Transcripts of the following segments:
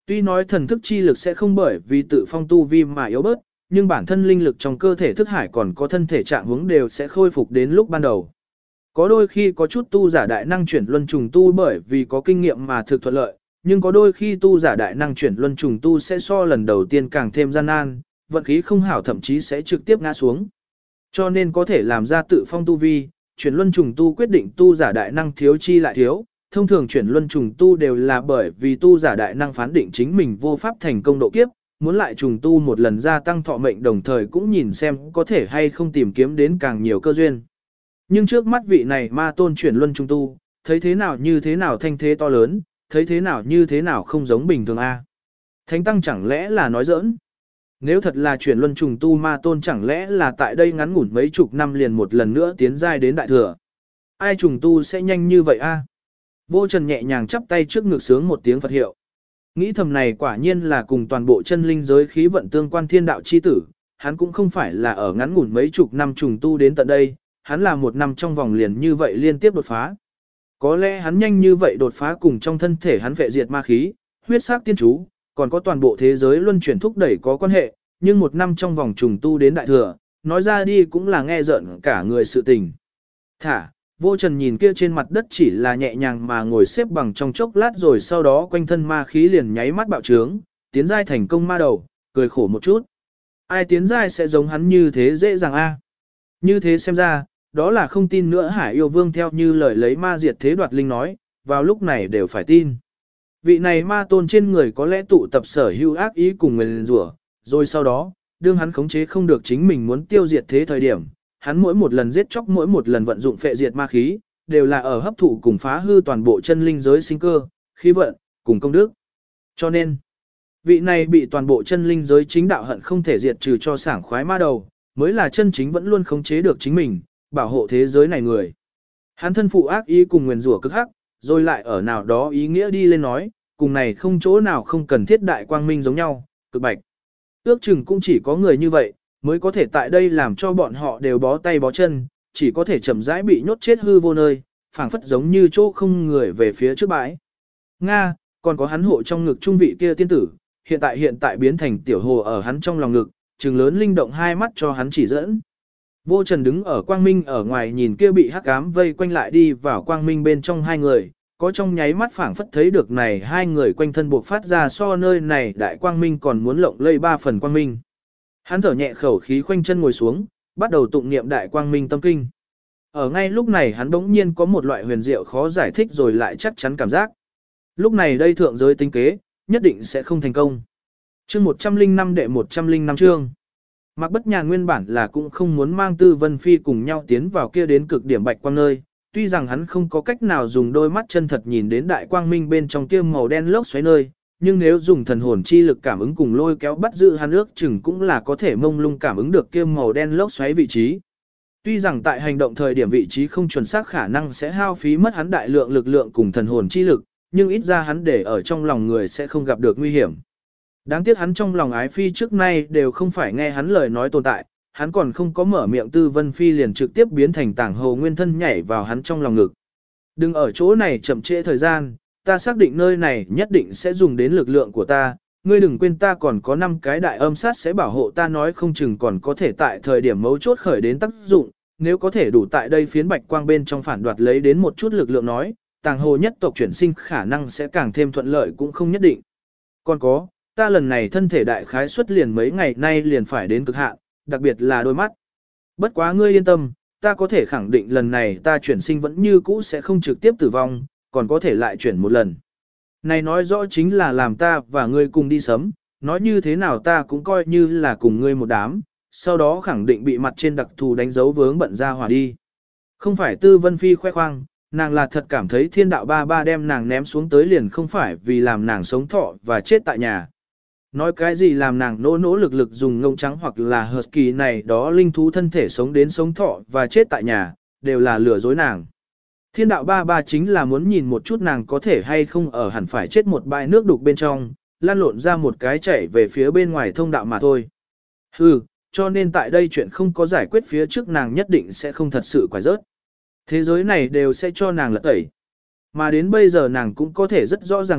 Tuy nói thần thức chi lực sẽ không bởi vì tự phong tu vi mà yếu bớt, nhưng bản thân linh lực trong cơ thể thức hải còn có thân thể trạng hướng đều sẽ khôi phục đến lúc ban đầu. Có đôi khi có chút tu giả đại năng chuyển luân trùng tu bởi vì có kinh nghiệm mà thực thuận lợi, nhưng có đôi khi tu giả đại năng chuyển luân trùng tu sẽ so lần đầu tiên càng thêm gian nan, vận khí không hảo thậm chí sẽ trực tiếp ngã xuống. Cho nên có thể làm ra tự phong tu vi, chuyển luân trùng tu quyết định tu giả đại năng thiếu chi lại thiếu, thông thường chuyển luân trùng tu đều là bởi vì tu giả đại năng phán định chính mình vô pháp thành công độ kiếp, muốn lại trùng tu một lần gia tăng thọ mệnh đồng thời cũng nhìn xem có thể hay không tìm kiếm đến càng nhiều cơ duyên. Nhưng trước mắt vị này ma tôn chuyển luân trùng tu, thấy thế nào như thế nào thanh thế to lớn, thấy thế nào như thế nào không giống bình thường a. Thánh tăng chẳng lẽ là nói giỡn? Nếu thật là chuyển luân trùng tu ma tôn chẳng lẽ là tại đây ngắn ngủn mấy chục năm liền một lần nữa tiến giai đến đại thừa? Ai trùng tu sẽ nhanh như vậy a? Vô Trần nhẹ nhàng chắp tay trước ngực sướng một tiếng Phật hiệu. Nghĩ thầm này quả nhiên là cùng toàn bộ chân linh giới khí vận tương quan thiên đạo chi tử, hắn cũng không phải là ở ngắn ngủn mấy chục năm trùng tu đến tận đây, hắn là một năm trong vòng liền như vậy liên tiếp đột phá. Có lẽ hắn nhanh như vậy đột phá cùng trong thân thể hắn vệ diệt ma khí, huyết sắc tiên chú, còn có toàn bộ thế giới luân chuyển thúc đẩy có quan hệ, nhưng một năm trong vòng trùng tu đến đại thừa, nói ra đi cũng là nghe giận cả người sự tình. Thả, Vô Trần nhìn kia trên mặt đất chỉ là nhẹ nhàng mà ngồi xếp bằng trong chốc lát rồi sau đó quanh thân ma khí liền nháy mắt bạo trướng, tiến giai thành công ma đầu, cười khổ một chút. Ai tiến giai sẽ giống hắn như thế dễ dàng a? Như thế xem ra, đó là không tin nữa Hải Yêu Vương theo như lời lấy ma diệt thế đoạt linh nói, vào lúc này đều phải tin. Vị này ma tôn trên người có lẽ tụ tập sở hữu ác ý cùng nguyền rủa, rồi sau đó, đương hắn khống chế không được chính mình muốn tiêu diệt thế thời điểm, hắn mỗi một lần giết chóc mỗi một lần vận dụng phệ diệt ma khí, đều là ở hấp thụ cùng phá hư toàn bộ chân linh giới sinh cơ, khí vận, cùng công đức. Cho nên, vị này bị toàn bộ chân linh giới chính đạo hận không thể diệt trừ cho sảng khoái ma đầu, mới là chân chính vẫn luôn khống chế được chính mình, bảo hộ thế giới này người. Hắn thân phụ ác ý cùng nguyền rủa cực hắc, rồi lại ở nào đó ý nghĩa đi lên nói, cùng này không chỗ nào không cần thiết đại quang minh giống nhau, cực bạch. Ước chừng cũng chỉ có người như vậy, mới có thể tại đây làm cho bọn họ đều bó tay bó chân, chỉ có thể chậm rãi bị nhốt chết hư vô nơi, phảng phất giống như chỗ không người về phía trước bãi. Nga, còn có hắn hộ trong ngực trung vị kia tiên tử, hiện tại biến thành tiểu hồ ở hắn trong lòng ngực, trừng lớn linh động hai mắt cho hắn chỉ dẫn. Vô Trần đứng ở quang minh ở ngoài nhìn kia bị hắc ám vây quanh lại đi vào quang minh bên trong hai người, có trong nháy mắt phảng phất thấy được này hai người quanh thân buộc phát ra so nơi này đại quang minh còn muốn lộng lây ba phần quang minh. Hắn thở nhẹ khẩu khí khoanh chân ngồi xuống, bắt đầu tụng niệm đại quang minh tâm kinh. Ở ngay lúc này hắn bỗng nhiên có một loại huyền diệu khó giải thích rồi lại chắc chắn cảm giác. Lúc này đây thượng giới tính kế, nhất định sẽ không thành công. Chương 105 đệ 105 chương. Mạc Bất Nhàn nguyên bản là cũng không muốn mang Tư Vân Phi cùng nhau tiến vào kia đến cực điểm bạch quang nơi, tuy rằng hắn không có cách nào dùng đôi mắt chân thật nhìn đến đại quang minh bên trong kia màu đen lốc xoáy nơi, nhưng nếu dùng thần hồn chi lực cảm ứng cùng lôi kéo bắt giữ hắn ước chừng cũng là có thể mông lung cảm ứng được kia màu đen lốc xoáy vị trí. Tuy rằng tại hành động thời điểm vị trí không chuẩn xác khả năng sẽ hao phí mất hắn đại lượng lực lượng cùng thần hồn chi lực, nhưng ít ra hắn để ở trong lòng người sẽ không gặp được nguy hiểm. Đáng tiếc hắn trong lòng ái phi trước nay đều không phải nghe hắn lời nói tồn tại, hắn còn không có mở miệng Tư Vân Phi liền trực tiếp biến thành tảng hồ nguyên thân nhảy vào hắn trong lòng ngực. Đừng ở chỗ này chậm trễ thời gian, ta xác định nơi này nhất định sẽ dùng đến lực lượng của ta, ngươi đừng quên ta còn có 5 cái đại âm sát sẽ bảo hộ ta nói không chừng còn có thể tại thời điểm mấu chốt khởi đến tác dụng, nếu có thể đủ tại đây phiến bạch quang bên trong phản đoạt lấy đến một chút lực lượng nói, tàng hồ nhất tộc chuyển sinh khả năng sẽ càng thêm thuận lợi cũng không nhất định. Còn có, ta lần này thân thể đại khái xuất liền mấy ngày nay liền phải đến cực hạn, đặc biệt là đôi mắt. Bất quá ngươi yên tâm, ta có thể khẳng định lần này ta chuyển sinh vẫn như cũ sẽ không trực tiếp tử vong, còn có thể lại chuyển một lần. Này nói rõ chính là làm ta và ngươi cùng đi sớm, nói như thế nào ta cũng coi như là cùng ngươi một đám, sau đó khẳng định bị mặt trên đặc thù đánh dấu vướng bận ra hỏa đi. Không phải Tư Vân Phi khoe khoang, nàng là thật cảm thấy thiên đạo ba ba đem nàng ném xuống tới liền không phải vì làm nàng sống thọ và chết tại nhà. Nói cái gì làm nàng nỗ lực dùng ngông trắng hoặc là husky này đó linh thú thân thể sống đến sống thọ và chết tại nhà, đều là lừa dối nàng. Thiên đạo ba ba chính là muốn nhìn một chút nàng có thể hay không ở hẳn phải chết một bãi nước đục bên trong, lan lộn ra một cái chảy về phía bên ngoài thông đạo mà thôi. Hừ, cho nên tại đây chuyện không có giải quyết phía trước nàng nhất định sẽ không thật sự quải rớt. Thế giới này đều sẽ cho nàng lật tẩy. Mà đến bây giờ nàng cũng có thể rất rõ ràng biết,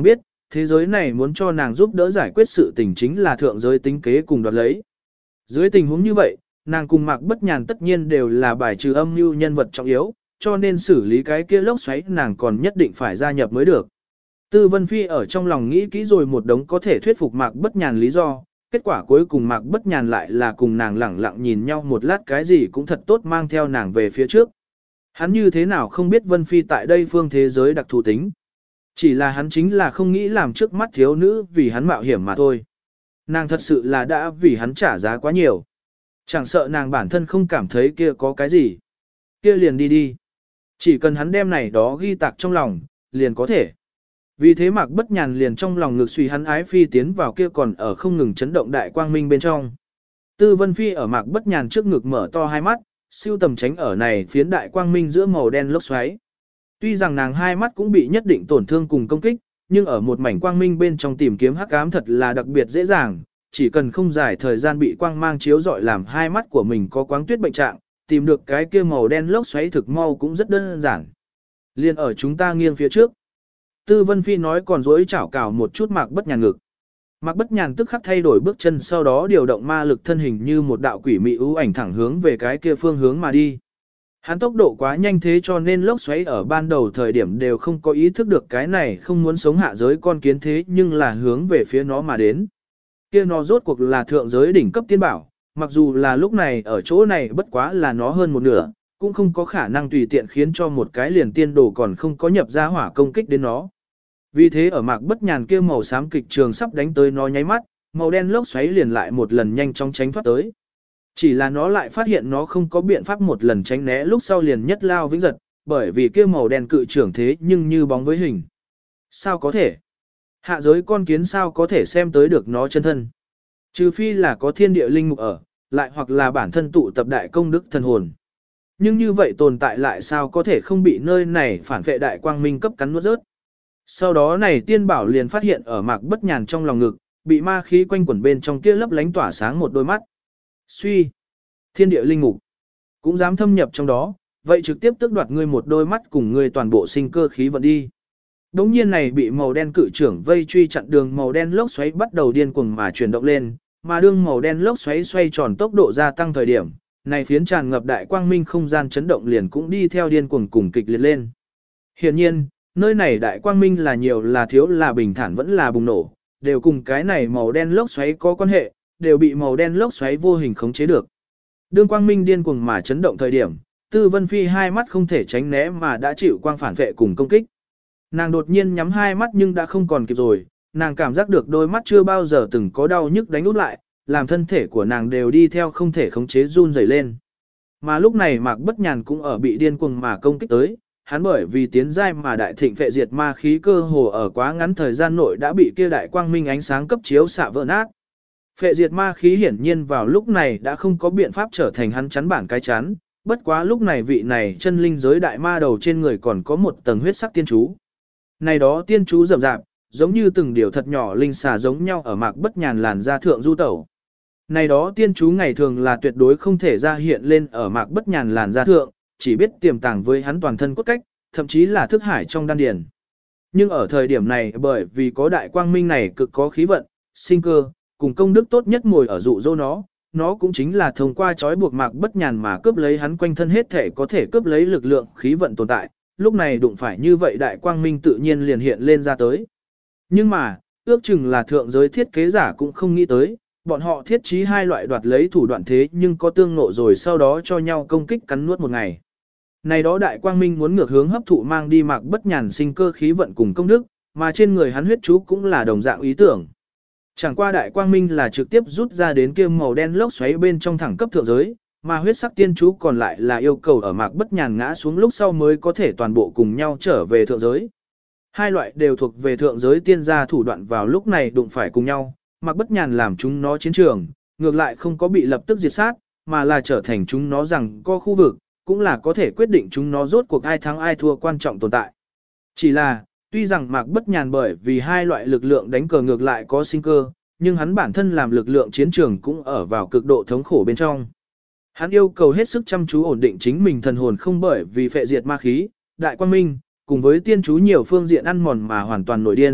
thế giới này muốn cho nàng giúp đỡ giải quyết sự tình chính là thượng giới tính kế cùng đoạt lấy. Dưới tình huống như vậy, nàng cùng Mạc Bất Nhàn tất nhiên đều là bài trừ âm mưu nhân vật trọng yếu, cho nên xử lý cái kia lốc xoáy nàng còn nhất định phải gia nhập mới được. Tư Vân Phi ở trong lòng nghĩ kỹ rồi một đống có thể thuyết phục Mạc Bất Nhàn lý do, kết quả cuối cùng Mạc Bất Nhàn lại là cùng nàng lẳng lặng nhìn nhau một lát cái gì cũng thật tốt mang theo nàng về phía trước. Hắn như thế nào không biết Vân Phi tại đây phương thế giới đặc thù tính. Chỉ là hắn chính là không nghĩ làm trước mắt thiếu nữ vì hắn mạo hiểm mà thôi. Nàng thật sự là đã vì hắn trả giá quá nhiều. Chẳng sợ nàng bản thân không cảm thấy kia có cái gì. Kia liền đi đi. Chỉ cần hắn đem này đó ghi tạc trong lòng, liền có thể. Vì thế Mạc Bất Nhàn liền trong lòng ngực suy hắn ái phi tiến vào kia còn ở không ngừng chấn động đại quang minh bên trong. Tư Vân Phi ở Mạc Bất Nhàn trước ngực mở to hai mắt, siêu tầm tránh ở này phiến đại quang minh giữa màu đen lốc xoáy. Tuy rằng nàng hai mắt cũng bị nhất định tổn thương cùng công kích, nhưng ở một mảnh quang minh bên trong tìm kiếm hắc ám thật là đặc biệt dễ dàng, chỉ cần không dài thời gian bị quang mang chiếu rọi làm hai mắt của mình có quáng tuyết bệnh trạng, tìm được cái kia màu đen lốc xoáy thực mau cũng rất đơn giản. Liên ở chúng ta nghiêng phía trước. Tư Vân Phi nói còn dối chảo cào một chút Mạc Bất Nhàn ngực. Mạc Bất Nhàn tức khắc thay đổi bước chân sau đó điều động ma lực thân hình như một đạo quỷ mị ưu ảnh thẳng hướng về cái kia phương hướng mà đi. Hắn tốc độ quá nhanh thế cho nên lốc xoáy ở ban đầu thời điểm đều không có ý thức được cái này không muốn sống hạ giới con kiến thế nhưng là hướng về phía nó mà đến. Kia nó rốt cuộc là thượng giới đỉnh cấp tiên bảo, mặc dù là lúc này ở chỗ này bất quá là nó hơn một nửa, cũng không có khả năng tùy tiện khiến cho một cái liền tiên đồ còn không có nhập ra hỏa công kích đến nó. Vì thế ở Mạc Bất Nhàn kia màu xám kịch trường sắp đánh tới nó nháy mắt, màu đen lốc xoáy liền lại một lần nhanh chóng tránh thoát tới. Chỉ là nó lại phát hiện nó không có biện pháp một lần tránh né lúc sau liền nhất lao vĩnh giật, bởi vì kia màu đen cự trưởng thế nhưng như bóng với hình. Sao có thể? Hạ giới con kiến sao có thể xem tới được nó chân thân? Trừ phi là có thiên địa linh mục ở, lại hoặc là bản thân tụ tập đại công đức thần hồn. Nhưng như vậy tồn tại lại sao có thể không bị nơi này phản vệ đại quang minh cấp cắn nuốt rớt? Sau đó này tiên bảo liền phát hiện ở Mạc Bất Nhàn trong lòng ngực, bị ma khí quanh quẩn bên trong kia lấp lánh tỏa sáng một đôi mắt. Suy, thiên địa linh mục, cũng dám thâm nhập trong đó, vậy trực tiếp tước đoạt ngươi một đôi mắt cùng ngươi toàn bộ sinh cơ khí vận đi. Đống nhiên này bị màu đen cự trưởng vây truy chặn đường màu đen lốc xoáy bắt đầu điên cuồng mà chuyển động lên, mà đương màu đen lốc xoáy xoay tròn tốc độ gia tăng thời điểm, này phiến tràn ngập đại quang minh không gian chấn động liền cũng đi theo điên cuồng cùng kịch liệt lên. Hiển nhiên, nơi này đại quang minh là nhiều là thiếu là bình thản vẫn là bùng nổ, đều cùng cái này màu đen lốc xoáy có quan hệ, đều bị màu đen lốc xoáy vô hình khống chế được. Đương quang minh điên cuồng mà chấn động thời điểm, Tư Vân Phi hai mắt không thể tránh né mà đã chịu quang phản vệ cùng công kích. Nàng đột nhiên nhắm hai mắt nhưng đã không còn kịp rồi, nàng cảm giác được đôi mắt chưa bao giờ từng có đau nhức đánh út lại, làm thân thể của nàng đều đi theo không thể khống chế run rẩy lên. Mà lúc này Mạc Bất Nhàn cũng ở bị điên cuồng mà công kích tới, hắn bởi vì tiến giai mà đại thịnh phệ diệt ma khí cơ hồ ở quá ngắn thời gian nội đã bị kia đại quang minh ánh sáng cấp chiếu xạ vỡ nát. Phệ diệt ma khí hiển nhiên vào lúc này đã không có biện pháp trở thành hắn chắn bản cái chắn, bất quá lúc này vị này chân linh giới đại ma đầu trên người còn có một tầng huyết sắc tiên chú. Này đó tiên chú rậm rạp, giống như từng điều thật nhỏ linh xà giống nhau ở Mạc Bất Nhàn làn da thượng du tẩu. Này đó tiên chú ngày thường là tuyệt đối không thể ra hiện lên ở Mạc Bất Nhàn làn da thượng, chỉ biết tiềm tàng với hắn toàn thân cốt cách, thậm chí là thức hải trong đan điền. Nhưng ở thời điểm này bởi vì có đại quang minh này cực có khí vận, sinh cơ, cùng công đức tốt nhất ngồi ở dụ dỗ nó cũng chính là thông qua trói buộc Mạc Bất Nhàn mà cướp lấy hắn quanh thân hết thể có thể cướp lấy lực lượng khí vận tồn tại, lúc này đụng phải như vậy đại quang minh tự nhiên liền hiện lên ra tới. Nhưng mà, ước chừng là thượng giới thiết kế giả cũng không nghĩ tới, bọn họ thiết trí hai loại đoạt lấy thủ đoạn thế nhưng có tương ngộ rồi sau đó cho nhau công kích cắn nuốt một ngày. Này đó đại quang minh muốn ngược hướng hấp thụ mang đi Mạc Bất Nhàn sinh cơ khí vận cùng công đức, mà trên người hắn huyết chú cũng là đồng dạng ý tưởng. Chẳng qua đại quang minh là trực tiếp rút ra đến kia màu đen lốc xoáy bên trong thẳng cấp thượng giới, mà huyết sắc tiên chú còn lại là yêu cầu ở Mạc Bất Nhàn ngã xuống lúc sau mới có thể toàn bộ cùng nhau trở về thượng giới. Hai loại đều thuộc về thượng giới tiên gia thủ đoạn vào lúc này đụng phải cùng nhau, Mạc Bất Nhàn làm chúng nó chiến trường, ngược lại không có bị lập tức diệt sát, mà là trở thành chúng nó rằng có khu vực, cũng là có thể quyết định chúng nó rốt cuộc ai thắng ai thua quan trọng tồn tại. Chỉ là, tuy rằng Mạc Bất Nhàn bởi vì hai loại lực lượng đánh cờ ngược lại có sinh cơ, nhưng hắn bản thân làm lực lượng chiến trường cũng ở vào cực độ thống khổ bên trong. Hắn yêu cầu hết sức chăm chú ổn định chính mình thần hồn không bởi vì phệ diệt ma khí, đại quang minh, cùng với tiên chú nhiều phương diện ăn mòn mà hoàn toàn nổi điên,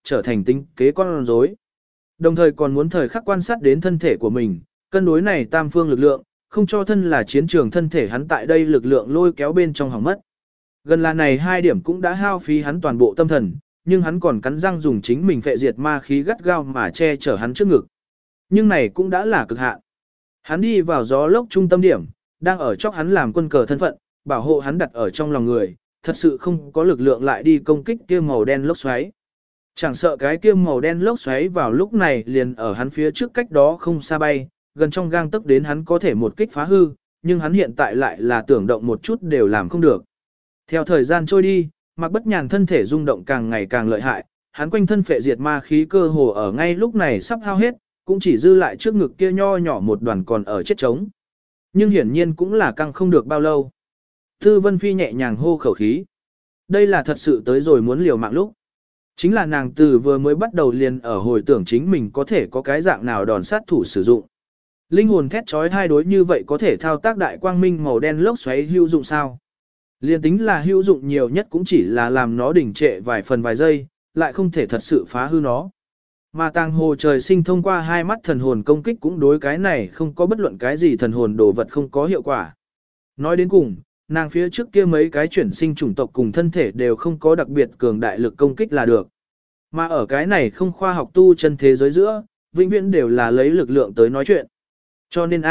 trở thành tính kế con rối. Đồng thời còn muốn thời khắc quan sát đến thân thể của mình, cân đối này tam phương lực lượng, không cho thân là chiến trường thân thể hắn tại đây lực lượng lôi kéo bên trong hỏng mất. Gần là này hai điểm cũng đã hao phí hắn toàn bộ tâm thần, nhưng hắn còn cắn răng dùng chính mình phệ diệt ma khí gắt gao mà che chở hắn trước ngực. Nhưng này cũng đã là cực hạn. Hắn đi vào gió lốc trung tâm điểm, đang ở chóc hắn làm quân cờ thân phận, bảo hộ hắn đặt ở trong lòng người, thật sự không có lực lượng lại đi công kích kia màu đen lốc xoáy. Chẳng sợ cái kia màu đen lốc xoáy vào lúc này liền ở hắn phía trước cách đó không xa bay, gần trong gang tấc đến hắn có thể một kích phá hư, nhưng hắn hiện tại lại là tưởng động một chút đều làm không được. Theo thời gian trôi đi, Mạc Bất Nhàn thân thể rung động càng ngày càng lợi hại, hắn quanh thân phệ diệt ma khí cơ hồ ở ngay lúc này sắp hao hết, cũng chỉ dư lại trước ngực kia nho nhỏ một đoàn còn ở chết trống. Nhưng hiển nhiên cũng là căng không được bao lâu. Tư Vân Phi nhẹ nhàng hô khẩu khí. Đây là thật sự tới rồi muốn liều mạng lúc. Chính là nàng từ vừa mới bắt đầu liền ở hồi tưởng chính mình có thể có cái dạng nào đòn sát thủ sử dụng. Linh hồn thét trói hai đối như vậy có thể thao tác đại quang minh màu đen lốc xoáy hữu dụng sao? Liên tính là hữu dụng nhiều nhất cũng chỉ là làm nó đỉnh trệ vài phần vài giây, lại không thể thật sự phá hư nó. Mà tàng hồ trời sinh thông qua hai mắt thần hồn công kích cũng đối cái này không có bất luận cái gì thần hồn đồ vật không có hiệu quả. Nói đến cùng, nàng phía trước kia mấy cái chuyển sinh chủng tộc cùng thân thể đều không có đặc biệt cường đại lực công kích là được. Mà ở cái này không khoa học tu chân thế giới giữa, vĩnh viễn đều là lấy lực lượng tới nói chuyện. Cho nên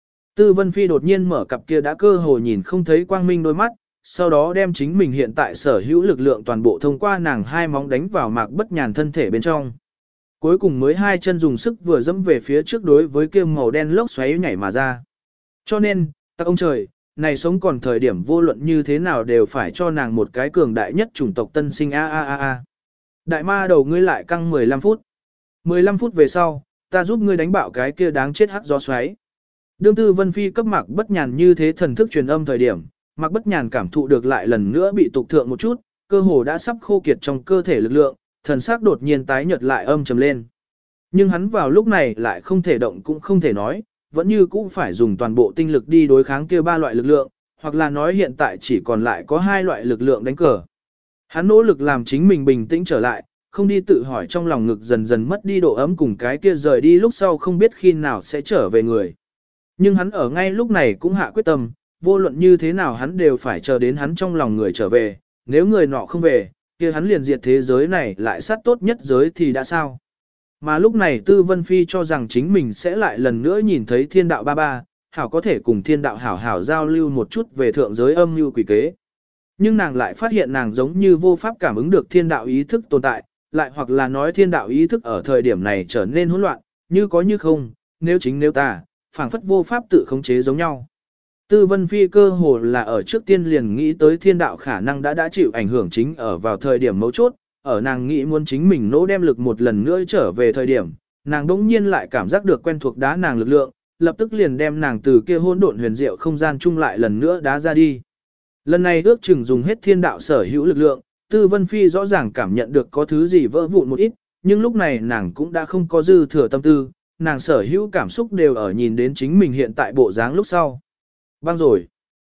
Tư Vân Phi đột nhiên mở cặp kia đã cơ hồ nhìn không thấy quang minh đôi mắt, sau đó đem chính mình hiện tại sở hữu lực lượng toàn bộ thông qua nàng hai móng đánh vào Mạc Bất Nhàn thân thể bên trong. Cuối cùng mới hai chân dùng sức vừa dẫm về phía trước đối với kia màu đen lốc xoáy nhảy mà ra. Cho nên, ta ông trời, này sống còn thời điểm vô luận như thế nào đều phải cho nàng một cái cường đại nhất chủng tộc tân sinh a. Đại ma đầu ngươi lại căng 15 phút. 15 phút về sau, ta giúp ngươi đánh bạo cái kia đáng chết hắc gió xoáy. Đương Tư Vân Phi cấp Mạc Bất Nhàn như thế thần thức truyền âm thời điểm, Mạc Bất Nhàn cảm thụ được lại lần nữa bị tục thượng một chút, cơ hồ đã sắp khô kiệt trong cơ thể lực lượng, thần sắc đột nhiên tái nhợt lại âm trầm lên. Nhưng hắn vào lúc này lại không thể động cũng không thể nói, vẫn như cũ phải dùng toàn bộ tinh lực đi đối kháng kia ba loại lực lượng, hoặc là nói hiện tại chỉ còn lại có hai loại lực lượng đánh cờ. Hắn nỗ lực làm chính mình bình tĩnh trở lại, không đi tự hỏi trong lòng ngực dần dần mất đi độ ấm cùng cái kia rời đi lúc sau không biết khi nào sẽ trở về người. Nhưng hắn ở ngay lúc này cũng hạ quyết tâm, vô luận như thế nào hắn đều phải chờ đến hắn trong lòng người trở về, nếu người nọ không về, kia hắn liền diệt thế giới này lại sát tốt nhất giới thì đã sao. Mà lúc này Tư Vân Phi cho rằng chính mình sẽ lại lần nữa nhìn thấy thiên đạo ba ba, hảo có thể cùng thiên đạo hảo hảo giao lưu một chút về thượng giới âm mưu quỷ kế. Nhưng nàng lại phát hiện nàng giống như vô pháp cảm ứng được thiên đạo ý thức tồn tại, lại hoặc là nói thiên đạo ý thức ở thời điểm này trở nên hỗn loạn, như có như không, nếu chính nếu tà, phảng phất vô pháp tự khống chế giống nhau. Tư Vân Phi cơ hồ là ở trước tiên liền nghĩ tới thiên đạo khả năng đã chịu ảnh hưởng chính ở vào thời điểm mấu chốt, ở nàng nghĩ muốn chính mình nỗ đem lực một lần nữa trở về thời điểm, nàng đỗng nhiên lại cảm giác được quen thuộc đá nàng lực lượng, lập tức liền đem nàng từ kia hỗn độn huyền diệu không gian chung lại lần nữa đá ra đi. Lần này ước chừng dùng hết thiên đạo sở hữu lực lượng, Tư Vân Phi rõ ràng cảm nhận được có thứ gì vỡ vụn một ít, nhưng lúc này nàng cũng đã không có dư thừa tâm tư, nàng sở hữu cảm xúc đều ở nhìn đến chính mình hiện tại bộ dáng lúc sau. Băng rồi.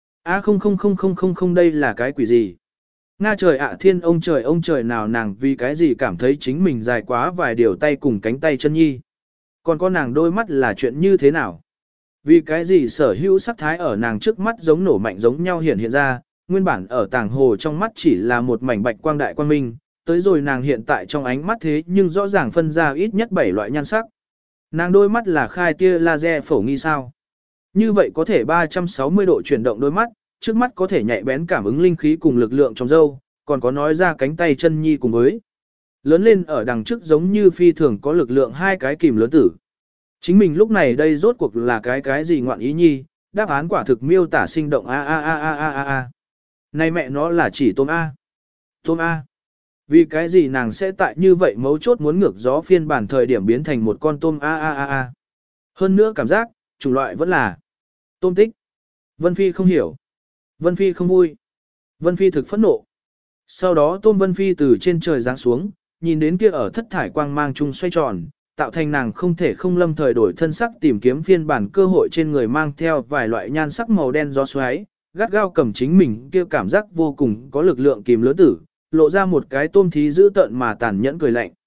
Không đây là cái quỷ gì? Nga trời ạ thiên ông trời nào nàng vì cái gì cảm thấy chính mình dài quá vài điều tay cùng cánh tay chân nhi. Còn có nàng đôi mắt là chuyện như thế nào? Vì cái gì sở hữu sắc thái ở nàng trước mắt giống nổ mạnh giống nhau hiện ra, nguyên bản ở tàng hồ trong mắt chỉ là một mảnh bạch quang đại quang minh, tới rồi nàng hiện tại trong ánh mắt thế nhưng rõ ràng phân ra ít nhất 7 loại nhan sắc. Nàng đôi mắt là khai tia laser phổ nghi sao? Như vậy có thể 360 độ chuyển động đôi mắt, trước mắt có thể nhạy bén cảm ứng linh khí cùng lực lượng trong dâu, còn có nói ra cánh tay chân nhi cùng với. Lớn lên ở đằng trước giống như phi thường có lực lượng hai cái kìm lớn tử. Chính mình lúc này đây rốt cuộc là cái gì ngoạn ý nhi, đáp án quả thực miêu tả sinh động a. Này mẹ nó là chỉ tôm A. Tôm A. Vì cái gì nàng sẽ tại như vậy mấu chốt muốn ngược gió phiên bản thời điểm biến thành một con tôm a. Hơn nữa cảm giác, chủng loại vẫn là tôm tích. Vân Phi không hiểu. Vân Phi không vui. Vân Phi thực phẫn nộ. Sau đó tôm Vân Phi từ trên trời giáng xuống, nhìn đến kia ở thất thải quang mang chung xoay tròn, tạo thành nàng không thể không lâm thời đổi thân sắc tìm kiếm phiên bản cơ hội trên người mang theo vài loại nhan sắc màu đen gió xoáy, gắt gao cầm chính mình kia cảm giác vô cùng có lực lượng kìm lớn tử, lộ ra một cái tôm thí dữ tợn mà tàn nhẫn cười lạnh.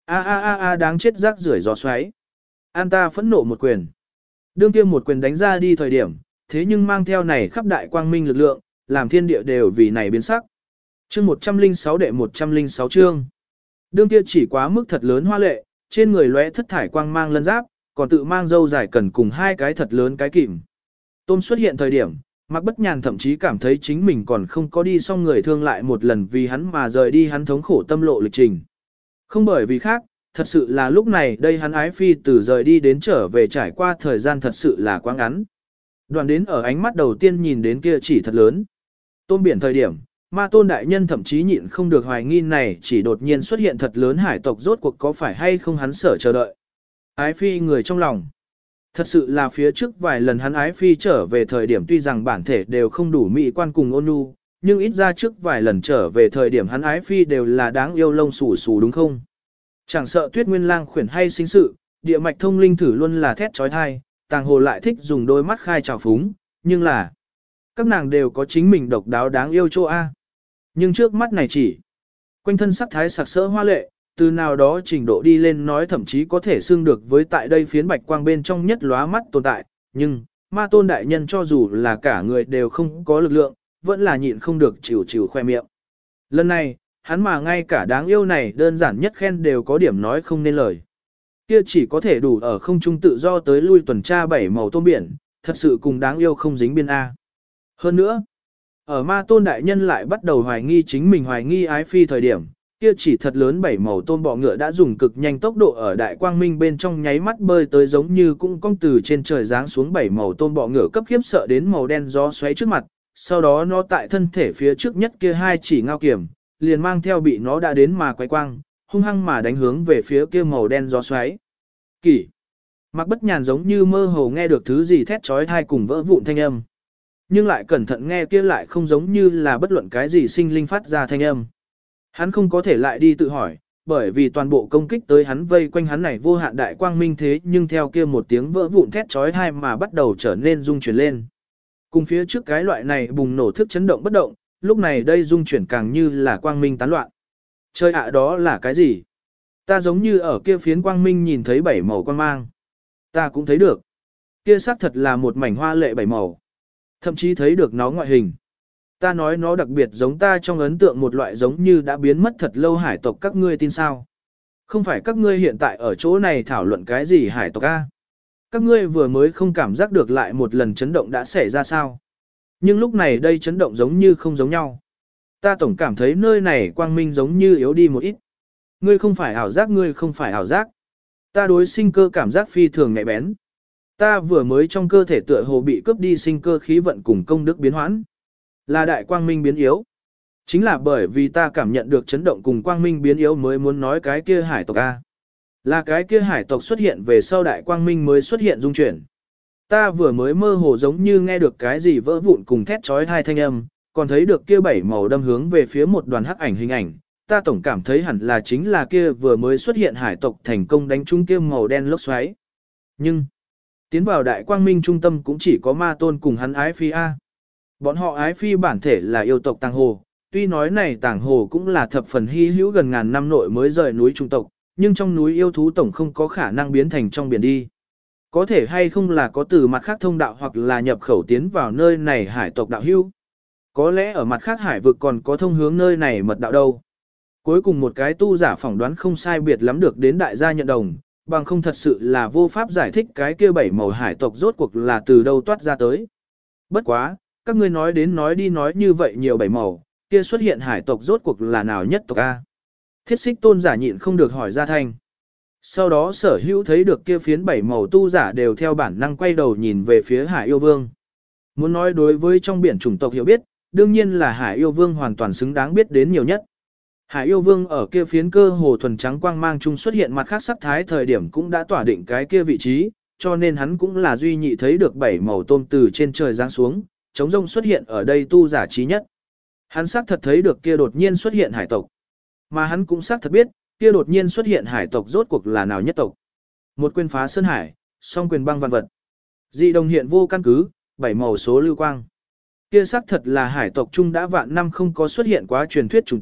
A a a a đáng chết rác rưởi gió xoáy. An ta phẫn nộ một quyền. Đương kia một quyền đánh ra đi thời điểm, thế nhưng mang theo này khắp đại quang minh lực lượng, làm thiên địa đều vì này biến sắc. Chương 106 đệ 106 chương. Đương kia chỉ quá mức thật lớn hoa lệ, trên người lóe thất thải quang mang lân giáp, còn tự mang dâu dài cần cùng hai cái thật lớn cái kìm. Tôm xuất hiện thời điểm, Mạc Bất Nhàn thậm chí cảm thấy chính mình còn không có đi xong người thương lại một lần vì hắn mà rời đi hắn thống khổ tâm lộ lịch trình. Không bởi vì khác, thật sự là lúc này đây hắn ái phi từ rời đi đến trở về trải qua thời gian thật sự là quá ngắn. Đoàn đến ở ánh mắt đầu tiên nhìn đến kia chỉ thật lớn. Tôm biển thời điểm, Ma Tôn đại nhân thậm chí nhịn không được hoài nghi này chỉ đột nhiên xuất hiện thật lớn hải tộc rốt cuộc có phải hay không hắn sở chờ đợi. Ái phi người trong lòng. Thật sự là phía trước vài lần hắn ái phi trở về thời điểm tuy rằng bản thể đều không đủ mỹ quan cùng ôn nhu, nhưng ít ra trước vài lần trở về thời điểm hắn ái phi đều là đáng yêu lông xù xù đúng không? Chẳng sợ Tuyết Nguyên Lang khuyển hay sinh sự, địa mạch thông linh thử luôn là thét trói thai, Tàng Hồ lại thích dùng đôi mắt khai trào phúng, nhưng là các nàng đều có chính mình độc đáo đáng yêu chỗ A. Nhưng trước mắt này chỉ quanh thân sắc thái sặc sỡ hoa lệ, từ nào đó trình độ đi lên nói thậm chí có thể xưng được với tại đây phiến bạch quang bên trong nhất lóa mắt tồn tại, nhưng Ma Tôn đại nhân cho dù là cả người đều không có lực lượng, vẫn là nhịn không được chịu chịu khoe miệng. Lần này, hắn mà ngay cả đáng yêu này đơn giản nhất khen đều có điểm nói không nên lời. Kia chỉ có thể đủ ở không trung tự do tới lui tuần tra bảy màu tôm biển, thật sự cùng đáng yêu không dính biên A. Hơn nữa, ở Ma Tôn đại nhân lại bắt đầu hoài nghi chính mình hoài nghi ái phi thời điểm, kia chỉ thật lớn bảy màu tôm bọ ngựa đã dùng cực nhanh tốc độ ở đại quang minh bên trong nháy mắt bơi tới giống như cũng cong từ trên trời giáng xuống bảy màu tôm bọ ngựa cấp khiếp sợ đến màu đen gió xoáy trước mặt, sau đó nó tại thân thể phía trước nhất kia hai chỉ ngao kiểm, liền mang theo bị nó đã đến mà quay quang, hung hăng mà đánh hướng về phía kia màu đen gió xoáy. Kỷ. Mạc Bất Nhàn giống như mơ hồ nghe được thứ gì thét chói tai cùng vỡ vụn thanh âm. Nhưng lại cẩn thận nghe kia lại không giống như là bất luận cái gì sinh linh phát ra thanh âm. Hắn không có thể lại đi tự hỏi, bởi vì toàn bộ công kích tới hắn vây quanh hắn này vô hạn đại quang minh thế nhưng theo kia một tiếng vỡ vụn thét chói tai mà bắt đầu trở nên rung chuyển lên. Cùng phía trước cái loại này bùng nổ thức chấn động bất động, lúc này đây rung chuyển càng như là quang minh tán loạn. Chơi ạ đó là cái gì? Ta giống như ở kia phiến quang minh nhìn thấy bảy màu quang mang. Ta cũng thấy được. Kia xác thật là một mảnh hoa lệ bảy màu. Thậm chí thấy được nó ngoại hình. Ta nói nó đặc biệt giống ta trong ấn tượng một loại giống như đã biến mất thật lâu hải tộc các ngươi tin sao? Không phải các ngươi hiện tại ở chỗ này thảo luận cái gì hải tộc a? Các ngươi vừa mới không cảm giác được lại một lần chấn động đã xảy ra sao? Nhưng lúc này đây chấn động giống như không giống nhau. Ta tổng cảm thấy nơi này quang minh giống như yếu đi một ít. Ngươi không phải ảo giác, ngươi không phải ảo giác. Ta đối sinh cơ cảm giác phi thường nhạy bén. Ta vừa mới trong cơ thể tựa hồ bị cướp đi sinh cơ khí vận cùng công đức biến hoãn. Là đại quang minh biến yếu. Chính là bởi vì ta cảm nhận được chấn động cùng quang minh biến yếu mới muốn nói cái kia hải tộc A. Là cái kia hải tộc xuất hiện về sau đại quang minh mới xuất hiện dung chuyển. Ta vừa mới mơ hồ giống như nghe được cái gì vỡ vụn cùng thét chói tai thanh âm, còn thấy được kia bảy màu đâm hướng về phía một đoàn hắc ảnh hình ảnh. Ta tổng cảm thấy hẳn là chính là kia vừa mới xuất hiện hải tộc thành công đánh trúng kia màu đen lốc xoáy. Nhưng, tiến vào đại quang minh trung tâm cũng chỉ có Ma Tôn cùng hắn ái phi A. Bọn họ ái phi bản thể là yêu tộc Tàng Hồ, tuy nói này Tàng Hồ cũng là thập phần hy hữu gần ngàn năm nội mới rời núi trung tộc, nhưng trong núi yêu thú tổng không có khả năng biến thành trong biển đi. Có thể hay không là có từ mặt khác thông đạo hoặc là nhập khẩu tiến vào nơi này hải tộc đạo hữu. Có lẽ ở mặt khác hải vực còn có thông hướng nơi này mật đạo đâu. Cuối cùng một cái tu giả phỏng đoán không sai biệt lắm được đến đại gia nhận đồng, bằng không thật sự là vô pháp giải thích cái kia bảy màu hải tộc rốt cuộc là từ đâu toát ra tới. Bất quá, các ngươi nói đến nói đi nói như vậy nhiều bảy màu, kia xuất hiện hải tộc rốt cuộc là nào nhất tộc A. Thiết Xích Tôn giả nhịn không được hỏi ra thanh. Sau đó sở hữu thấy được kia phiến bảy màu tu giả đều theo bản năng quay đầu nhìn về phía Hải Yêu Vương. Muốn nói đối với trong biển chủng tộc hiểu biết, đương nhiên là Hải Yêu Vương hoàn toàn xứng đáng biết đến nhiều nhất. Hải Yêu Vương ở kia phiến cơ hồ thuần trắng quang mang chung xuất hiện mặt khác sắc thái thời điểm cũng đã tỏa định cái kia vị trí, cho nên hắn cũng là duy nhị thấy được bảy màu tôm từ trên trời giáng xuống, trống rông xuất hiện ở đây tu giả trí nhất. Hắn xác thật thấy được kia đột nhiên xuất hiện hải tộc. Mà hắn cũng xác thật biết, kia đột nhiên xuất hiện hải tộc rốt cuộc là nào nhất tộc. Một quyền phá sơn hải, song quyền băng văn vật. Dị đồng hiện vô căn cứ, bảy màu số lưu quang. Kia xác thật là hải tộc chung đã vạn năm không có xuất hiện quá truyền thuyết chủng tộc,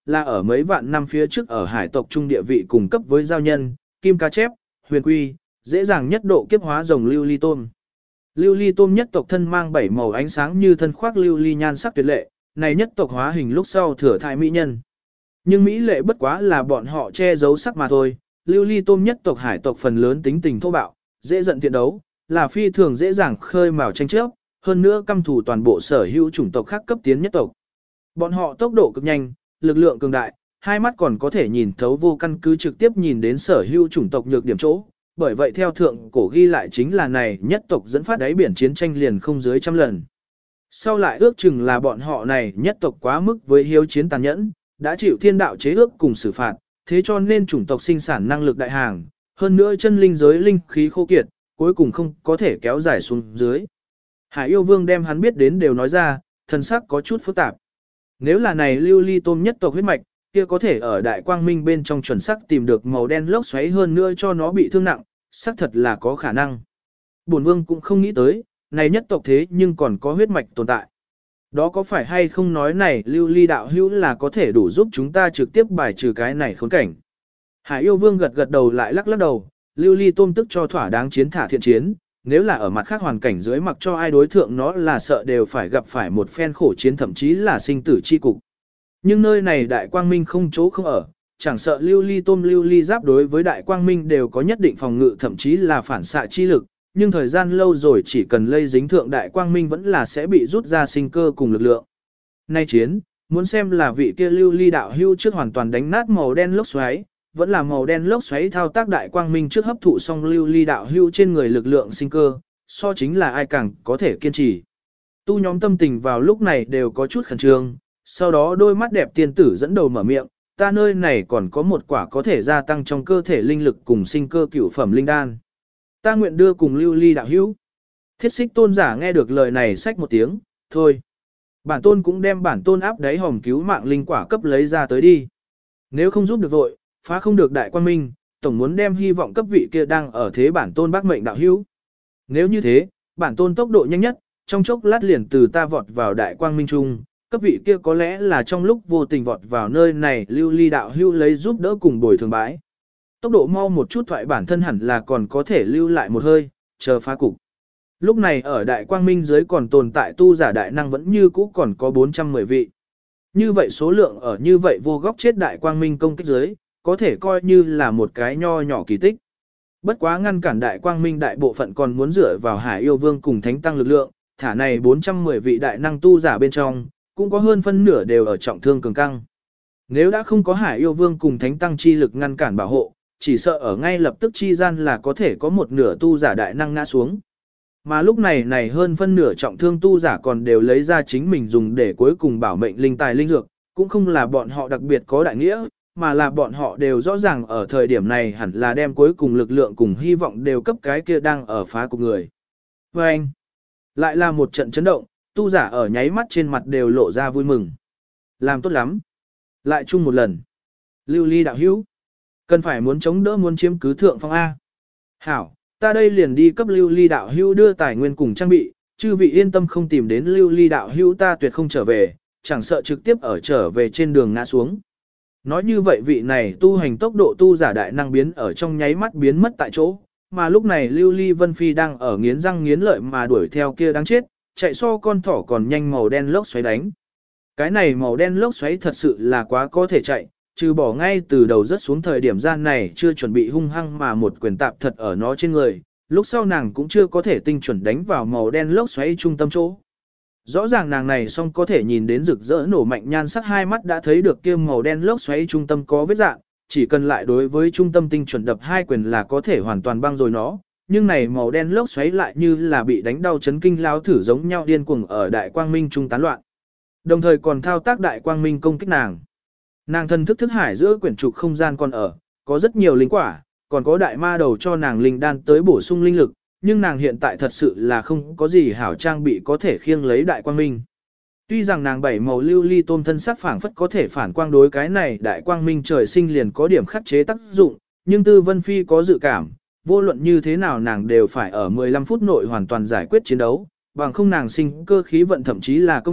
là ở mấy vạn năm phía trước ở hải tộc trung địa vị cùng cấp với giao nhân, kim cá chép, huyền quy, dễ dàng nhất độ kiếp hóa rồng lưu ly tôm. Lưu ly tôm nhất tộc thân mang 7 màu ánh sáng như thân khoác lưu ly nhan sắc tuyệt lệ, này nhất tộc hóa hình lúc sau thừa thai mỹ nhân. Nhưng mỹ lệ bất quá là bọn họ che giấu sắc mà thôi, lưu ly tôm nhất tộc hải tộc phần lớn tính tình thô bạo, dễ giận thiện đấu, là phi thường dễ dàng khơi mào tranh chấp, hơn nữa căm thù toàn bộ sở hữu chủng tộc khác cấp tiến nhất tộc. Bọn họ tốc độ cực nhanh, lực lượng cường đại, hai mắt còn có thể nhìn thấu vô căn cứ trực tiếp nhìn đến sở hữu chủng tộc nhược điểm chỗ. Bởi vậy theo thượng cổ ghi lại chính là này nhất tộc dẫn phát đáy biển chiến tranh liền không dưới 100 lần. Sau lại ước chừng là bọn họ này nhất tộc quá mức với hiếu chiến tàn nhẫn, đã chịu thiên đạo chế ước cùng xử phạt, thế cho nên chủng tộc sinh sản năng lực đại hàng, hơn nữa chân linh giới linh khí khô kiệt, cuối cùng không có thể kéo dài xuống dưới. Hải yêu vương đem hắn biết đến đều nói ra, thần sắc có chút phức tạp. Nếu là này lưu ly tôm nhất tộc huyết mạch, kia có thể ở đại quang minh bên trong chuẩn xác tìm được màu đen lốc xoáy hơn nữa cho nó bị thương nặng, xác thật là có khả năng. Bổn vương cũng không nghĩ tới, này nhất tộc thế nhưng còn có huyết mạch tồn tại. Đó có phải hay không nói này lưu ly đạo hữu là có thể đủ giúp chúng ta trực tiếp bài trừ cái này khốn cảnh. Hải yêu vương gật gật đầu lại lắc lắc đầu, lưu ly tôm tức cho thỏa đáng chiến thả thiện chiến, nếu là ở mặt khác hoàn cảnh dưới mặc cho ai đối thượng nó là sợ đều phải gặp phải một phen khổ chiến thậm chí là sinh tử chi cục. Nhưng nơi này đại quang minh không chỗ không ở, chẳng sợ lưu ly tôm lưu ly giáp đối với đại quang minh đều có nhất định phòng ngự thậm chí là phản xạ chi lực, nhưng thời gian lâu rồi chỉ cần lây dính thượng đại quang minh vẫn là sẽ bị rút ra sinh cơ cùng lực lượng. Nay chiến, muốn xem là vị kia lưu ly đạo hưu trước hoàn toàn đánh nát màu đen lốc xoáy, vẫn là màu đen lốc xoáy thao tác đại quang minh trước hấp thụ xong lưu ly đạo hưu trên người lực lượng sinh cơ, so chính là ai càng có thể kiên trì. Tu nhóm tâm tình vào lúc này đều có chút khẩn trương, sau đó đôi mắt đẹp tiên tử dẫn đầu mở miệng, ta nơi này còn có một quả có thể gia tăng trong cơ thể linh lực cùng sinh cơ cửu phẩm linh đan. Ta nguyện đưa cùng lưu ly đạo hữu. Thiết xích tôn giả nghe được lời này xách một tiếng, thôi. Bản tôn cũng đem bản tôn áp đáy hòm cứu mạng linh quả cấp lấy ra tới đi. Nếu không giúp được vội, phá không được đại quan minh, tổng muốn đem hy vọng cấp vị kia đang ở thế bản tôn bác mệnh đạo hữu. Nếu như thế, bản tôn tốc độ nhanh nhất, trong chốc lát liền từ ta vọt vào đại quang minh trung, cấp vị kia có lẽ là trong lúc vô tình vọt vào nơi này lưu ly đạo hữu lấy giúp đỡ cùng bồi thường bãi. Tốc độ mau một chút thoại bản thân hẳn là còn có thể lưu lại một hơi, chờ phá cục. Lúc này ở đại quang minh dưới còn tồn tại tu giả đại năng vẫn như cũ còn có 410 vị. Như vậy số lượng ở như vậy vô góc chết đại quang minh công kích dưới, có thể coi như là một cái nho nhỏ kỳ tích. Bất quá ngăn cản đại quang minh đại bộ phận còn muốn dựa vào hải yêu vương cùng thánh tăng lực lượng, thả này 410 vị đại năng tu giả bên trong, cũng có hơn phân nửa đều ở trọng thương cường căng. Nếu đã không có hải yêu vương cùng thánh tăng chi lực ngăn cản bảo hộ, chỉ sợ ở ngay lập tức chi gian là có thể có một nửa tu giả đại năng ngã xuống. Mà lúc này hơn phân nửa trọng thương tu giả còn đều lấy ra chính mình dùng để cuối cùng bảo mệnh linh tài linh dược, cũng không là bọn họ đặc biệt có đại nghĩa, mà là bọn họ đều rõ ràng ở thời điểm này hẳn là đem cuối cùng lực lượng cùng hy vọng đều cấp cái kia đang ở phá cục người. Và anh, lại là một trận chấn động, tu giả ở nháy mắt trên mặt đều lộ ra vui mừng. Làm tốt lắm. Lại chung một lần. Lưu ly đạo hữu. Cần phải muốn chống đỡ muốn chiếm cứ thượng phong A. Hảo, ta đây liền đi cấp lưu ly đạo hữu đưa tài nguyên cùng trang bị, chư vị yên tâm không tìm đến lưu ly đạo hữu ta tuyệt không trở về, chẳng sợ trực tiếp ở trở về trên đường ngã xuống. Nói như vậy vị này tu hành tốc độ tu giả đại năng biến ở trong nháy mắt biến mất tại chỗ, mà lúc này lưu ly vân phi đang ở nghiến răng nghiến lợi mà đuổi theo kia đáng chết, chạy so con thỏ còn nhanh màu đen lốc xoáy đánh. Cái này màu đen lốc xoáy thật sự là quá có thể chạy, trừ bỏ ngay từ đầu rớt xuống thời điểm gian này chưa chuẩn bị hung hăng mà một quyền tạp thật ở nó trên người, lúc sau nàng cũng chưa có thể tinh chuẩn đánh vào màu đen lốc xoáy trung tâm chỗ. Rõ ràng nàng này song có thể nhìn đến rực rỡ nổ mạnh nhan sắc hai mắt đã thấy được kia màu đen lốc xoáy trung tâm có vết dạng, chỉ cần lại đối với trung tâm tinh chuẩn đập hai quyền là có thể hoàn toàn băng rồi nó, nhưng này màu đen lốc xoáy lại như là bị đánh đau chấn kinh lao thử giống nhau điên cuồng ở đại quang minh trung tán loạn. Đồng thời còn thao tác đại quang minh công kích nàng. Nàng thân thức thức hải giữa quyển trục không gian còn ở, có rất nhiều linh quả, còn có đại ma đầu cho nàng linh đan tới bổ sung linh lực, nhưng nàng hiện tại thật sự là không có gì hảo trang bị có thể khiêng lấy đại quang minh. Tuy rằng nàng bảy màu lưu ly tôm thân sắc phảng phất có thể phản quang đối cái này đại quang minh trời sinh liền có điểm khắc chế tác dụng, nhưng Tư Vân Phi có dự cảm, vô luận như thế nào nàng đều phải ở 15 phút nội hoàn toàn giải quyết chiến đấu, bằng không nàng sinh cơ khí vận thậm chí là công đức,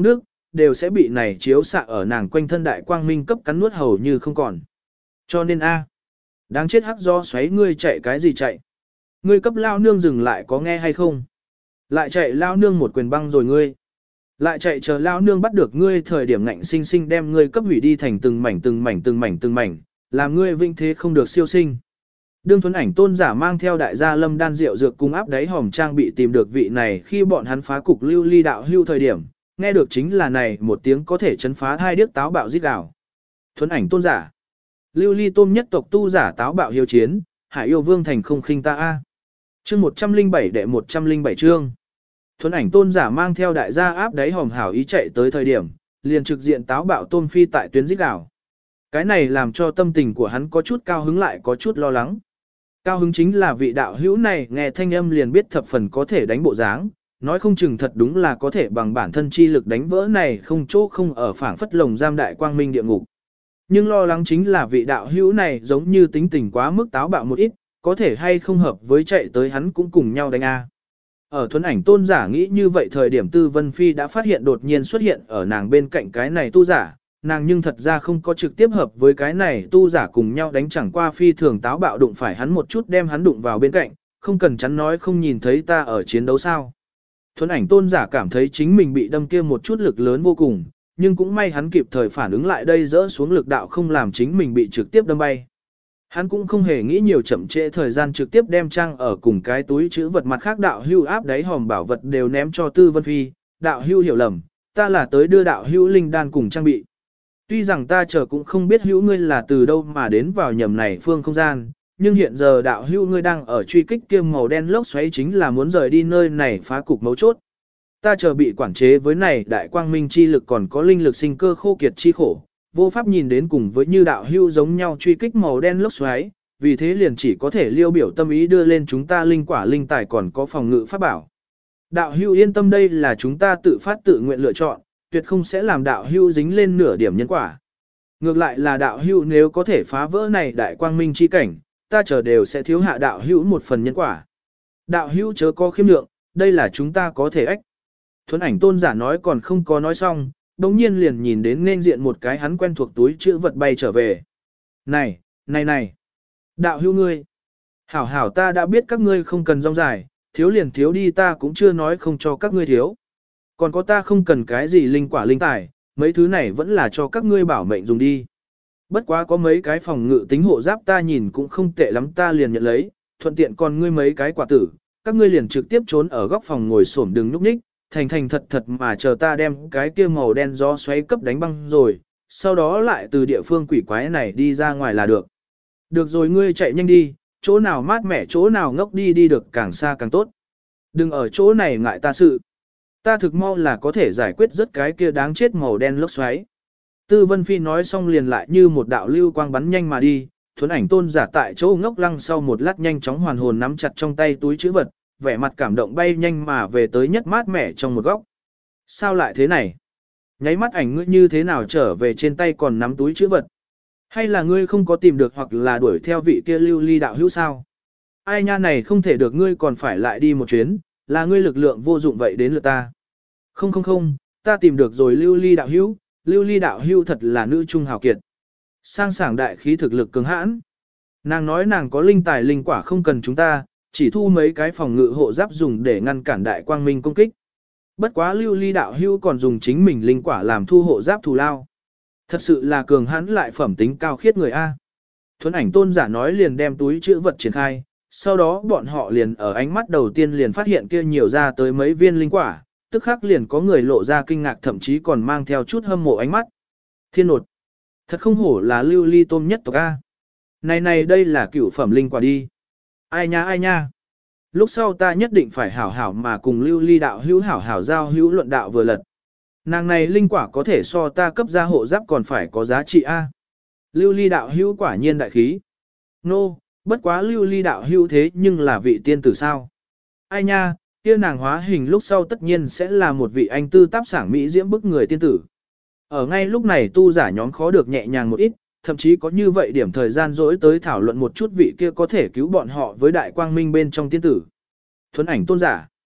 đều sẽ bị này chiếu xạ ở nàng quanh thân đại quang minh cấp cắn nuốt hầu như không còn. Cho nên a, đáng chết hắc do xoáy ngươi chạy cái gì chạy? Ngươi cấp lao nương dừng lại có nghe hay không? Lại chạy lao nương một quyền băng rồi ngươi. Lại chạy chờ lao nương bắt được ngươi thời điểm ngạnh sinh sinh đem ngươi cấp hủy đi thành từng mảnh từng mảnh từng mảnh từng mảnh, làm ngươi vinh thế không được siêu sinh. Đương Thuấn Ảnh Tôn giả mang theo đại gia Lâm Đan rượu dược cung áp đáy hòm trang bị tìm được vị này khi bọn hắn phá cục lưu ly đạo hưu thời điểm, nghe được chính là này một tiếng có thể chấn phá hai điếc táo bạo giết gào. Thuấn Ảnh Tôn giả, lưu ly tôm nhất tộc tu giả táo bạo hiếu chiến, Hải yêu vương thành không khinh ta a. Chương 107 đệ 107 chương. Thuấn Ảnh Tôn giả mang theo đại gia áp đáy hòm hảo ý chạy tới thời điểm, liền trực diện táo bạo tôm phi tại tuyến giết gào. Cái này làm cho tâm tình của hắn có chút cao hứng lại có chút lo lắng. Cao hứng chính là vị đạo hữu này nghe thanh âm liền biết thập phần có thể đánh bộ dáng, nói không chừng thật đúng là có thể bằng bản thân chi lực đánh vỡ này không chỗ không ở phảng phất lồng giam đại quang minh địa ngục. Nhưng lo lắng chính là vị đạo hữu này giống như tính tình quá mức táo bạo một ít, có thể hay không hợp với chạy tới hắn cũng cùng nhau đánh a. Ở Thuấn Ảnh Tôn giả nghĩ như vậy thời điểm Tư Vân Phi đã phát hiện đột nhiên xuất hiện ở nàng bên cạnh cái này tu giả, nàng nhưng thật ra không có trực tiếp hợp với cái này tu giả cùng nhau đánh, chẳng qua phi thường táo bạo đụng phải hắn một chút đem hắn đụng vào bên cạnh, không cần chắn nói không nhìn thấy ta ở chiến đấu sao. Thuấn Ảnh Tôn giả cảm thấy chính mình bị đâm kia một chút lực lớn vô cùng, nhưng cũng may hắn kịp thời phản ứng lại đây dỡ xuống lực đạo không làm chính mình bị trực tiếp đâm bay. Hắn cũng không hề nghĩ nhiều chậm trễ thời gian trực tiếp đem trang ở cùng cái túi chữ vật mặt khác đạo hưu áp đáy hòm bảo vật đều ném cho Tư Vân Phi, đạo hưu hiểu lầm, ta là tới đưa đạo hưu linh đan cùng trang bị. Tuy rằng ta chờ cũng không biết hữu ngươi là từ đâu mà đến vào nhầm này phương không gian, nhưng hiện giờ đạo hữu ngươi đang ở truy kích kiêm màu đen lốc xoáy chính là muốn rời đi nơi này phá cục mấu chốt. Ta chờ bị quản chế với này đại quang minh chi lực còn có linh lực sinh cơ khô kiệt chi khổ, vô pháp nhìn đến cùng với như đạo hữu giống nhau truy kích màu đen lốc xoáy, vì thế liền chỉ có thể liêu biểu tâm ý đưa lên chúng ta linh quả linh tài còn có phòng ngự pháp bảo. Đạo hữu yên tâm đây là chúng ta tự phát tự nguyện lựa chọn, tuyệt không sẽ làm đạo hưu dính lên nửa điểm nhân quả. Ngược lại là đạo hưu nếu có thể phá vỡ này đại quang minh chi cảnh, ta chờ đều sẽ thiếu hạ đạo hưu một phần nhân quả. Đạo hưu chớ có khiêm lượng, đây là chúng ta có thể ách. Thuấn Ảnh Tôn giả nói còn không có nói xong, đồng nhiên liền nhìn đến nên diện một cái hắn quen thuộc túi chữ vật bay trở về. Này, này này, đạo hưu ngươi. Hảo hảo ta đã biết các ngươi không cần rong dài, thiếu liền thiếu đi ta cũng chưa nói không cho các ngươi thiếu. Còn có ta không cần cái gì linh quả linh tài, mấy thứ này vẫn là cho các ngươi bảo mệnh dùng đi. Bất quá có mấy cái phòng ngự tính hộ giáp ta nhìn cũng không tệ lắm ta liền nhận lấy, thuận tiện còn ngươi mấy cái quả tử, các ngươi liền trực tiếp trốn ở góc phòng ngồi xổm đừng núp ních, thành thành thật thật mà chờ ta đem cái kia màu đen gió xoáy cấp đánh băng rồi, sau đó lại từ địa phương quỷ quái này đi ra ngoài là được. Được rồi ngươi chạy nhanh đi, chỗ nào mát mẻ chỗ nào ngốc đi đi được càng xa càng tốt. Đừng ở chỗ này ngại ta sự. Ta thực mau là có thể giải quyết rất cái kia đáng chết màu đen lốc xoáy. Tư Vân Phi nói xong liền lại như một đạo lưu quang bắn nhanh mà đi, Thuấn Ảnh Tôn giả tại chỗ ngốc lăng sau một lát nhanh chóng hoàn hồn nắm chặt trong tay túi trữ vật, vẻ mặt cảm động bay nhanh mà về tới nhất mát mẻ trong một góc. Sao lại thế này? Nháy mắt ảnh ngươi như thế nào trở về trên tay còn nắm túi trữ vật? Hay là ngươi không có tìm được hoặc là đuổi theo vị kia lưu ly đạo hữu sao? Ai nha này không thể được ngươi còn phải lại đi một chuyến, là ngươi lực lượng vô dụng vậy đến lượt ta. Không không không, ta tìm được rồi lưu ly đạo hữu thật là nữ trung hào kiệt. Sang sảng đại khí thực lực cường hãn. Nàng nói nàng có linh tài linh quả không cần chúng ta, chỉ thu mấy cái phòng ngự hộ giáp dùng để ngăn cản đại quang minh công kích. Bất quá lưu ly đạo hữu còn dùng chính mình linh quả làm thu hộ giáp thù lao. Thật sự là cường hãn lại phẩm tính cao khiết người A. Thuấn Ảnh Tôn giả nói liền đem túi chữ vật triển khai, sau đó bọn họ liền ở ánh mắt đầu tiên liền phát hiện kia nhiều ra tới mấy viên linh quả, tức khắc liền có người lộ ra kinh ngạc thậm chí còn mang theo chút hâm mộ ánh mắt. Thiên nột! Thật không hổ là lưu ly tôm nhất tộc A. Này này đây là cửu phẩm linh quả đi. Ai nha. Lúc sau ta nhất định phải hảo hảo mà cùng lưu ly đạo hữu hảo hảo giao hữu luận đạo vừa lật. Nàng này linh quả có thể so ta cấp ra hộ giáp còn phải có giá trị A. Lưu ly đạo hữu quả nhiên đại khí. Nô, bất quá lưu ly đạo hữu thế nhưng là vị tiên tử sao. Ai nha, kia nàng hóa hình lúc sau tất nhiên sẽ là một vị anh tư táp sảng mỹ diễm bức người tiên tử. Ở ngay lúc này tu giả nhóm khó được nhẹ nhàng một ít, thậm chí có như vậy điểm thời gian dỗi tới thảo luận một chút vị kia có thể cứu bọn họ với đại quang minh bên trong tiên tử. Thuấn Ảnh Tôn giả.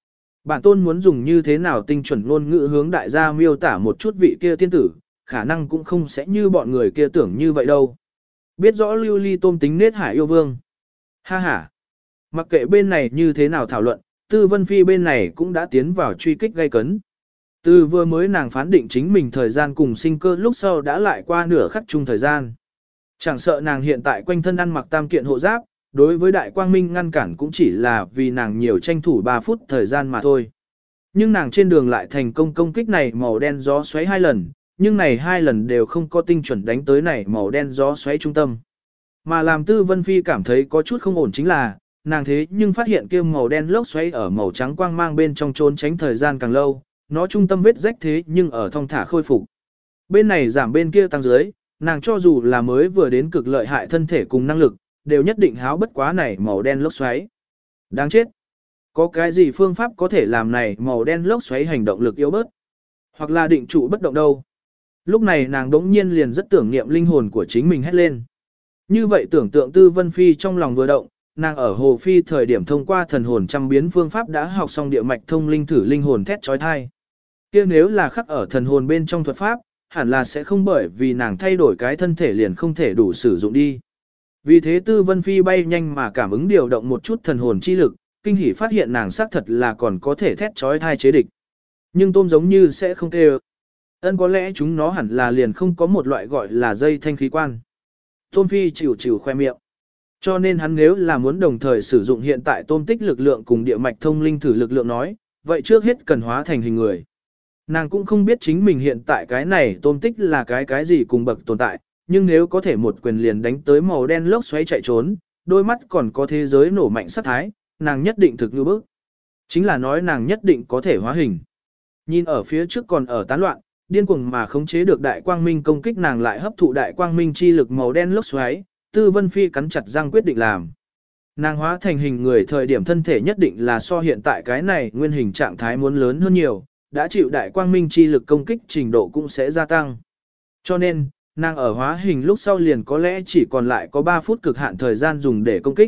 Bản tôn muốn dùng như thế nào tinh chuẩn ngôn ngữ hướng đại gia miêu tả một chút vị kia tiên tử, khả năng cũng không sẽ như bọn người kia tưởng như vậy đâu. Biết rõ lưu ly tôm tính nết hải yêu vương. Ha ha. Mặc kệ bên này như thế nào thảo luận, Tư Vân Phi bên này cũng đã tiến vào truy kích gay cấn. Từ vừa mới nàng phán định chính mình thời gian cùng sinh cơ lúc sau đã lại qua nửa khắc chung thời gian. Chẳng sợ nàng hiện tại quanh thân ăn mặc tam kiện hộ giáp, đối với đại quang minh ngăn cản cũng chỉ là vì nàng nhiều tranh thủ 3 phút thời gian mà thôi. Nhưng nàng trên đường lại thành công công kích này màu đen gió xoáy 2 lần, nhưng này 2 lần đều không có tinh chuẩn đánh tới này màu đen gió xoáy trung tâm. Mà làm Tư Vân Phi cảm thấy có chút không ổn chính là, nàng thế nhưng phát hiện kia màu đen lốc xoáy ở màu trắng quang mang bên trong trốn tránh thời gian càng lâu, nó trung tâm vết rách thế nhưng ở thong thả khôi phục. Bên này giảm bên kia tăng dưới, nàng cho dù là mới vừa đến cực lợi hại thân thể cùng năng lực, đều nhất định háo bất quá này màu đen lốc xoáy. Đáng chết! Có cái gì phương pháp có thể làm này màu đen lốc xoáy hành động lực yếu bớt? Hoặc là định trụ bất động đâu? Lúc này nàng đống nhiên liền rất tưởng niệm linh hồn của chính mình hét lên. Như vậy tưởng tượng Tư Vân Phi trong lòng vừa động, nàng ở Hồ Phi thời điểm thông qua thần hồn trăm biến phương pháp đã học xong địa mạch thông linh thử linh hồn thét trói thai. Kia nếu là khắc ở thần hồn bên trong thuật pháp, hẳn là sẽ không bởi vì nàng thay đổi cái thân thể liền không thể đủ sử dụng đi. Vì thế Tư Vân Phi bay nhanh mà cảm ứng điều động một chút thần hồn chi lực, kinh hỉ phát hiện nàng xác thật là còn có thể thét trói thai chế địch. Nhưng tôm giống như sẽ không kêu. Có lẽ chúng nó hẳn là liền không có một loại gọi là dây thanh khí quan. Tôm Phi chịu khoe miệng. Cho nên hắn nếu là muốn đồng thời sử dụng hiện tại tôm tích lực lượng cùng địa mạch thông linh thử lực lượng nói, vậy trước hết cần hóa thành hình người. Nàng cũng không biết chính mình hiện tại cái này tôm tích là cái gì cùng bậc tồn tại, nhưng nếu có thể một quyền liền đánh tới màu đen lốc xoáy chạy trốn, đôi mắt còn có thế giới nổ mạnh sát thái, nàng nhất định thực như bức. Chính là nói nàng nhất định có thể hóa hình. Nhìn ở phía trước còn ở tán loạn, điên cuồng mà khống chế được đại quang minh công kích nàng lại hấp thụ đại quang minh chi lực màu đen lốc xoáy, Tư Vân Phi cắn chặt răng quyết định làm. Nàng hóa thành hình người thời điểm thân thể nhất định là so hiện tại cái này nguyên hình trạng thái muốn lớn hơn nhiều, đã chịu đại quang minh chi lực công kích trình độ cũng sẽ gia tăng. Cho nên, nàng ở hóa hình lúc sau liền có lẽ chỉ còn lại có 3 phút cực hạn thời gian dùng để công kích.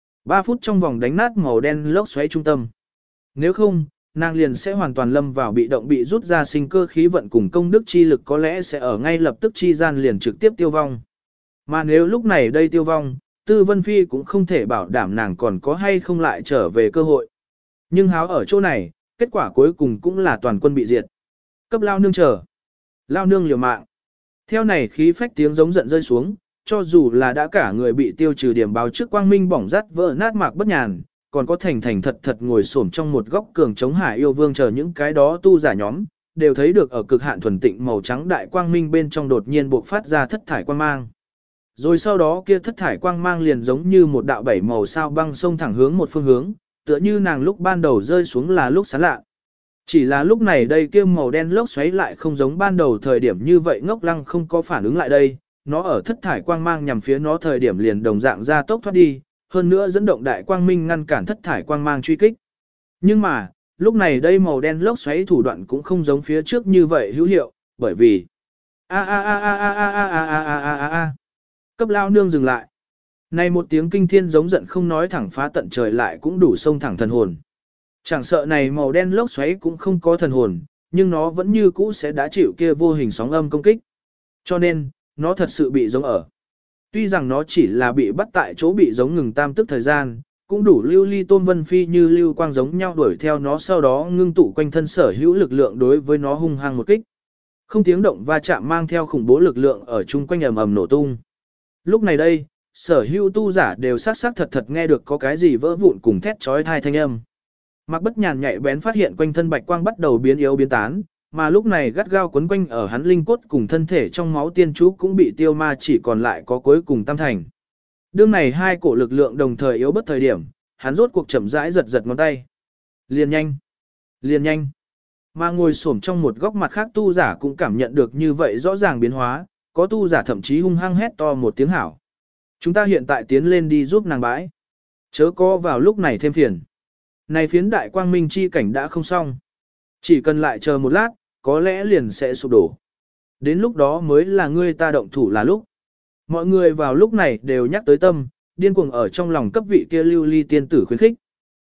3 phút trong vòng đánh nát màu đen lốc xoáy trung tâm. Nếu không, nàng liền sẽ hoàn toàn lâm vào bị động bị rút ra sinh cơ khí vận cùng công đức chi lực có lẽ sẽ ở ngay lập tức chi gian liền trực tiếp tiêu vong. Mà nếu lúc này đây tiêu vong, Tư Vân Phi cũng không thể bảo đảm nàng còn có hay không lại trở về cơ hội. Nhưng háo ở chỗ này, kết quả cuối cùng cũng là toàn quân bị diệt. Cấp lao nương chờ. Lao nương liều mạng. Theo này khí phách tiếng giống giận rơi xuống, cho dù là đã cả người bị tiêu trừ điểm báo trước quang minh bỏng rát vỡ nát mạc bất nhàn, còn có thành thành thật thật ngồi xổm trong một góc cường chống hải yêu vương chờ những cái đó tu giả nhóm, đều thấy được ở cực hạn thuần tịnh màu trắng đại quang minh bên trong đột nhiên bộc phát ra thất thải quang mang. Rồi sau đó kia thất thải quang mang liền giống như một đạo bảy màu sao băng sông thẳng hướng một phương hướng, tựa như nàng lúc ban đầu rơi xuống là lúc sáng lạ. Chỉ là lúc này đây kia màu đen lốc xoáy lại không giống ban đầu thời điểm như vậy ngốc lăng không có phản ứng lại đây, nó ở thất thải quang mang nhằm phía nó thời điểm liền đồng dạng ra tốc thoát đi, hơn nữa dẫn động đại quang minh ngăn cản thất thải quang mang truy kích. Nhưng mà, lúc này đây màu đen lốc xoáy thủ đoạn cũng không giống phía trước như vậy hữu hiệu, bởi vì cấp lao nương dừng lại. Này một tiếng kinh thiên giống giận không nói thẳng phá tận trời lại cũng đủ sông thẳng thần hồn. Chẳng sợ này màu đen lốc xoáy cũng không có thần hồn, nhưng nó vẫn như cũ sẽ đã chịu kia vô hình sóng âm công kích. Cho nên, nó thật sự bị giống ở. Tuy rằng nó chỉ là bị bắt tại chỗ bị giống ngừng tam tức thời gian, cũng đủ lưu ly tôn vân phi như lưu quang giống nhau đuổi theo nó sau đó ngưng tụ quanh thân sở hữu lực lượng đối với nó hung hăng một kích. Không tiếng động va chạm mang theo khủng bố lực lượng ở chung quanh ầm ầm nổ tung. Lúc này đây, sở hữu tu giả đều xác thật thật nghe được có cái gì vỡ vụn cùng thét chói tai thanh âm. Mạc Bất Nhàn nhạy bén phát hiện quanh thân bạch quang bắt đầu biến yếu biến tán, mà lúc này gắt gao quấn quanh ở hắn linh cốt cùng thân thể trong máu tiên chú cũng bị tiêu ma chỉ còn lại có cuối cùng tam thành. Đương này hai cổ lực lượng đồng thời yếu bất thời điểm, hắn rốt cuộc chậm rãi giật giật ngón tay. Liền nhanh, liền nhanh. Mà ngồi xổm trong một góc mặt khác tu giả cũng cảm nhận được như vậy rõ ràng biến hóa, có tu giả thậm chí hung hăng hét to một tiếng hảo. Chúng ta hiện tại tiến lên đi giúp nàng bãi. Chớ có vào lúc này thêm phiền. Này phiến đại quang minh chi cảnh đã không xong. Chỉ cần lại chờ một lát, có lẽ liền sẽ sụp đổ. Đến lúc đó mới là ngươi ta động thủ là lúc. Mọi người vào lúc này đều nhắc tới tâm, điên cuồng ở trong lòng cấp vị kia lưu ly tiên tử khuyến khích.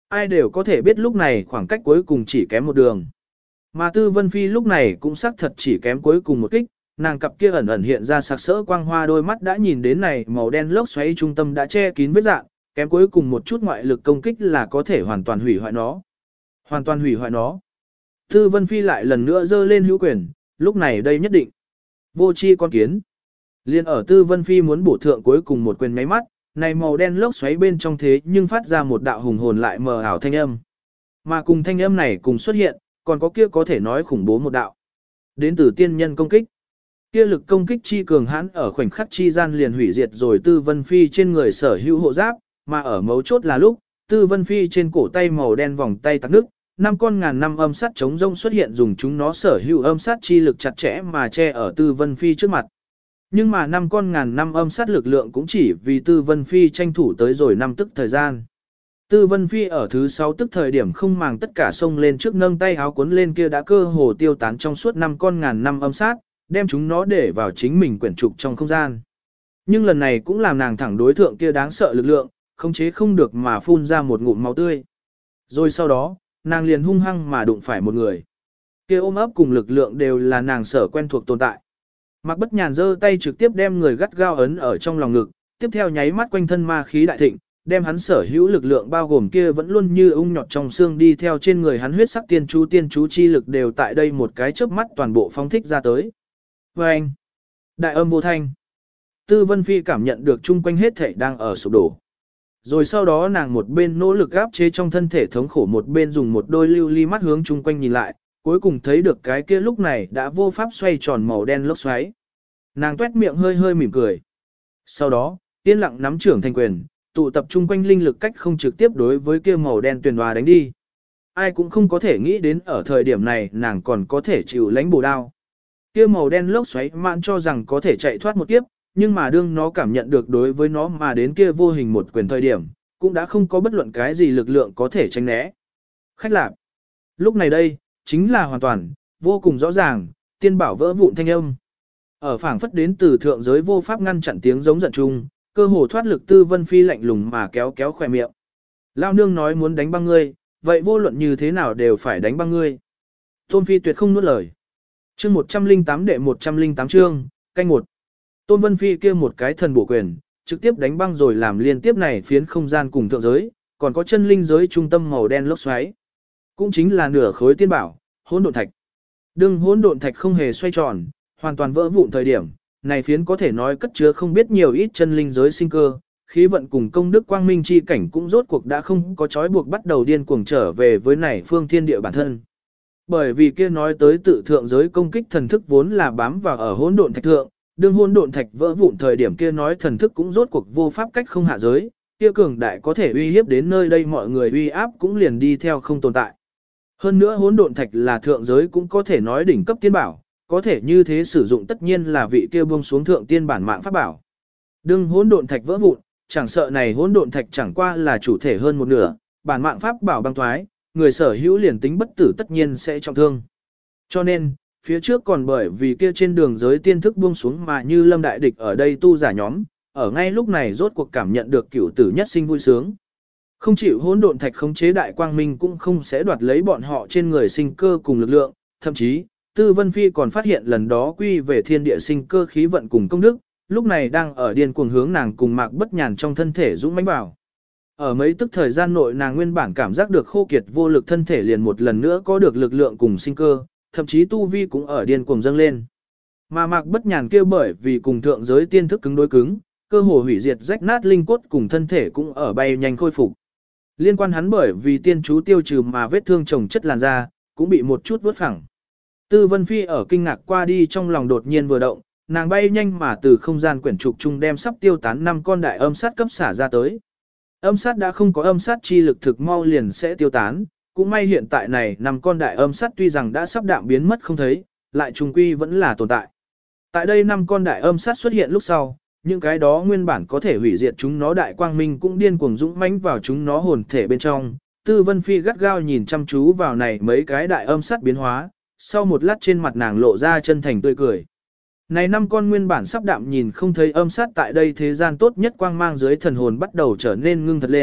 Ai đều có thể biết lúc này khoảng cách cuối cùng chỉ kém một đường. Mà Tư Vân Phi lúc này cũng xác thật chỉ kém cuối cùng một kích, nàng cặp kia ẩn ẩn hiện ra sặc sỡ quang hoa đôi mắt đã nhìn đến này màu đen lốc xoáy trung tâm đã che kín vết dạn, kém cuối cùng một chút ngoại lực công kích là có thể hoàn toàn hủy hoại nó. Hoàn toàn hủy hoại nó. Tư Vân Phi lại lần nữa giơ lên hữu quyền, lúc này đây nhất định. Vô chi con kiến. Liên ở Tư Vân Phi muốn bổ thượng cuối cùng một quyền nháy mắt, này màu đen lốc xoáy bên trong thế nhưng phát ra một đạo hùng hồn lại mờ ảo thanh âm. Mà cùng thanh âm này cùng xuất hiện, còn có kia có thể nói khủng bố một đạo. Đến từ tiên nhân công kích. Kia lực công kích chi cường hãn ở khoảnh khắc chi gian liền hủy diệt rồi Tư Vân Phi trên người sở hữu hộ giáp, mà ở mấu chốt là lúc, Tư Vân Phi trên cổ tay màu đen vòng tay tắc nước, 5 con ngàn năm âm sát chống rông xuất hiện dùng chúng nó sở hữu âm sát chi lực chặt chẽ mà che ở Tư Vân Phi trước mặt. Nhưng mà 5 con ngàn năm âm sát lực lượng cũng chỉ vì Tư Vân Phi tranh thủ tới rồi 5 tức thời gian. Tư Vân Phi ở thứ 6 tức thời điểm không màng tất cả xông lên trước nâng tay háo cuốn lên kia đã cơ hồ tiêu tán trong suốt 5 con ngàn năm âm sát, đem chúng nó để vào chính mình quyển trục trong không gian. Nhưng lần này cũng làm nàng thẳng đối thượng kia đáng sợ lực lượng, khống chế không được mà phun ra một ngụm máu tươi. Rồi sau đó, nàng liền hung hăng mà đụng phải một người. Kia ôm ấp cùng lực lượng đều là nàng sở quen thuộc tồn tại. Mạc Bất Nhàn giơ tay trực tiếp đem người gắt gao ấn ở trong lòng ngực, tiếp theo nháy mắt quanh thân ma khí đại thịnh, đem hắn sở hữu lực lượng bao gồm kia vẫn luôn như ung nhọt trong xương đi theo trên người hắn huyết sắc tiên chú chi lực đều tại đây một cái chớp mắt toàn bộ phóng thích ra tới. Và anh, đại âm vô thanh. Tư Vân Phi cảm nhận được chung quanh hết thể đang ở sụp đổ. Rồi sau đó nàng một bên nỗ lực áp chế trong thân thể thống khổ một bên dùng một đôi lưu ly mắt hướng chung quanh nhìn lại, cuối cùng thấy được cái kia lúc này đã vô pháp xoay tròn màu đen lốc xoáy. Nàng tuét miệng hơi hơi mỉm cười. Sau đó, yên lặng nắm trưởng thành quyền, tụ tập chung quanh linh lực cách không trực tiếp đối với kia màu đen tuyền hòa đánh đi. Ai cũng không có thể nghĩ đến ở thời điểm này nàng còn có thể chịu lãnh bổ đao. Kia màu đen lốc xoáy mạn cho rằng có thể chạy thoát một kiếp, nhưng mà đương nó cảm nhận được đối với nó mà đến kia vô hình một quyền thời điểm, cũng đã không có bất luận cái gì lực lượng có thể tránh né. Khách lạc. Lúc này đây, chính là hoàn toàn, vô cùng rõ ràng, tiên bảo vỡ vụn thanh âm. Ở phảng phất đến từ thượng giới vô pháp ngăn chặn tiếng giống giận chung, cơ hồ thoát lực Tư Vân Phi lạnh lùng mà kéo kéo khỏe miệng. Lao nương nói muốn đánh băng ngươi, vậy vô luận như thế nào đều phải đánh băng ngươi. Tôn Phi tuyệt không nuốt lời. Chương 108 đệ 108 chương, canh 1. Tôn Vân Phi kia một cái thần bổ quyền, trực tiếp đánh băng rồi làm liên tiếp này phiến không gian cùng thượng giới, còn có chân linh giới trung tâm màu đen lốc xoáy. Cũng chính là nửa khối tiên bảo, hỗn độn thạch. Đương hỗn độn thạch không hề xoay tròn, hoàn toàn vỡ vụn thời điểm, này phiến có thể nói cất chứa không biết nhiều ít chân linh giới sinh cơ, khí vận cùng công đức quang minh chi cảnh cũng rốt cuộc đã không có trói buộc bắt đầu điên cuồng trở về với này phương thiên địa bản thân. Bởi vì kia nói tới tự thượng giới công kích thần thức vốn là bám vào ở hỗn độn thạch thượng, đương hỗn độn thạch vỡ vụn thời điểm kia nói thần thức cũng rốt cuộc vô pháp cách không hạ giới, kia cường đại có thể uy hiếp đến nơi đây mọi người uy áp cũng liền đi theo không tồn tại. Hơn nữa hỗn độn thạch là thượng giới cũng có thể nói đỉnh cấp tiên bảo, có thể như thế sử dụng tất nhiên là vị kia buông xuống thượng tiên bản mạng pháp bảo. Đương hỗn độn thạch vỡ vụn, chẳng sợ này hỗn độn thạch chẳng qua là chủ thể hơn một nửa, bản mạng pháp bảo băng thoái, người sở hữu liền tính bất tử tất nhiên sẽ trọng thương. Cho nên, phía trước còn bởi vì kia trên đường giới tiên thức buông xuống mà như lâm đại địch ở đây tu giả nhóm, ở ngay lúc này rốt cuộc cảm nhận được cửu tử nhất sinh vui sướng. Không chịu hỗn độn thạch khống chế đại quang minh cũng không sẽ đoạt lấy bọn họ trên người sinh cơ cùng lực lượng, thậm chí, Tư Vân Phi còn phát hiện lần đó quy về thiên địa sinh cơ khí vận cùng công đức, lúc này đang ở điên cuồng hướng nàng cùng Mạc Bất Nhàn trong thân thể dũng mãnh vào. Ở mấy tức thời gian nội nàng nguyên bản cảm giác được khô kiệt vô lực thân thể liền một lần nữa có được lực lượng cùng sinh cơ, thậm chí tu vi cũng ở điên cuồng dâng lên. Mà Mạc Bất Nhàn kêu bởi vì cùng thượng giới tiên thức cứng đối cứng, cơ hồ hủy diệt rách nát linh cốt cùng thân thể cũng ở bay nhanh khôi phục. Liên quan hắn bởi vì tiên chú tiêu trừ mà vết thương chồng chất làn da, cũng bị một chút vớt phẳng. Tư Vân Phi ở kinh ngạc qua đi trong lòng đột nhiên vừa động, nàng bay nhanh mà từ không gian quyển trục trung đem sắp tiêu tán 5 con đại âm sát cấp xả ra tới. Âm sát đã không có âm sát chi lực thực mau liền sẽ tiêu tán, cũng may hiện tại này 5 con đại âm sát tuy rằng đã sắp đạm biến mất không thấy, lại trùng quy vẫn là tồn tại. Tại đây 5 con đại âm sát xuất hiện lúc sau, những cái đó nguyên bản có thể hủy diệt chúng nó đại quang minh cũng điên cuồng dũng mãnh vào chúng nó hồn thể bên trong. Tư Vân Phi gắt gao nhìn chăm chú vào này mấy cái đại âm sát biến hóa, sau một lát trên mặt nàng lộ ra chân thành tươi cười. Này 5 con nguyên bản sắp đạm nhìn không thấy âm sát tại đây thế gian tốt nhất quang mang dưới thần hồn bắt đầu trở nên ngưng thật lên,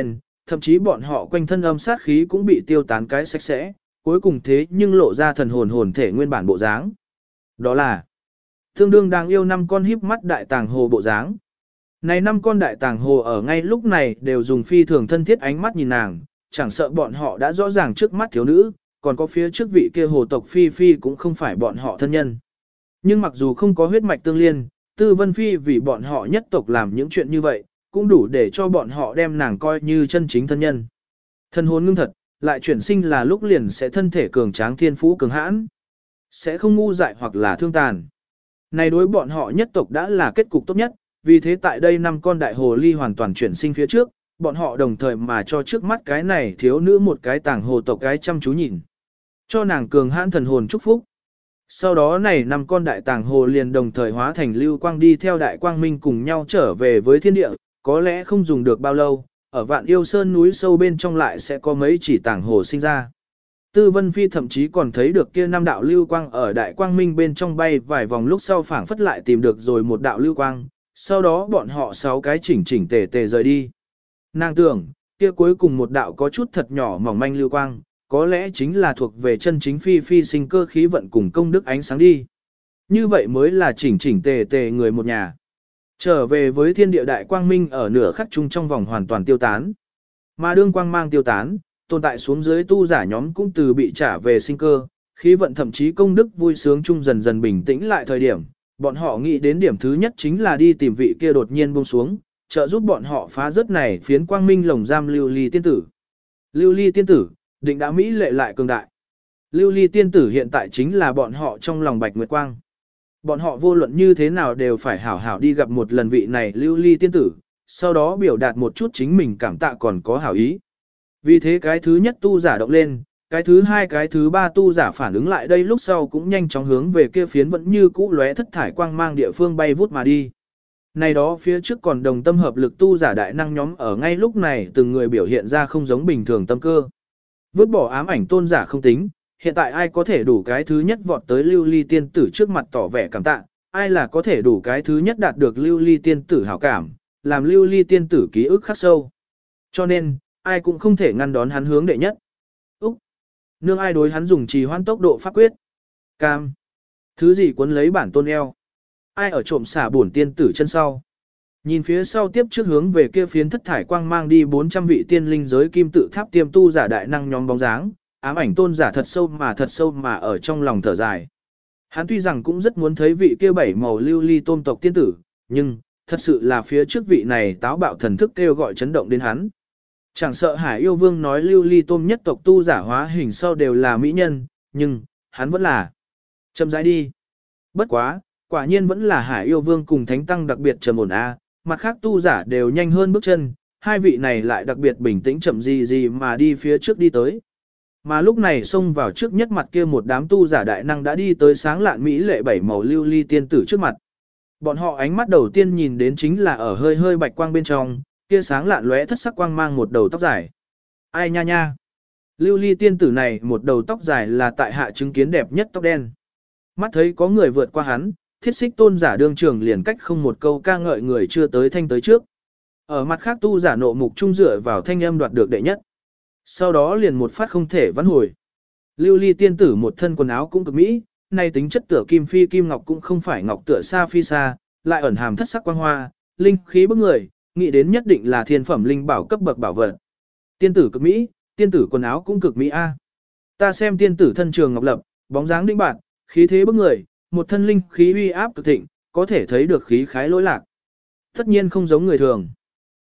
thậm chí bọn họ quanh thân âm sát khí cũng bị tiêu tán cái sạch sẽ, cuối cùng thế nhưng lộ ra thần hồn thể nguyên bản bộ dáng. Đó là tương đương đáng yêu 5 con híp mắt đại tàng hồ bộ dáng. Này 5 con đại tàng hồ ở ngay lúc này đều dùng phi thường thân thiết ánh mắt nhìn nàng, chẳng sợ bọn họ đã rõ ràng trước mắt thiếu nữ, còn có phía trước vị kia hồ tộc Phi Phi cũng không phải bọn họ thân nhân. Nhưng mặc dù không có huyết mạch tương liên, Tư Vân Phi vì bọn họ nhất tộc làm những chuyện như vậy, cũng đủ để cho bọn họ đem nàng coi như chân chính thân nhân. Thân hồn ngưng thật, lại chuyển sinh là lúc liền sẽ thân thể cường tráng thiên phú cường hãn, sẽ không ngu dại hoặc là thương tàn. Này đối bọn họ nhất tộc đã là kết cục tốt nhất, vì thế tại đây 5 con đại hồ ly hoàn toàn chuyển sinh phía trước, bọn họ đồng thời mà cho trước mắt cái này thiếu nữ một cái tàng hồ tộc cái chăm chú nhìn. Cho nàng cường hãn thần hồn chúc phúc. Sau đó này 5 con đại tàng hồ liền đồng thời hóa thành lưu quang đi theo đại quang minh cùng nhau trở về với thiên địa, có lẽ không dùng được bao lâu, ở vạn yêu sơn núi sâu bên trong lại sẽ có mấy chỉ tàng hồ sinh ra. Tư Vân Phi thậm chí còn thấy được kia 5 đạo lưu quang ở đại quang minh bên trong bay vài vòng lúc sau phảng phất lại tìm được rồi một đạo lưu quang, sau đó bọn họ 6 cái chỉnh chỉnh tề tề rời đi. Nàng tưởng, kia cuối cùng một đạo có chút thật nhỏ mỏng manh lưu quang, có lẽ chính là thuộc về chân chính Phi Phi sinh cơ khí vận cùng công đức ánh sáng đi. Như vậy mới là chỉnh chỉnh tề tề người một nhà. Trở về với thiên địa đại quang minh ở nửa khắc chung trong vòng hoàn toàn tiêu tán. Mà đương quang mang tiêu tán, tồn tại xuống dưới tu giả nhóm cũng từ bị trả về sinh cơ, khí vận thậm chí công đức vui sướng chung dần dần bình tĩnh lại thời điểm. Bọn họ nghĩ đến điểm thứ nhất chính là đi tìm vị kia đột nhiên buông xuống, trợ giúp bọn họ phá rớt này phiến quang minh lồng giam Lưu Ly tiên tử. Lưu Ly tiên tử, định đã mỹ lệ lại cường đại. Lưu Ly tiên tử hiện tại chính là bọn họ trong lòng Bạch Nguyệt Quang. Bọn họ vô luận như thế nào đều phải hảo hảo đi gặp một lần vị này Lưu Ly tiên tử, sau đó biểu đạt một chút chính mình cảm tạ còn có hảo ý. Vì thế cái thứ nhất tu giả động lên, cái thứ hai cái thứ ba tu giả phản ứng lại đây lúc sau cũng nhanh chóng hướng về kia phiến vẫn như cũ lóe thất thải quang mang địa phương bay vút mà đi. Này đó phía trước còn đồng tâm hợp lực tu giả đại năng nhóm ở ngay lúc này từng người biểu hiện ra không giống bình thường tâm cơ. Vứt bỏ ám ảnh tôn giả không tính, hiện tại ai có thể đủ cái thứ nhất vọt tới Lưu Ly tiên tử trước mặt tỏ vẻ cảm tạ, ai là có thể đủ cái thứ nhất đạt được Lưu Ly tiên tử hảo cảm, làm Lưu Ly tiên tử ký ức khắc sâu. Cho nên, ai cũng không thể ngăn đón hắn hướng đệ nhất. Úc! Nương ai đối hắn dùng trì hoãn tốc độ pháp quyết. Cam! Thứ gì cuốn lấy bản tôn eo? Ai ở trộm xả bổn tiên tử chân sau? Nhìn phía sau tiếp trước hướng về kia phiến thất thải quang mang đi 400 vị tiên linh giới kim tự tháp tiêm tu giả đại năng nhóm bóng dáng, ám ảnh tôn giả thật sâu mà ở trong lòng thở dài. Hắn tuy rằng cũng rất muốn thấy vị kia 7 màu lưu ly tôn tộc tiên tử, nhưng, thật sự là phía trước vị này táo bạo thần thức kêu gọi chấn động đến hắn. Chẳng sợ Hải Yêu Vương nói lưu ly tôn nhất tộc tu giả hóa hình sau đều là mỹ nhân, nhưng, hắn vẫn là chậm rãi đi. Bất quá, quả nhiên vẫn là Hải Yêu Vương cùng Thánh Tăng đặc biệt trầm ổn a, mặt khác tu giả đều nhanh hơn bước chân, hai vị này lại đặc biệt bình tĩnh chậm gì mà đi phía trước đi tới. Mà lúc này xông vào trước nhất mặt kia một đám tu giả đại năng đã đi tới sáng lạn mỹ lệ 7 màu lưu ly tiên tử trước mặt. Bọn họ ánh mắt đầu tiên nhìn đến chính là ở hơi hơi bạch quang bên trong, kia sáng lạn lóe thất sắc quang mang một đầu tóc dài. Ai nha nha. Lưu ly tiên tử này một đầu tóc dài là tại hạ chứng kiến đẹp nhất tóc đen. Mắt thấy có người vượt qua hắn, thiết xích tôn giả đương trường liền cách không một câu ca ngợi người chưa tới thanh tới trước. Ở mặt khác tu giả nộ mục trung dựa vào thanh âm đoạt được đệ nhất. Sau đó liền một phát không thể vãn hồi. Lưu ly tiên tử một thân quần áo cũng cực mỹ, nay tính chất tựa kim phi kim ngọc cũng không phải ngọc tựa sa phi sa, lại ẩn hàm thất sắc quang hoa, linh khí bức người, nghĩ đến nhất định là thiên phẩm linh bảo cấp bậc bảo vật. Tiên tử cực mỹ, tiên tử quần áo cũng cực mỹ a. Ta xem tiên tử thân trường ngọc lập, bóng dáng đĩnh bạn, khí thế bức người, một thân linh khí uy áp cực thịnh, có thể thấy được khí khái lỗi lạc. Tất nhiên không giống người thường.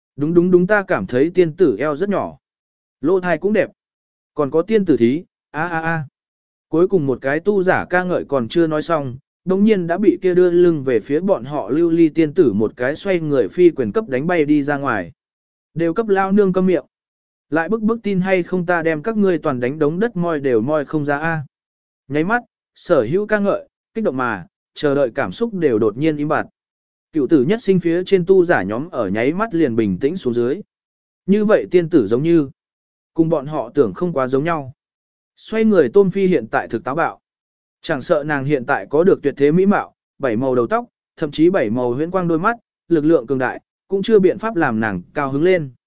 Đúng ta cảm thấy tiên tử eo rất nhỏ. Lỗ thai cũng đẹp. Còn có tiên tử thí, a. Cuối cùng một cái tu giả ca ngợi còn chưa nói xong, đồng nhiên đã bị kia đưa lưng về phía bọn họ lưu ly tiên tử một cái xoay người phi quyền cấp đánh bay đi ra ngoài. Đều cấp lao nương câm miệng. Lại bức tin hay không ta đem các ngươi toàn đánh đống đất moi đều moi không ra a. Nháy mắt, sở hữu ca ngợi, kích động mà, chờ đợi cảm xúc đều đột nhiên im bặt. Cựu tử nhất sinh phía trên tu giả nhóm ở nháy mắt liền bình tĩnh xuống dưới. Như vậy tiên tử giống như, cùng bọn họ tưởng không quá giống nhau. Xoay người Tôn Phi hiện tại thực táo bạo. Chẳng sợ nàng hiện tại có được tuyệt thế mỹ mạo, 7 màu đầu tóc, thậm chí 7 màu huyễn quang đôi mắt, lực lượng cường đại, cũng chưa biện pháp làm nàng cao hứng lên.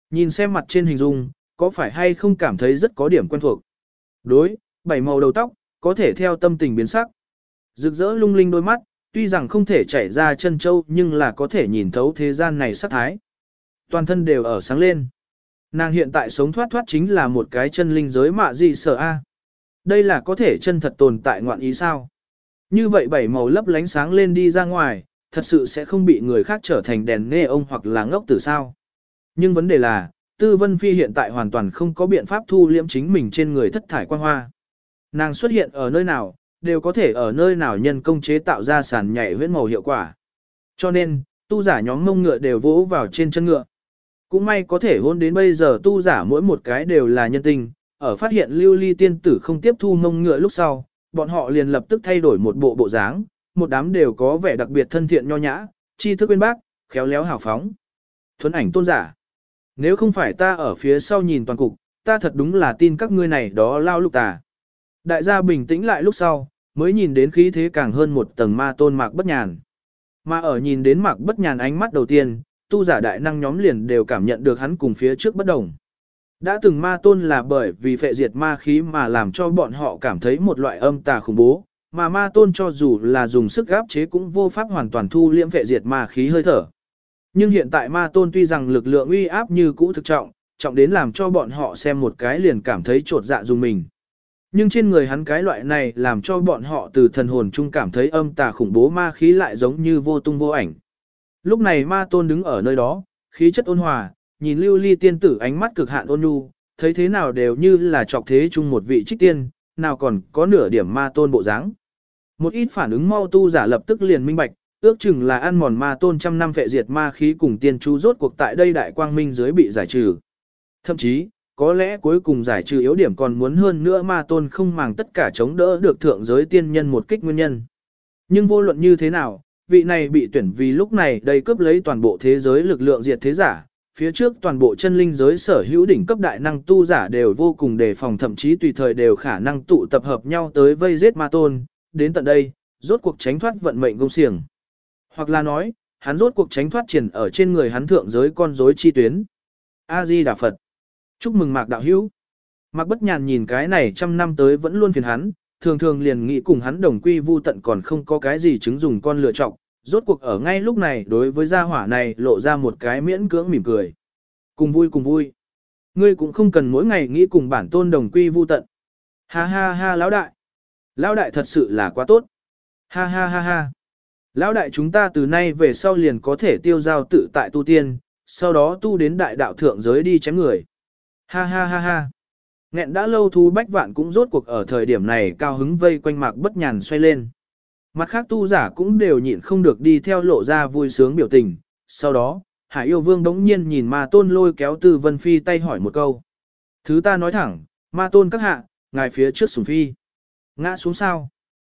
Nhìn xem mặt trên hình dung, có phải hay không cảm thấy rất có điểm quen thuộc. Đối, 7 màu đầu tóc, có thể theo tâm tình biến sắc. Rực rỡ lung linh đôi mắt, tuy rằng không thể chảy ra chân châu nhưng là có thể nhìn thấu thế gian này sắc thái. Toàn thân đều ở sáng lên. Nàng hiện tại sống thoát thoát chính là một cái chân linh giới mạ gì sở a. Đây là có thể chân thật tồn tại ngoạn ý sao. Như vậy 7 màu lấp lánh sáng lên đi ra ngoài, thật sự sẽ không bị người khác trở thành đèn nê ông hoặc là ngốc tử sao. Nhưng vấn đề là, Tư Vân Phi hiện tại hoàn toàn không có biện pháp thu liễm chính mình trên người thất thải quan hoa. Nàng xuất hiện ở nơi nào, đều có thể ở nơi nào nhân công chế tạo ra sàn nhảy huyết màu hiệu quả. Cho nên, tu giả nhóm mông ngựa đều vỗ vào trên chân ngựa. Cũng may có thể hôn đến bây giờ tu giả mỗi một cái đều là nhân tình, ở phát hiện lưu ly tiên tử không tiếp thu mông ngựa lúc sau, bọn họ liền lập tức thay đổi một bộ bộ dáng, một đám đều có vẻ đặc biệt thân thiện nho nhã, tri thức bên bác, khéo léo hào phóng. Thuấn ảnh tôn giả. Nếu không phải ta ở phía sau nhìn toàn cục, ta thật đúng là tin các ngươi này đó lao lục tà. Đại gia bình tĩnh lại lúc sau, mới nhìn đến khí thế càng hơn một tầng ma tôn Mạc Bất Nhàn. Mà ở nhìn đến Mạc Bất Nhàn ánh mắt đầu tiên, tu giả đại năng nhóm liền đều cảm nhận được hắn cùng phía trước bất đồng. Đã từng ma tôn là bởi vì phệ diệt ma khí mà làm cho bọn họ cảm thấy một loại âm tà khủng bố, mà ma tôn cho dù là dùng sức áp chế cũng vô pháp hoàn toàn thu liễm phệ diệt ma khí hơi thở. Nhưng hiện tại ma tôn tuy rằng lực lượng uy áp như cũ thực trọng, trọng đến làm cho bọn họ xem một cái liền cảm thấy trột dạ dùng mình. Nhưng trên người hắn cái loại này làm cho bọn họ từ thần hồn chung cảm thấy âm tà khủng bố ma khí lại giống như vô tung vô ảnh. Lúc này ma tôn đứng ở nơi đó, khí chất ôn hòa, nhìn lưu ly tiên tử ánh mắt cực hạn ôn nhu, thấy thế nào đều như là trọc thế chung một vị trích tiên, nào còn có nửa điểm ma tôn bộ dáng. Một ít phản ứng mau tu giả lập tức liền minh bạch, ước chừng là ăn mòn ma tôn trăm năm phệ diệt ma khí cùng tiên chú rốt cuộc tại đây đại quang minh dưới bị giải trừ. Thậm chí, có lẽ cuối cùng giải trừ yếu điểm còn muốn hơn nữa ma tôn không màng tất cả chống đỡ được thượng giới tiên nhân một kích nguyên nhân. Nhưng vô luận như thế nào, vị này bị tuyển vì lúc này đây cướp lấy toàn bộ thế giới lực lượng diệt thế giả, phía trước toàn bộ chân linh giới sở hữu đỉnh cấp đại năng tu giả đều vô cùng đề phòng, thậm chí tùy thời đều khả năng tụ tập hợp nhau tới vây giết ma tôn, đến tận đây, rốt cuộc tránh thoát vận mệnh công xiềng. Hoặc là nói, hắn rốt cuộc tránh thoát triển ở trên người hắn thượng giới con rối chi tuyến. A-di-đà Phật. Chúc mừng Mạc đạo hữu. Mạc Bất Nhàn nhìn cái này trăm năm tới vẫn luôn phiền hắn, thường thường liền nghĩ cùng hắn đồng quy vu tận còn không có cái gì chứng dùng con lựa chọc, rốt cuộc ở ngay lúc này đối với gia hỏa này lộ ra một cái miễn cưỡng mỉm cười. Cùng vui cùng vui. Ngươi cũng không cần mỗi ngày nghĩ cùng bản tôn đồng quy vu tận. Ha ha ha lão đại. Lão đại thật sự là quá tốt. Ha ha ha ha. Lão đại chúng ta từ nay về sau liền có thể tiêu giao tự tại tu tiên, sau đó tu đến đại đạo thượng giới đi chém người. Ha ha ha ha. Nghẹn đã lâu Thu Bách Vạn cũng rốt cuộc ở thời điểm này cao hứng vây quanh Mạc Bất Nhàn xoay lên. Mặt khác tu giả cũng đều nhịn không được đi theo lộ ra vui sướng biểu tình. Sau đó, Hải Yêu Vương đống nhiên nhìn Ma Tôn lôi kéo Tư Vân Phi tay hỏi một câu. Thứ ta nói thẳng, Ma Tôn các hạ, ngài phía trước Sùng Phi. Ngã xuống sao?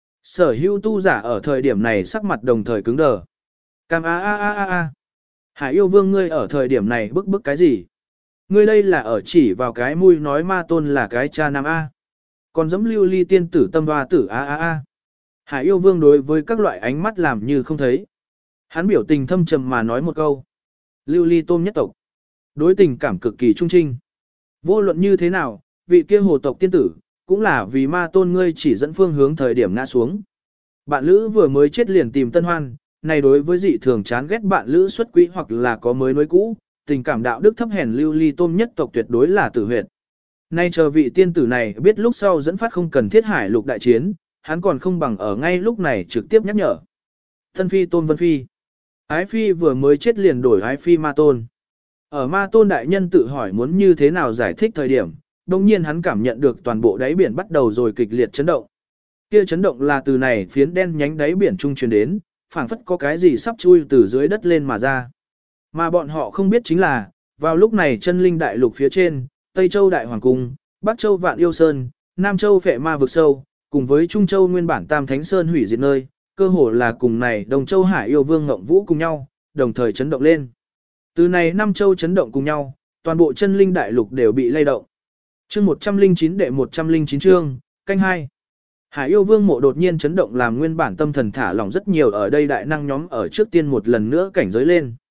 Sở hữu tu giả ở thời điểm này sắc mặt đồng thời cứng đờ. Cam a a a a a. Hải Yêu Vương ngươi ở thời điểm này bức cái gì? Ngươi đây là ở chỉ vào cái mũi nói Ma Tôn là cái cha nam a. Còn giống lưu ly tiên tử tâm hoa tử a a a. Hải Yêu Vương đối với các loại ánh mắt làm như không thấy. Hắn biểu tình thâm trầm mà nói một câu. Lưu ly tôm nhất tộc. Đối tình cảm cực kỳ trung trinh. Vô luận như thế nào, vị kia hồ tộc tiên tử, cũng là vì Ma Tôn ngươi chỉ dẫn phương hướng thời điểm ngã xuống. Bạn lữ vừa mới chết liền tìm tân hoan, này đối với dị thường chán ghét bạn lữ xuất quỹ hoặc là có mới nối cũ, tình cảm đạo đức thấp hèn lưu ly tôm nhất tộc tuyệt đối là tử huyệt. Nay chờ vị tiên tử này biết lúc sau dẫn phát không cần thiết hải lục đại chiến, hắn còn không bằng ở ngay lúc này trực tiếp nhắc nhở. Thân phi tôn vân phi. Ái phi vừa mới chết liền đổi ái phi ma tôn. Ở ma tôn đại nhân tự hỏi muốn như thế nào giải thích thời điểm, đồng nhiên hắn cảm nhận được toàn bộ đáy biển bắt đầu rồi kịch liệt chấn động. Kia chấn động là từ này phiến đen nhánh đáy biển trung truyền đến, phảng phất có cái gì sắp chui từ dưới đất lên mà ra. Mà bọn họ không biết chính là, vào lúc này chân linh đại lục phía trên, Tây Châu Đại Hoàng Cung, Bắc Châu Vạn Yêu Sơn, Nam Châu Phệ Ma Vực Sâu, cùng với Trung Châu nguyên bản Tam Thánh Sơn hủy diệt nơi, cơ hồ là cùng này Đồng Châu Hải Yêu Vương Ngộng Vũ cùng nhau, đồng thời chấn động lên. Từ này Nam Châu chấn động cùng nhau, toàn bộ chân linh đại lục đều bị lay động. Chương 109 đệ 109 chương, canh 2. Hải Yêu Vương mộ đột nhiên chấn động làm nguyên bản tâm thần thả lỏng rất nhiều ở đây đại năng nhóm ở trước tiên một lần nữa cảnh giới lên.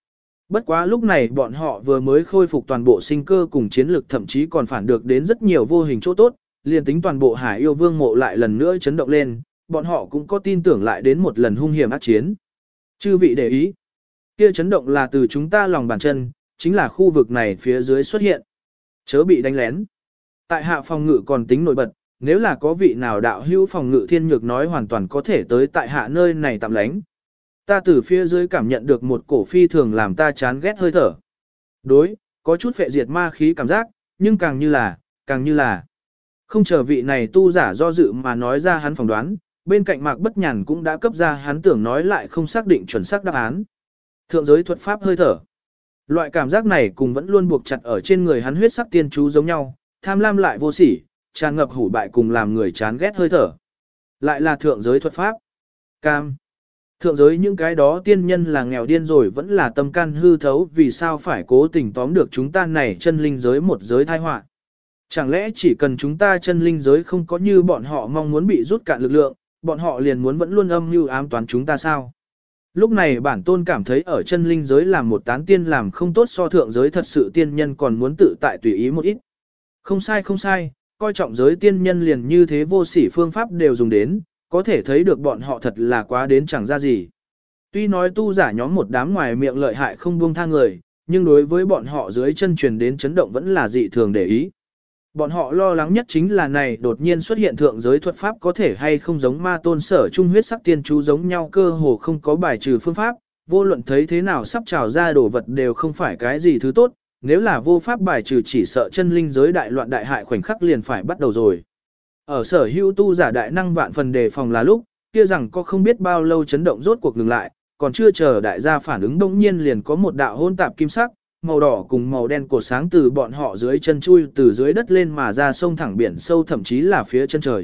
Bất quá lúc này bọn họ vừa mới khôi phục toàn bộ sinh cơ cùng chiến lực, thậm chí còn phản được đến rất nhiều vô hình chỗ tốt, liền tính toàn bộ Hải Yêu Vương mộ lại lần nữa chấn động lên, bọn họ cũng có tin tưởng lại đến một lần hung hiểm ác chiến. Chư vị để ý, kia chấn động là từ chúng ta lòng bàn chân, chính là khu vực này phía dưới xuất hiện. Chớ bị đánh lén. Tại hạ phòng ngự còn tính nổi bật, nếu là có vị nào đạo hữu phòng ngự thiên nhược nói hoàn toàn có thể tới tại hạ nơi này tạm lánh. Ta từ phía dưới cảm nhận được một cổ phi thường làm ta chán ghét hơi thở. Đối, có chút phệ diệt ma khí cảm giác, nhưng càng như là. Không chờ vị này tu giả do dự mà nói ra hắn phỏng đoán, bên cạnh Mạc Bất Nhàn cũng đã cấp ra hắn tưởng nói lại không xác định chuẩn xác đáp án. Thượng giới thuật pháp hơi thở. Loại cảm giác này cùng vẫn luôn buộc chặt ở trên người hắn huyết sắc tiên chú giống nhau, tham lam lại vô sỉ, tràn ngập hủ bại cùng làm người chán ghét hơi thở. Lại là thượng giới thuật pháp. Cam. Thượng giới những cái đó tiên nhân là nghèo điên rồi vẫn là tâm can hư thấu, vì sao phải cố tình tóm được chúng ta này chân linh giới một giới tai họa. Chẳng lẽ chỉ cần chúng ta chân linh giới không có như bọn họ mong muốn bị rút cạn lực lượng, bọn họ liền muốn vẫn luôn âm mưu ám toán chúng ta sao? Lúc này bản tôn cảm thấy ở chân linh giới làm một tán tiên làm không tốt so thượng giới thật sự tiên nhân còn muốn tự tại tùy ý một ít. Không sai, coi trọng giới tiên nhân liền như thế vô sỉ phương pháp đều dùng đến, có thể thấy được bọn họ thật là quá đến chẳng ra gì. Tuy nói tu giả nhóm một đám ngoài miệng lợi hại không buông tha người, nhưng đối với bọn họ dưới chân truyền đến chấn động vẫn là dị thường để ý. Bọn họ lo lắng nhất chính là này đột nhiên xuất hiện thượng giới thuật pháp có thể hay không giống ma tôn sở trung huyết sắc tiên chú giống nhau, cơ hồ không có bài trừ phương pháp, vô luận thấy thế nào sắp trào ra đồ vật đều không phải cái gì thứ tốt, nếu là vô pháp bài trừ chỉ sợ chân linh giới đại loạn đại hại khoảnh khắc liền phải bắt đầu rồi. Ở sở hữu tu giả đại năng vạn phần đề phòng là lúc, kia rằng có không biết bao lâu chấn động rốt cuộc ngừng lại, còn chưa chờ đại gia phản ứng đông nhiên liền có một đạo hôn tạp kim sắc, màu đỏ cùng màu đen cột sáng từ bọn họ dưới chân chui từ dưới đất lên mà ra sông thẳng biển sâu, thậm chí là phía chân trời.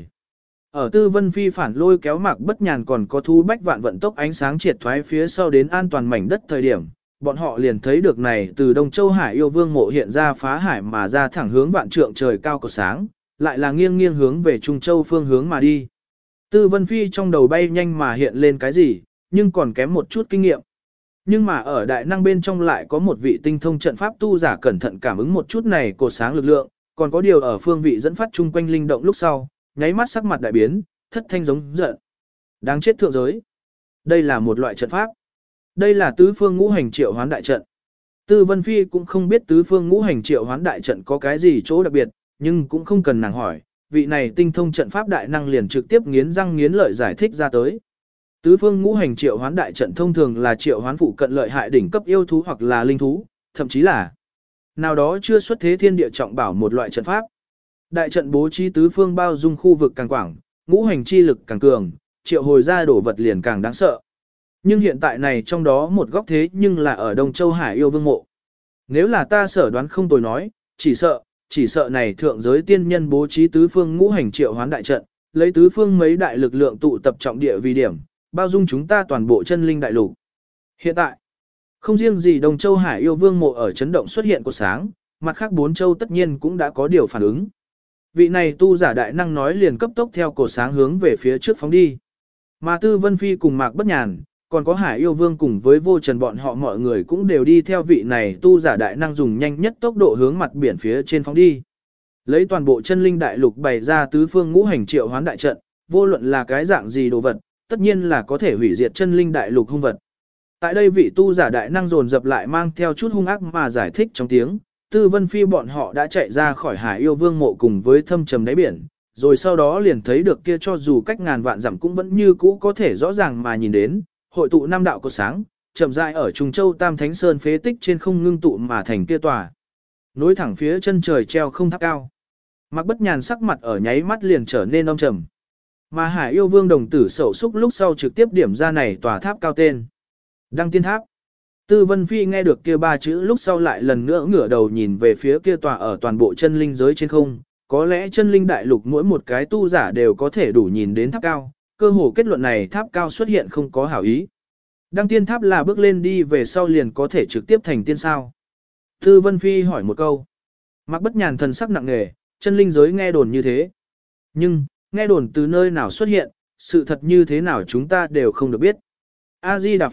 Ở Tư Vân Phi phản lôi kéo Mạc Bất Nhàn còn có Thu Bách Vạn vận tốc ánh sáng triệt thoái phía sau đến an toàn mảnh đất thời điểm, bọn họ liền thấy được này từ Đông Châu Hải Yêu Vương mộ hiện ra phá hải mà ra thẳng hướng vạn trượng trời cao cột sáng, lại là nghiêng nghiêng hướng về Trung Châu phương hướng mà đi. Tư Vân Phi trong đầu bay nhanh mà hiện lên cái gì, nhưng còn kém một chút kinh nghiệm. Nhưng mà ở đại năng bên trong lại có một vị tinh thông trận pháp tu giả cẩn thận cảm ứng một chút này cột sáng lực lượng, còn có điều ở phương vị dẫn phát chung quanh linh động lúc sau, nháy mắt sắc mặt đại biến, thất thanh giống giận. Đáng chết thượng giới. Đây là một loại trận pháp. Đây là tứ phương ngũ hành triệu hoán đại trận. Tư Vân Phi cũng không biết tứ phương ngũ hành triệu hoán đại trận có cái gì chỗ đặc biệt, nhưng cũng không cần nàng hỏi, vị này tinh thông trận pháp đại năng liền trực tiếp nghiến răng nghiến lợi giải thích ra tới. Tứ phương ngũ hành triệu hoán đại trận thông thường là triệu hoán phụ cận lợi hại đỉnh cấp yêu thú hoặc là linh thú, thậm chí là nào đó chưa xuất thế thiên địa trọng bảo một loại trận pháp. Đại trận bố trí tứ phương bao dung khu vực càng quảng, ngũ hành chi lực càng cường, triệu hồi ra đổ vật liền càng đáng sợ. Nhưng hiện tại này trong đó một góc thế nhưng là ở Đông Châu Hải Yêu Vương mộ. Nếu là ta sở đoán không tồi nói, chỉ sợ này thượng giới tiên nhân bố trí tứ phương ngũ hành triệu hoán đại trận, lấy tứ phương mấy đại lực lượng tụ tập trọng địa vì điểm, bao dung chúng ta toàn bộ chân linh đại lục. Hiện tại, không riêng gì Đông Châu Hải Yêu Vương mộ ở chấn động xuất hiện của sáng, mặt khác bốn châu tất nhiên cũng đã có điều phản ứng. Vị này tu giả đại năng nói liền cấp tốc theo cổ sáng hướng về phía trước phóng đi. Mà Tư Vân Phi cùng Mạc Bất Nhàn, còn có Hải Yêu Vương cùng với Vô Trần bọn họ mọi người cũng đều đi theo vị này tu giả đại năng dùng nhanh nhất tốc độ hướng mặt biển phía trên phóng đi. Lấy toàn bộ chân linh đại lục bày ra tứ phương ngũ hành triệu hoán đại trận, vô luận là cái dạng gì đồ vật, tất nhiên là có thể hủy diệt chân linh đại lục hung vật. Tại đây vị tu giả đại năng dồn dập lại mang theo chút hung ác mà giải thích trong tiếng, Tư Vân Phi bọn họ đã chạy ra khỏi Hải Yêu Vương mộ cùng với thâm trầm đáy biển, rồi sau đó liền thấy được kia cho dù cách ngàn vạn dặm cũng vẫn như cũ có thể rõ ràng mà nhìn đến, hội tụ năm đạo cột sáng, chậm rãi ở Trung Châu Tam Thánh Sơn phế tích trên không ngưng tụ mà thành kia tòa. Nối thẳng phía chân trời treo không tháp cao. Mạc Bất Nhàn sắc mặt ở nháy mắt liền trở nên âm trầm. Mà Hải Yêu Vương đồng tử sầu xúc lúc sau trực tiếp điểm ra này tòa tháp cao tên. Đăng Tiên Tháp. Tư Vân Phi nghe được kia ba chữ lúc sau lại lần nữa ngửa đầu nhìn về phía kia tòa ở toàn bộ chân linh giới trên không. Có lẽ chân linh đại lục mỗi một cái tu giả đều có thể đủ nhìn đến tháp cao, cơ hồ kết luận này tháp cao xuất hiện không có hảo ý. Đăng Tiên Tháp là bước lên đi về sau liền có thể trực tiếp thành tiên sao. Tư Vân Phi hỏi một câu. Mạc Bất Nhàn thần sắc nặng nề, chân linh giới nghe đồn như thế. Nhưng, nghe đồn từ nơi nào xuất hiện, sự thật như thế nào chúng ta đều không được biết. A-di-đà Phật,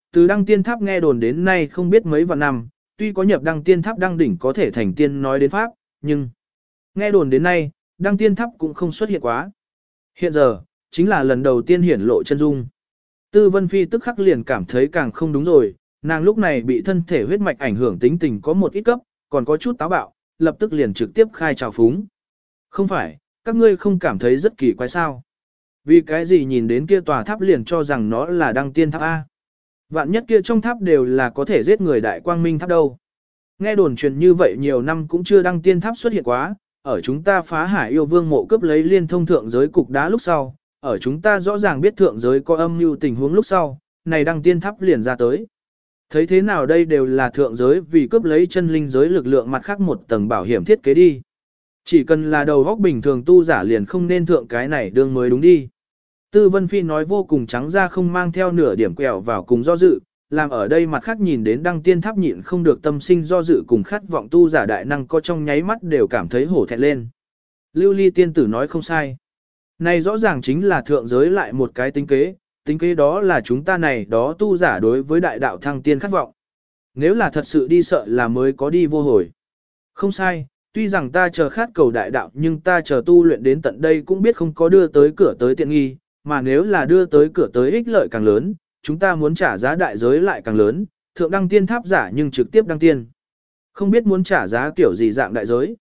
từ đăng tiên tháp nghe đồn đến nay không biết mấy vạn năm, tuy có nhập đăng tiên tháp đăng đỉnh có thể thành tiên nói đến pháp, nhưng nghe đồn đến nay, đăng tiên tháp cũng không xuất hiện quá. Hiện giờ, chính là lần đầu tiên hiển lộ chân dung. Tư Vân Phi tức khắc liền cảm thấy càng không đúng rồi, nàng lúc này bị thân thể huyết mạch ảnh hưởng tính tình có một ít cấp, còn có chút táo bạo, lập tức liền trực tiếp khai trào phúng. Không phải, các ngươi không cảm thấy rất kỳ quái sao? Vì cái gì nhìn đến kia tòa tháp liền cho rằng nó là đăng tiên tháp A? Vạn nhất kia trong tháp đều là có thể giết người đại quang minh tháp đâu. Nghe đồn truyền như vậy nhiều năm cũng chưa đăng tiên tháp xuất hiện quá, ở chúng ta phá hải yêu vương mộ cướp lấy liên thông thượng giới cục đá lúc sau, ở chúng ta rõ ràng biết thượng giới có âm mưu tình huống lúc sau, này đăng tiên tháp liền ra tới. Thấy thế nào đây đều là thượng giới vì cướp lấy chân linh giới lực lượng mặt khác một tầng bảo hiểm thiết kế đi. Chỉ cần là đầu góc bình thường tu giả liền không nên thượng cái này đương mới đúng đi. Tư Vân Phi nói vô cùng trắng ra không mang theo nửa điểm quẹo vào cùng do dự, làm ở đây mặt khác nhìn đến đăng tiên tháp nhịn không được tâm sinh do dự cùng khát vọng tu giả đại năng có trong nháy mắt đều cảm thấy hổ thẹn lên. Lưu Ly tiên tử nói không sai. Này rõ ràng chính là thượng giới lại một cái tính kế đó là chúng ta này đó tu giả đối với đại đạo thăng tiên khát vọng. Nếu là thật sự đi sợ là mới có đi vô hồi. Không sai, tuy rằng ta chờ khát cầu đại đạo nhưng ta chờ tu luyện đến tận đây cũng biết không có đưa tới cửa tới tiện nghi, mà nếu là đưa tới cửa tới ích lợi càng lớn, chúng ta muốn trả giá đại giới lại càng lớn, thượng đăng tiên tháp giả nhưng trực tiếp đăng tiên. Không biết muốn trả giá kiểu gì dạng đại giới.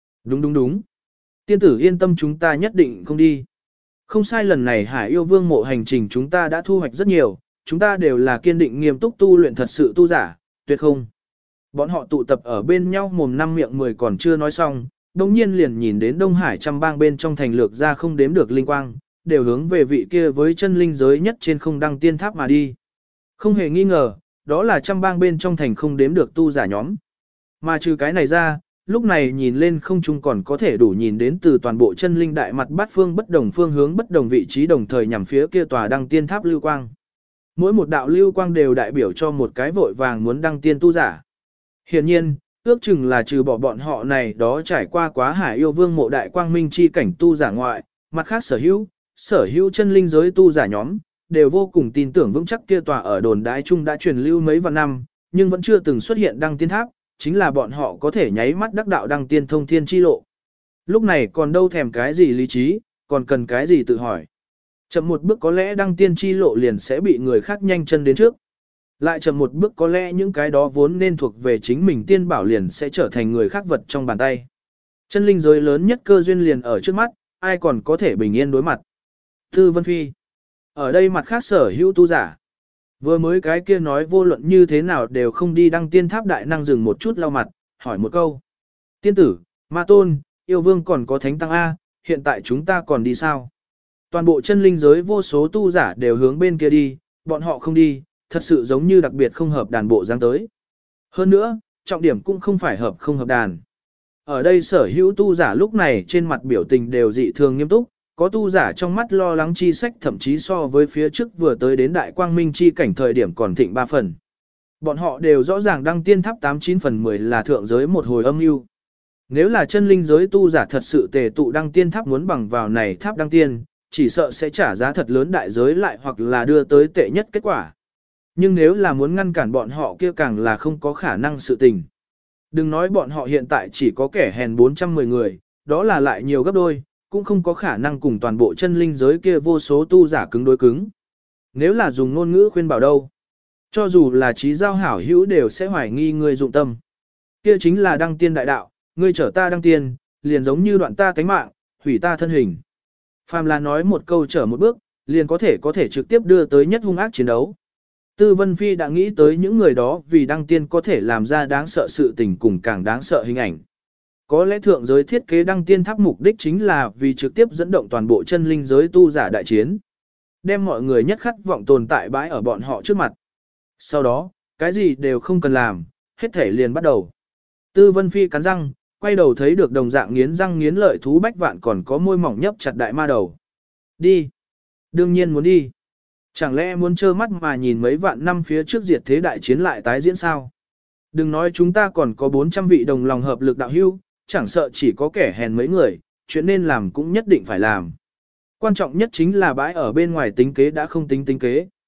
Đúng. Tiên tử yên tâm chúng ta nhất định không đi. Không sai lần này Hải Yêu Vương mộ hành trình chúng ta đã thu hoạch rất nhiều, chúng ta đều là kiên định nghiêm túc tu luyện thật sự tu giả, tuyệt không. Bọn họ tụ tập ở bên nhau mồm năm miệng 10 còn chưa nói xong, đồng nhiên liền nhìn đến Đông Hải trăm bang bên trong thành lược ra không đếm được linh quang, đều hướng về vị kia với chân linh giới nhất trên không đăng tiên tháp mà đi. Không hề nghi ngờ, đó là trăm bang bên trong thành không đếm được tu giả nhóm. Mà trừ cái này ra, lúc này nhìn lên không trung còn có thể đủ nhìn đến từ toàn bộ chân linh đại mặt bát phương bất đồng phương hướng bất đồng vị trí đồng thời nhằm phía kia tòa đăng tiên tháp lưu quang. Mỗi một đạo lưu quang đều đại biểu cho một cái vội vàng muốn đăng tiên tu giả. Hiển nhiên, ước chừng là trừ bỏ bọn họ này đó trải qua quá Hải Yêu Vương mộ đại quang minh chi cảnh tu giả ngoại, mặt khác sở hữu chân linh giới tu giả nhóm, đều vô cùng tin tưởng vững chắc kia tòa ở đồn đái chung đã truyền lưu mấy vạn năm, nhưng vẫn chưa từng xuất hiện đăng tiên tháp, chính là bọn họ có thể nháy mắt đắc đạo đăng tiên thông thiên chi lộ. Lúc này còn đâu thèm cái gì lý trí, còn cần cái gì tự hỏi. Chậm một bước có lẽ đăng tiên chi lộ liền sẽ bị người khác nhanh chân đến trước. Lại chậm một bước có lẽ những cái đó vốn nên thuộc về chính mình tiên bảo liền sẽ trở thành người khác vật trong bàn tay. Chân linh giới lớn nhất cơ duyên liền ở trước mắt, ai còn có thể bình yên đối mặt. Tư Vân Phi. Ở đây mặt khác sở hữu tu giả. Vừa mới cái kia nói vô luận như thế nào đều không đi đăng tiên tháp đại năng dừng một chút lau mặt, hỏi một câu. Tiên tử, ma tôn, yêu vương còn có thánh tăng A, hiện tại chúng ta còn đi sao? Toàn bộ chân linh giới vô số tu giả đều hướng bên kia đi, bọn họ không đi, thật sự giống như đặc biệt không hợp đàn bộ dáng tới. Hơn nữa, trọng điểm cũng không phải hợp không hợp đàn. Ở đây sở hữu tu giả lúc này trên mặt biểu tình đều dị thường nghiêm túc, có tu giả trong mắt lo lắng chi sách thậm chí so với phía trước vừa tới đến đại quang minh chi cảnh thời điểm còn thịnh 3 phần. Bọn họ đều rõ ràng đăng tiên tháp 89 phần 10 là thượng giới một hồi âm mưu. Nếu là chân linh giới tu giả thật sự tề tụ đăng tiên tháp muốn bằng vào này tháp đăng tiên, chỉ sợ sẽ trả giá thật lớn đại giới lại hoặc là đưa tới tệ nhất kết quả. Nhưng nếu là muốn ngăn cản bọn họ kia càng là không có khả năng sự tình. Đừng nói bọn họ hiện tại chỉ có kẻ hèn 410 người, đó là lại nhiều gấp đôi, cũng không có khả năng cùng toàn bộ chân linh giới kia vô số tu giả cứng đối cứng. Nếu là dùng ngôn ngữ khuyên bảo đâu, cho dù là trí giao hảo hữu đều sẽ hoài nghi người dụng tâm. Kia chính là đăng tiên đại đạo, ngươi trở ta đăng tiên, liền giống như đoạn ta tánh mạng, hủy ta thân hình. Phàm là nói một câu trở một bước, liền có thể trực tiếp đưa tới nhất hung ác chiến đấu. Tư Vân Phi đã nghĩ tới những người đó vì đăng tiên có thể làm ra đáng sợ sự tình cùng càng đáng sợ hình ảnh. Có lẽ thượng giới thiết kế đăng tiên tháp mục đích chính là vì trực tiếp dẫn động toàn bộ chân linh giới tu giả đại chiến. Đem mọi người nhất khát vọng tồn tại bãi ở bọn họ trước mặt. Sau đó, cái gì đều không cần làm, hết thể liền bắt đầu. Tư Vân Phi cắn răng, quay đầu thấy được đồng dạng nghiến răng nghiến lợi thú bách vạn còn có môi mỏng nhấp chặt đại ma đầu. Đi. Đương nhiên muốn đi. Chẳng lẽ muốn trơ mắt mà nhìn mấy vạn năm phía trước diệt thế đại chiến lại tái diễn sao? Đừng nói chúng ta còn có 400 vị đồng lòng hợp lực đạo hữu, chẳng sợ chỉ có kẻ hèn mấy người, chuyện nên làm cũng nhất định phải làm. Quan trọng nhất chính là bãi ở bên ngoài tính kế đã không tính kế.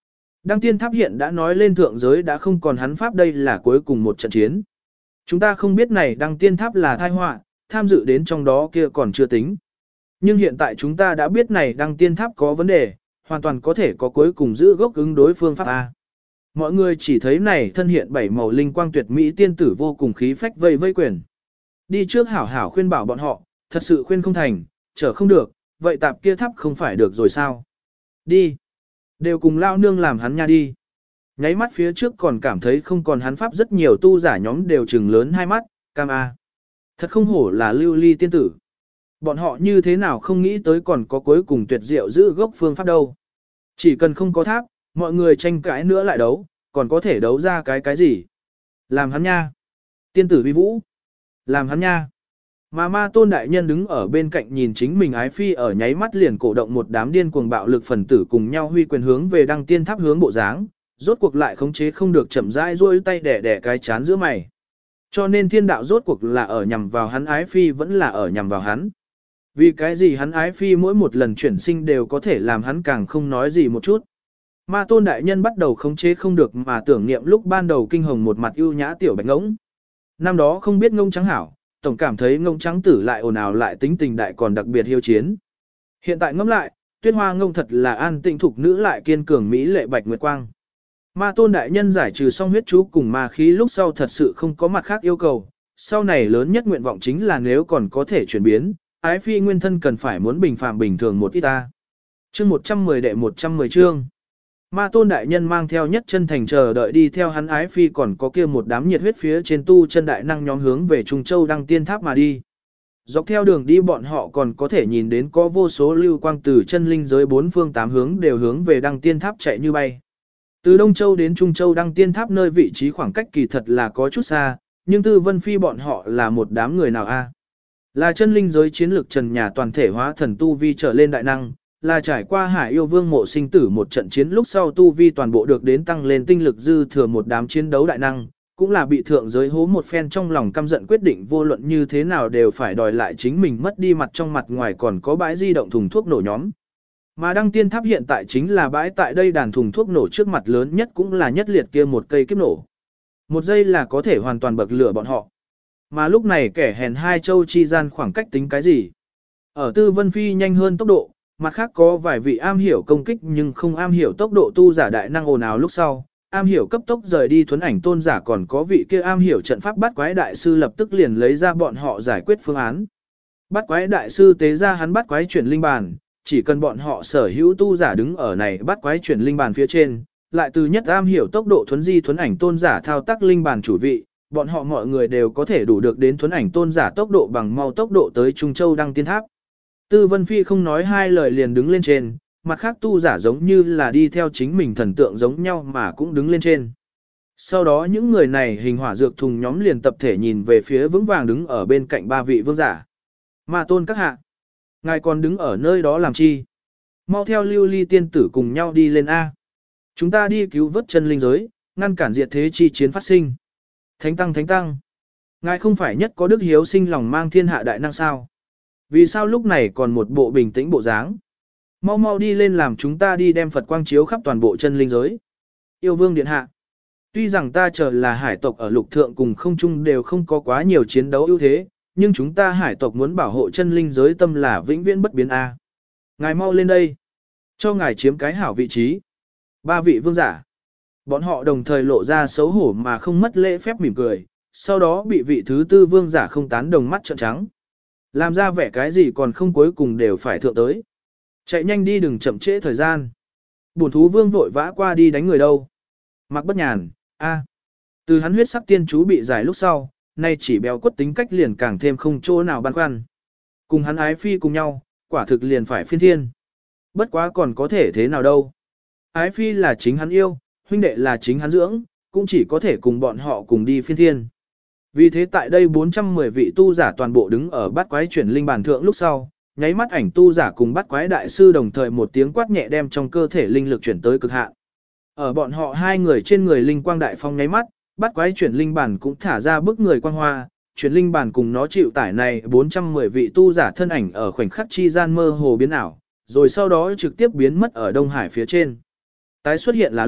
Đăng tiên tháp hiện đã nói lên thượng giới đã không còn hắn pháp, đây là cuối cùng một trận chiến. Chúng ta không biết này đăng tiên tháp là tai họa, tham dự đến trong đó kia còn chưa tính. Nhưng hiện tại chúng ta đã biết này đăng tiên tháp có vấn đề, hoàn toàn có thể có cuối cùng giữ gốc ứng đối phương pháp A. Mọi người chỉ thấy này thân hiện bảy màu linh quang tuyệt mỹ tiên tử vô cùng khí phách vây vây quyền. Đi trước hảo hảo khuyên bảo bọn họ, thật sự khuyên không thành, trở không được, vậy tạp kia tháp không phải được rồi sao? Đi. Đều cùng lao nương làm hắn nha đi. Nháy mắt phía trước còn cảm thấy không còn hắn pháp, rất nhiều tu giả nhóm đều trừng lớn hai mắt, cam a. Thật không hổ là lưu ly tiên tử. Bọn họ như thế nào không nghĩ tới còn có cuối cùng tuyệt diệu giữ gốc phương pháp đâu. Chỉ cần không có tháp, mọi người tranh cãi nữa lại đấu, còn có thể đấu ra cái gì. Làm hắn nha. Tiên tử vi vũ. Làm hắn nha. Mà ma tôn đại nhân đứng ở bên cạnh nhìn chính mình ái phi ở nháy mắt liền cổ động một đám điên cuồng bạo lực phần tử cùng nhau huy quyền hướng về đăng tiên tháp hướng bộ dáng, rốt cuộc lại khống chế không được chậm rãi duỗi tay đẻ đẻ cái chán giữa mày. Cho nên thiên đạo rốt cuộc là ở nhằm vào hắn ái phi vẫn là ở nhằm vào hắn. Vì cái gì hắn ái phi mỗi một lần chuyển sinh đều có thể làm hắn càng không nói gì một chút. Ma tôn đại nhân bắt đầu khống chế không được mà tưởng niệm lúc ban đầu kinh hồng một mặt ưu nhã tiểu bạch ngỗng. Năm đó không biết ngông trắng hảo, tổng cảm thấy ngông trắng tử lại ồn ào lại tính tình đại còn đặc biệt hiếu chiến. Hiện tại ngẫm lại, tuyết hoa ngông thật là an tịnh thục nữ lại kiên cường mỹ lệ bạch nguyệt quang. Ma tôn đại nhân giải trừ xong huyết chú cùng ma khí lúc sau thật sự không có mặt khác yêu cầu, sau này lớn nhất nguyện vọng chính là nếu còn có thể chuyển biến, ái phi nguyên thân cần phải muốn bình phàm bình thường một ít ta. Chương 110 đệ 110 chương. Ma tôn đại nhân mang theo nhất chân thành chờ đợi đi theo hắn ái phi còn có kia một đám nhiệt huyết phía trên tu chân đại năng nhóm hướng về Trung Châu đăng tiên tháp mà đi. Dọc theo đường đi bọn họ còn có thể nhìn đến có vô số lưu quang từ chân linh giới bốn phương tám hướng đều hướng về đăng tiên tháp chạy như bay. Từ Đông Châu đến Trung Châu đăng tiên tháp nơi vị trí khoảng cách kỳ thật là có chút xa, nhưng Tư Vân Phi bọn họ là một đám người nào a? Là chân linh giới chiến lược trần nhà toàn thể hóa thần tu vi trở lên đại năng, là trải qua Hải Yêu Vương mộ sinh tử một trận chiến lúc sau tu vi toàn bộ được đến tăng lên tinh lực dư thừa một đám chiến đấu đại năng, cũng là bị thượng giới hố một phen trong lòng căm giận quyết định vô luận như thế nào đều phải đòi lại chính mình mất đi mặt trong mặt ngoài còn có bãi di động thùng thuốc nổ nhóm. Mà đăng tiên tháp hiện tại chính là bãi tại đây đàn thùng thuốc nổ trước mặt lớn nhất cũng là nhất liệt kia một cây kiếp nổ. Một giây là có thể hoàn toàn bậc lửa bọn họ. Mà lúc này kẻ hèn hai châu chi gian khoảng cách tính cái gì? Ở Tư Vân Phi nhanh hơn tốc độ, mặt khác có vài vị am hiểu công kích nhưng không am hiểu tốc độ tu giả đại năng ồn ào lúc sau, am hiểu cấp tốc rời đi thuấn ảnh tôn giả còn có vị kia am hiểu trận pháp bắt quái đại sư lập tức liền lấy ra bọn họ giải quyết phương án. Bắt quái đại sư tế ra hắn bắt quái chuyển linh bàn, chỉ cần bọn họ sở hữu tu giả đứng ở này bắt quái chuyển linh bàn phía trên, lại từ nhất am hiểu tốc độ thuấn di thuấn ảnh tôn giả thao tác linh bàn chủ vị, bọn họ mọi người đều có thể đủ được đến thuấn ảnh tôn giả tốc độ bằng mau tốc độ tới Trung Châu đăng tiên tháp. Tư Vân Phi không nói hai lời liền đứng lên trên, mặt khác tu giả giống như là đi theo chính mình thần tượng giống nhau mà cũng đứng lên trên. Sau đó những người này hình hỏa dược thùng nhóm liền tập thể nhìn về phía vững vàng đứng ở bên cạnh ba vị vương giả. Ma tôn các hạ, ngài còn đứng ở nơi đó làm chi? Mau theo lưu ly tiên tử cùng nhau đi lên A. Chúng ta đi cứu vớt chân linh giới, ngăn cản diệt thế chi chiến phát sinh. Thánh tăng, ngài không phải nhất có đức hiếu sinh lòng mang thiên hạ đại năng sao? Vì sao lúc này còn một bộ bình tĩnh bộ dáng? Mau mau đi lên làm chúng ta đi đem Phật quang chiếu khắp toàn bộ chân linh giới. Yêu vương điện hạ. Tuy rằng ta chờ là hải tộc ở lục thượng cùng không trung đều không có quá nhiều chiến đấu ưu thế, nhưng chúng ta hải tộc muốn bảo hộ chân linh giới tâm là vĩnh viễn bất biến a. Ngài mau lên đây. Cho ngài chiếm cái hảo vị trí. Ba vị vương giả. Bọn họ đồng thời lộ ra xấu hổ mà không mất lễ phép mỉm cười, sau đó bị vị thứ tư vương giả không tán đồng mắt trợn trắng. Làm ra vẻ cái gì còn không cuối cùng đều phải thượng tới. Chạy nhanh đi đừng chậm trễ thời gian. Bổn thú vương vội vã qua đi đánh người đâu. Mặc bất nhàn, a. Từ hắn huyết sắc tiên chú bị giải lúc sau, nay chỉ béo quất tính cách liền càng thêm không chỗ nào băn khoăn. Cùng hắn ái phi cùng nhau, quả thực liền phải phiên thiên. Bất quá còn có thể thế nào đâu. Ái phi là chính hắn yêu, huynh đệ là chính hắn dưỡng, cũng chỉ có thể cùng bọn họ cùng đi phiên thiên. Vì thế tại đây 410 vị tu giả toàn bộ đứng ở bát quái chuyển linh bàn thượng lúc sau, nháy mắt ảnh tu giả cùng bát quái đại sư đồng thời một tiếng quát nhẹ đem trong cơ thể linh lực chuyển tới cực hạn. Ở bọn họ hai người trên người linh quang đại phong nháy mắt, bát quái chuyển linh bàn cũng thả ra bức người quang hoa, chuyển linh bàn cùng nó chịu tải này 410 vị tu giả thân ảnh ở khoảnh khắc chi gian mơ hồ biến ảo, rồi sau đó trực tiếp biến mất ở Đông Hải phía trên. Tái xuất hiện là lúc,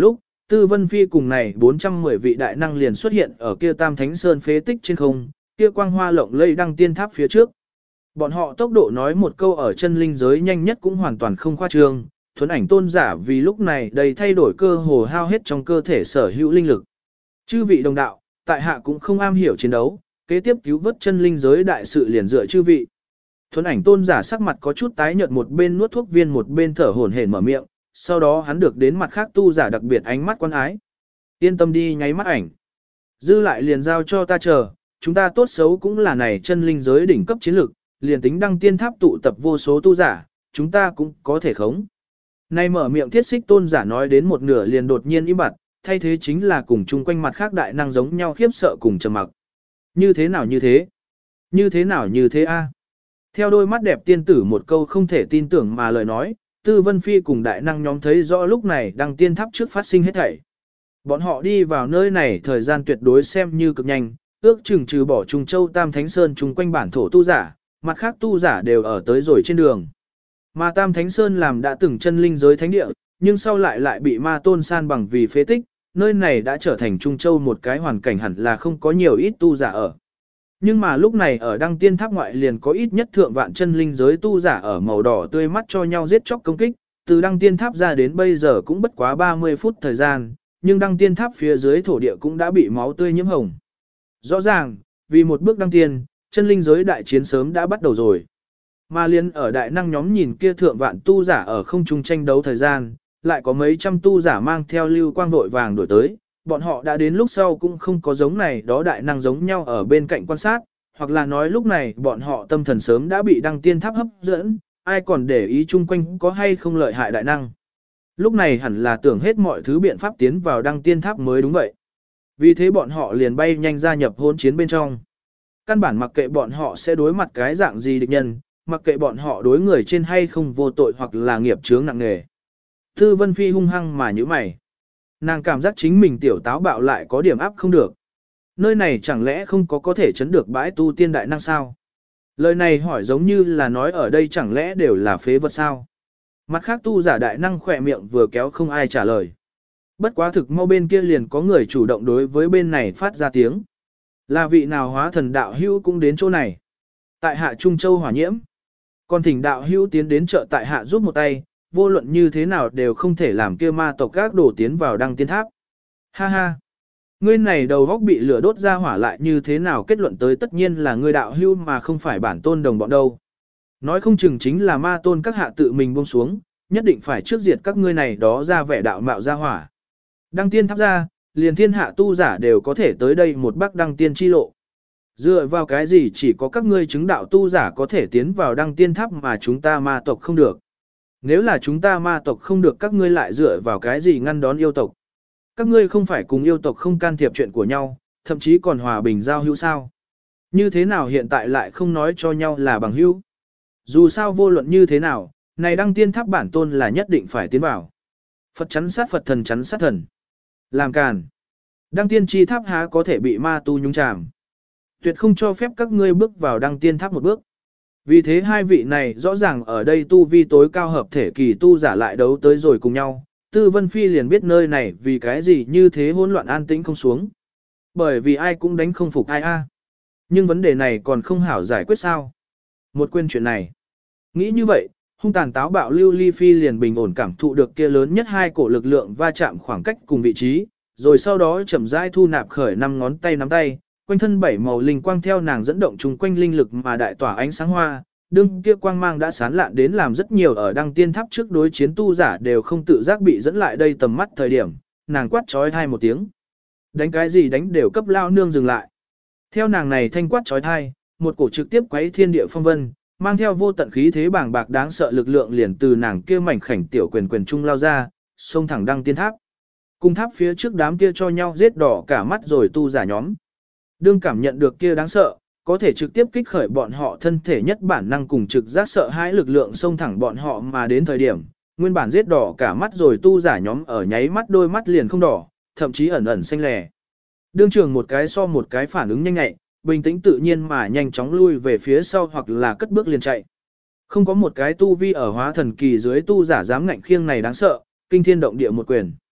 Tư Vân Phi cùng này 410 vị đại năng liền xuất hiện ở kia Tam Thánh Sơn phế tích trên không, kia quang hoa lộng lẫy đăng tiên tháp phía trước. Bọn họ tốc độ nói một câu ở chân linh giới nhanh nhất cũng hoàn toàn không khoa trương, thuấn ảnh tôn giả vì lúc này đầy thay đổi cơ hồ hao hết trong cơ thể sở hữu linh lực. Chư vị đồng đạo, tại hạ cũng không am hiểu chiến đấu, kế tiếp cứu vớt chân linh giới đại sự liền dựa chư vị. Thuấn ảnh tôn giả sắc mặt có chút tái nhợt, một bên nuốt thuốc viên một bên thở hổn hển mở miệng, sau đó hắn được đến mặt khác tu giả đặc biệt ánh mắt quan ái. Yên tâm đi, nháy mắt ảnh. Dư lại liền giao cho ta chờ, chúng ta tốt xấu cũng là này chân linh giới đỉnh cấp chiến lực, liền tính đăng tiên tháp tụ tập vô số tu giả, chúng ta cũng có thể khống. Nay mở miệng thiết xích tôn giả nói đến một nửa liền đột nhiên im bặt, thay thế chính là cùng chung quanh mặt khác đại năng giống nhau khiếp sợ cùng trầm mặc. Như thế nào như thế? Như thế nào như thế a? Theo đôi mắt đẹp tiên tử một câu không thể tin tưởng mà lời nói, Tư Vân Phi cùng đại năng nhóm thấy rõ lúc này đăng tiên tháp trước phát sinh hết thảy. Bọn họ đi vào nơi này thời gian tuyệt đối xem như cực nhanh, ước chừng trừ bỏ Trung Châu Tam Thánh Sơn chung quanh bản thổ tu giả, mặt khác tu giả đều ở tới rồi trên đường. Mà Tam Thánh Sơn làm đã từng chân linh giới thánh địa, nhưng sau lại bị ma tôn san bằng vì phế tích, nơi này đã trở thành Trung Châu một cái hoàn cảnh hẳn là không có nhiều ít tu giả ở. Nhưng mà lúc này ở đăng tiên tháp ngoại liền có ít nhất thượng vạn chân linh giới tu giả ở màu đỏ tươi mắt cho nhau giết chóc công kích, từ đăng tiên tháp ra đến bây giờ cũng bất quá 30 phút thời gian, nhưng đăng tiên tháp phía dưới thổ địa cũng đã bị máu tươi nhiễm hồng. Rõ ràng, vì một bước đăng tiên, chân linh giới đại chiến sớm đã bắt đầu rồi. Mà liên ở đại năng nhóm nhìn kia thượng vạn tu giả ở không trung tranh đấu thời gian, lại có mấy trăm tu giả mang theo lưu quang vội vàng đổi tới, bọn họ đã đến lúc sau cũng không có giống này đó đại năng giống nhau ở bên cạnh quan sát, hoặc là nói lúc này bọn họ tâm thần sớm đã bị đăng tiên tháp hấp dẫn, ai còn để ý chung quanh có hay không lợi hại đại năng. Lúc này hẳn là tưởng hết mọi thứ biện pháp tiến vào đăng tiên tháp mới đúng vậy. Vì thế bọn họ liền bay nhanh gia nhập hỗn chiến bên trong. Căn bản mặc kệ bọn họ sẽ đối mặt cái dạng gì địch nhân, mặc kệ bọn họ đối người trên hay không vô tội hoặc là nghiệp chướng nặng nề. Tư Vân Phi hung hăng mà nhíu mày. Nàng cảm giác chính mình tiểu táo bạo lại có điểm áp không được. Nơi này chẳng lẽ không có thể chấn được bãi tu tiên đại năng sao? Lời này hỏi giống như là nói ở đây chẳng lẽ đều là phế vật sao? Mặt khác tu giả đại năng khỏe miệng vừa kéo không ai trả lời. Bất quá thực mau bên kia liền có người chủ động đối với bên này phát ra tiếng. Là vị nào hóa thần đạo hữu cũng đến chỗ này. Tại hạ Trung Châu hỏa nhiễm. Còn thỉnh đạo hữu tiến đến chợ tại hạ giúp một tay, vô luận như thế nào đều không thể làm kia ma tộc các đổ tiến vào đăng tiên tháp. Ha ha. Ngươi này đầu góc bị lửa đốt ra hỏa lại như thế nào kết luận tới tất nhiên là ngươi đạo hữu mà không phải bản tôn đồng bọn đâu. Nói không chừng chính là ma tôn các hạ tự mình buông xuống, nhất định phải trước diệt các ngươi này đó ra vẻ đạo mạo ra hỏa. Đăng tiên tháp ra, liền thiên hạ tu giả đều có thể tới đây một bắc đăng tiên chi lộ. Dựa vào cái gì chỉ có các ngươi chứng đạo tu giả có thể tiến vào đăng tiên tháp mà chúng ta ma tộc không được. Nếu là chúng ta ma tộc không được các ngươi lại dựa vào cái gì ngăn đón yêu tộc. Các ngươi không phải cùng yêu tộc không can thiệp chuyện của nhau, thậm chí còn hòa bình giao hữu sao. Như thế nào hiện tại lại không nói cho nhau là bằng hữu. Dù sao vô luận như thế nào, này đăng tiên tháp bản tôn là nhất định phải tiến vào. Phật chắn sát Phật, thần chắn sát thần. Làm càn. Đăng tiên chi tháp há có thể bị ma tu nhúng chàm. Tuyệt không cho phép các ngươi bước vào đăng tiên tháp một bước. Vì thế hai vị này rõ ràng ở đây tu vi tối cao hợp thể kỳ tu giả lại đấu tới rồi cùng nhau. Tư Vân Phi liền biết nơi này vì cái gì như thế hỗn loạn an tĩnh không xuống. Bởi vì ai cũng đánh không phục ai a. Nhưng vấn đề này còn không hảo giải quyết sao. Một quên chuyện này. Nghĩ như vậy, hung tàn táo bạo Lưu Ly Phi liền bình ổn cảm thụ được kia lớn nhất hai cổ lực lượng va chạm khoảng cách cùng vị trí, rồi sau đó chậm rãi thu nạp khởi năm ngón tay nắm tay, quanh thân bảy màu linh quang theo nàng dẫn động chung quanh linh lực mà đại tỏa ánh sáng hoa, đương kia quang mang đã sán lạn đến làm rất nhiều ở đăng tiên tháp trước đối chiến tu giả đều không tự giác bị dẫn lại đây tầm mắt thời điểm, nàng quát trói thai một tiếng. Đánh cái gì đánh đều cấp lao nương dừng lại. Theo nàng này thanh quát trói thai, một cổ trực tiếp quấy thiên địa phong vân, mang theo vô tận khí thế bàng bạc đáng sợ lực lượng liền từ nàng kia mảnh khảnh tiểu quyền quyền trung lao ra, xông thẳng đăng tiên tháp. Cung tháp phía trước đám kia cho nhau giết đỏ cả mắt rồi tu giả nhóm. Đương cảm nhận được kia đáng sợ, có thể trực tiếp kích khởi bọn họ thân thể nhất bản năng cùng trực giác sợ hãi lực lượng xông thẳng bọn họ mà đến thời điểm, nguyên bản giết đỏ cả mắt rồi tu giả nhóm ở nháy mắt đôi mắt liền không đỏ, thậm chí ẩn ẩn xanh lè. Đương trường một cái so một cái phản ứng nhanh nhạy, bình tĩnh tự nhiên mà nhanh chóng lui về phía sau hoặc là cất bước liền chạy. Không có một cái tu vi ở hóa thần kỳ dưới tu giả dám ngạnh khiêng này đáng sợ, kinh thiên động địa một quyền.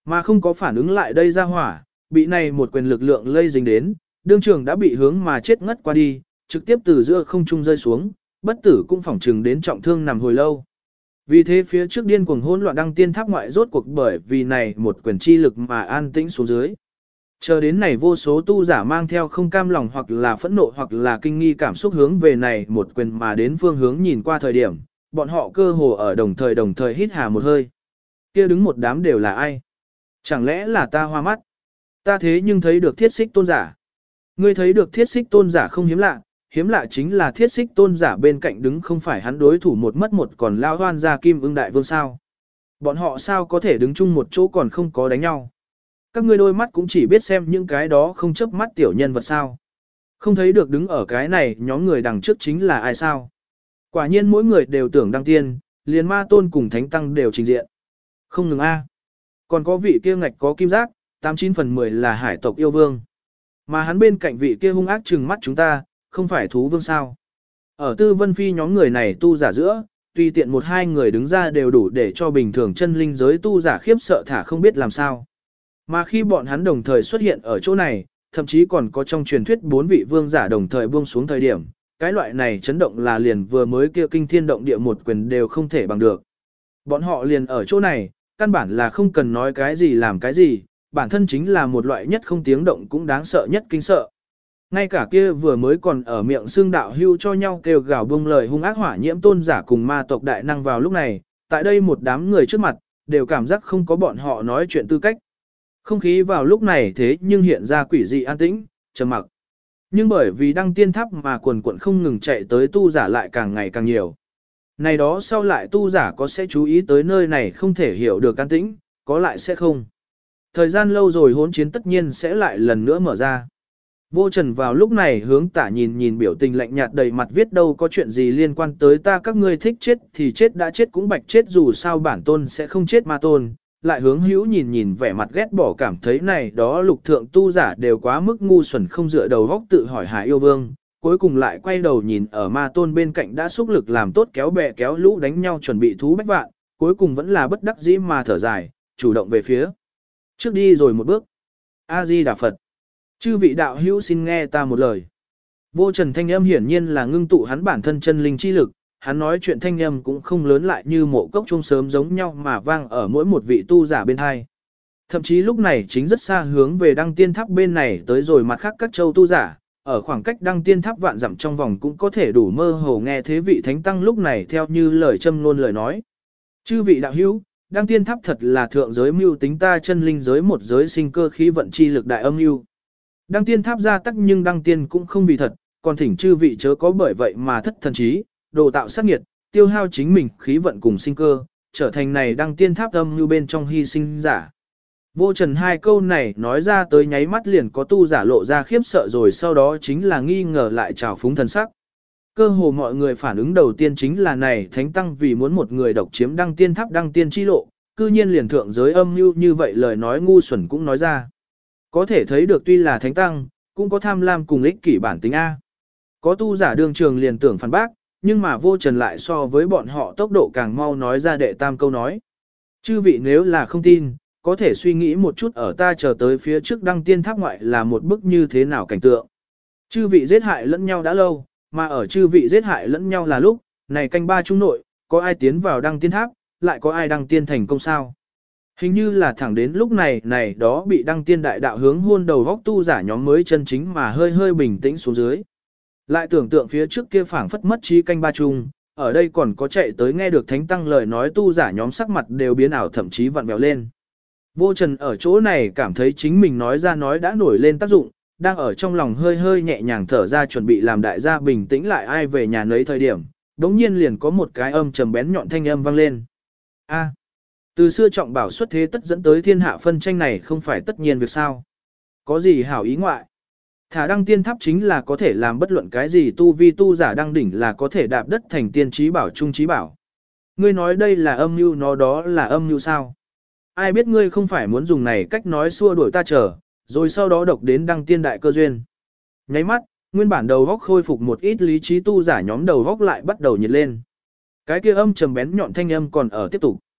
Mà không có phản ứng lại đây ra hỏa, bị này một quyền lực lượng lây dính đến, đương trường đã bị hướng mà chết ngất qua đi, trực tiếp từ giữa không trung rơi xuống, bất tử cũng phỏng trừng đến trọng thương nằm hồi lâu. Vì thế phía trước điên cuồng hỗn loạn đăng tiên tháp ngoại rốt cuộc bởi vì này một quyền chi lực mà an tĩnh xuống dưới. Chờ đến này vô số tu giả mang theo không cam lòng hoặc là phẫn nộ hoặc là kinh nghi cảm xúc hướng về này một quyền mà đến phương hướng nhìn qua thời điểm, bọn họ cơ hồ ở đồng thời hít hà một hơi. Kia đứng một đám đều là ai? Chẳng lẽ là ta hoa mắt? Ta thế nhưng thấy được thiết xích tôn giả. Ngươi thấy được thiết xích tôn giả không hiếm lạ chính là thiết xích tôn giả bên cạnh đứng không phải hắn đối thủ một mất một còn lao hoan ra kim ưng đại vương sao. Bọn họ sao có thể đứng chung một chỗ còn không có đánh nhau. Các ngươi đôi mắt cũng chỉ biết xem những cái đó không chớp mắt tiểu nhân vật sao. Không thấy được đứng ở cái này nhóm người đằng trước chính là ai sao. Quả nhiên mỗi người đều tưởng đăng tiên, liền ma tôn cùng thánh tăng đều trình diện. Không ngừng a, còn có vị kia ngạch có kim giác, 89 phần 10 là hải tộc yêu vương. Mà hắn bên cạnh vị kia hung ác trừng mắt chúng ta, không phải thú vương sao. Ở Tư Vân Phi nhóm người này tu giả giữa, tùy tiện một hai người đứng ra đều đủ để cho bình thường chân linh giới tu giả khiếp sợ thả không biết làm sao. Mà khi bọn hắn đồng thời xuất hiện ở chỗ này, thậm chí còn có trong truyền thuyết 4 vị vương giả đồng thời buông xuống thời điểm, cái loại này chấn động là liền vừa mới kia kinh thiên động địa một quyền đều không thể bằng được. Bọn họ liền ở chỗ này, căn bản là không cần nói cái gì làm cái gì, bản thân chính là một loại nhất không tiếng động cũng đáng sợ nhất kinh sợ. Ngay cả kia vừa mới còn ở miệng xương đạo hưu cho nhau kêu gào buông lời hung ác hỏa nhiễm tôn giả cùng ma tộc đại năng vào lúc này, tại đây một đám người trước mặt, đều cảm giác không có bọn họ nói chuyện tư cách. Không khí vào lúc này thế nhưng hiện ra quỷ dị an tĩnh, trầm mặc. Nhưng bởi vì đăng tiên tháp mà quần quận không ngừng chạy tới tu giả lại càng ngày càng nhiều. Này đó sau lại tu giả có sẽ chú ý tới nơi này không thể hiểu được an tĩnh, có lại sẽ không. Thời gian lâu rồi hỗn chiến tất nhiên sẽ lại lần nữa mở ra. Vô Trần vào lúc này hướng tả nhìn biểu tình lạnh nhạt đầy mặt viết đâu có chuyện gì liên quan tới ta các ngươi thích chết thì chết đã chết cũng bạch chết dù sao bản tôn sẽ không chết ma tôn. Lại hướng hữu nhìn vẻ mặt ghét bỏ cảm thấy này đó lục thượng tu giả đều quá mức ngu xuẩn không dựa đầu góc tự hỏi Hải yêu vương, cuối cùng lại quay đầu nhìn ở ma tôn bên cạnh đã xúc lực làm tốt kéo bè kéo lũ đánh nhau chuẩn bị thú bách vạn, cuối cùng vẫn là bất đắc dĩ mà thở dài, chủ động về phía trước đi rồi một bước. A-di-đà Phật. Chư vị đạo hữu xin nghe ta một lời. Vô Trần thanh âm hiển nhiên là ngưng tụ hắn bản thân chân linh chi lực, hắn nói chuyện thanh âm cũng không lớn lại như mộ cốc trung sớm giống nhau mà vang ở mỗi một vị tu giả bên hai. Thậm chí lúc này chính rất xa hướng về đăng tiên tháp bên này tới rồi mặt khác các châu tu giả, ở khoảng cách đăng tiên tháp vạn dặm trong vòng cũng có thể đủ mơ hồ nghe thế vị thánh tăng lúc này theo như lời châm ngôn lời nói. Chư vị đạo hữu, đăng tiên tháp thật là thượng giới mưu tính ta chân linh giới một giới sinh cơ khí vận chi lực đại âm mưu. Đăng tiên tháp ra tắc nhưng đăng tiên cũng không vì thật, còn thỉnh chư vị chớ có bởi vậy mà thất thần trí, đồ tạo sát nghiệt, tiêu hao chính mình khí vận cùng sinh cơ, trở thành này đăng tiên tháp âm như bên trong hy sinh giả. Vô Trần hai câu này nói ra tới nháy mắt liền có tu giả lộ ra khiếp sợ rồi sau đó chính là nghi ngờ lại trào phúng thần sắc. Cơ hồ mọi người phản ứng đầu tiên chính là này thánh tăng vì muốn một người độc chiếm đăng tiên tháp đăng tiên chi lộ, cư nhiên liền thượng giới âm như vậy lời nói ngu xuẩn cũng nói ra. Có thể thấy được tuy là thánh tăng, cũng có tham lam cùng ích kỷ bản tính A. Có tu giả đương trường liền tưởng phản bác, nhưng mà Vô Trần lại so với bọn họ tốc độ càng mau nói ra đệ tam câu nói. Chư vị nếu là không tin, có thể suy nghĩ một chút ở ta chờ tới phía trước đăng tiên tháp ngoại là một bức như thế nào cảnh tượng. Chư vị giết hại lẫn nhau đã lâu, mà ở chư vị giết hại lẫn nhau là lúc, này canh ba trung nội, có ai tiến vào đăng tiên tháp, lại có ai đăng tiên thành công sao? Hình như là thẳng đến lúc này đó bị đăng tiên đại đạo hướng hôn đầu vóc tu giả nhóm mới chân chính mà hơi hơi bình tĩnh xuống dưới. Lại tưởng tượng phía trước kia phảng phất mất trí canh ba chung, ở đây còn có chạy tới nghe được thánh tăng lời nói tu giả nhóm sắc mặt đều biến ảo thậm chí vặn vẹo lên. Vô Trần ở chỗ này cảm thấy chính mình nói ra nói đã nổi lên tác dụng, đang ở trong lòng hơi hơi nhẹ nhàng thở ra chuẩn bị làm đại gia bình tĩnh lại ai về nhà nấy thời điểm, đống nhiên liền có một cái âm trầm bén nhọn thanh âm vang lên. A, từ xưa trọng bảo xuất thế tất dẫn tới thiên hạ phân tranh này không phải tất nhiên việc sao? Có gì hảo ý ngoại? Thả đăng tiên tháp chính là có thể làm bất luận cái gì tu vi tu giả đăng đỉnh là có thể đạp đất thành tiên trí bảo trung trí bảo. Ngươi nói đây là âm mưu nó đó là âm mưu sao? Ai biết ngươi không phải muốn dùng này cách nói xua đuổi ta chờ, rồi sau đó độc đến đăng tiên đại cơ duyên. Nháy mắt, nguyên bản đầu góc khôi phục một ít lý trí tu giả nhóm đầu góc lại bắt đầu nhiệt lên. Cái kia âm trầm bén nhọn thanh âm còn ở tiếp tục.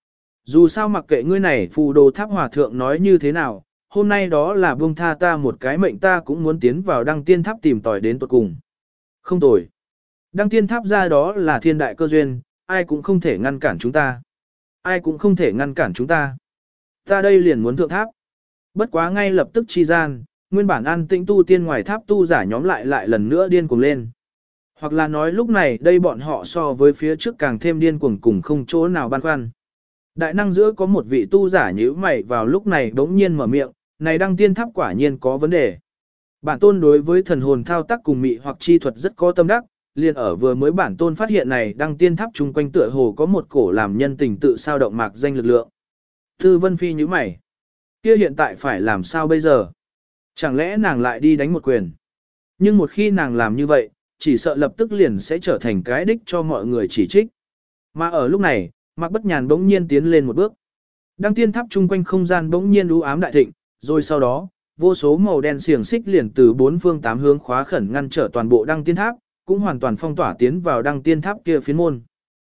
Dù sao mặc kệ ngươi này phù đồ tháp hòa thượng nói như thế nào, hôm nay đó là buông tha ta một cái mệnh ta cũng muốn tiến vào đăng tiên tháp tìm tòi đến tuột cùng. Không tồi. Đăng tiên tháp ra đó là thiên đại cơ duyên, ai cũng không thể ngăn cản chúng ta. Ai cũng không thể ngăn cản chúng ta. Ta đây liền muốn thượng tháp. Bất quá ngay lập tức chi gian, nguyên bản an tĩnh tu tiên ngoài tháp tu giả nhóm lại lần nữa điên cuồng lên. Hoặc là nói lúc này đây bọn họ so với phía trước càng thêm điên cuồng cùng không chỗ nào băn khoăn. Đại năng giữa có một vị tu giả nhíu mày vào lúc này đống nhiên mở miệng, này đăng tiên tháp quả nhiên có vấn đề. Bản tôn đối với thần hồn thao tác cùng mị hoặc chi thuật rất có tâm đắc, liền ở vừa mới bản tôn phát hiện này đăng tiên tháp chung quanh tựa hồ có một cổ làm nhân tình tự sao động mạc danh lực lượng. Tư Vân Phi nhíu mày. Kia hiện tại phải làm sao bây giờ? Chẳng lẽ nàng lại đi đánh một quyền? Nhưng một khi nàng làm như vậy, chỉ sợ lập tức liền sẽ trở thành cái đích cho mọi người chỉ trích. Mà ở lúc này, Mạc Bất Nhàn bỗng nhiên tiến lên một bước. Đăng tiên tháp chung quanh không gian bỗng nhiên u ám đại thịnh, rồi sau đó, vô số màu đen xiềng xích liền từ bốn phương tám hướng khóa khẩn ngăn trở toàn bộ đăng tiên tháp, cũng hoàn toàn phong tỏa tiến vào đăng tiên tháp kia phiến môn.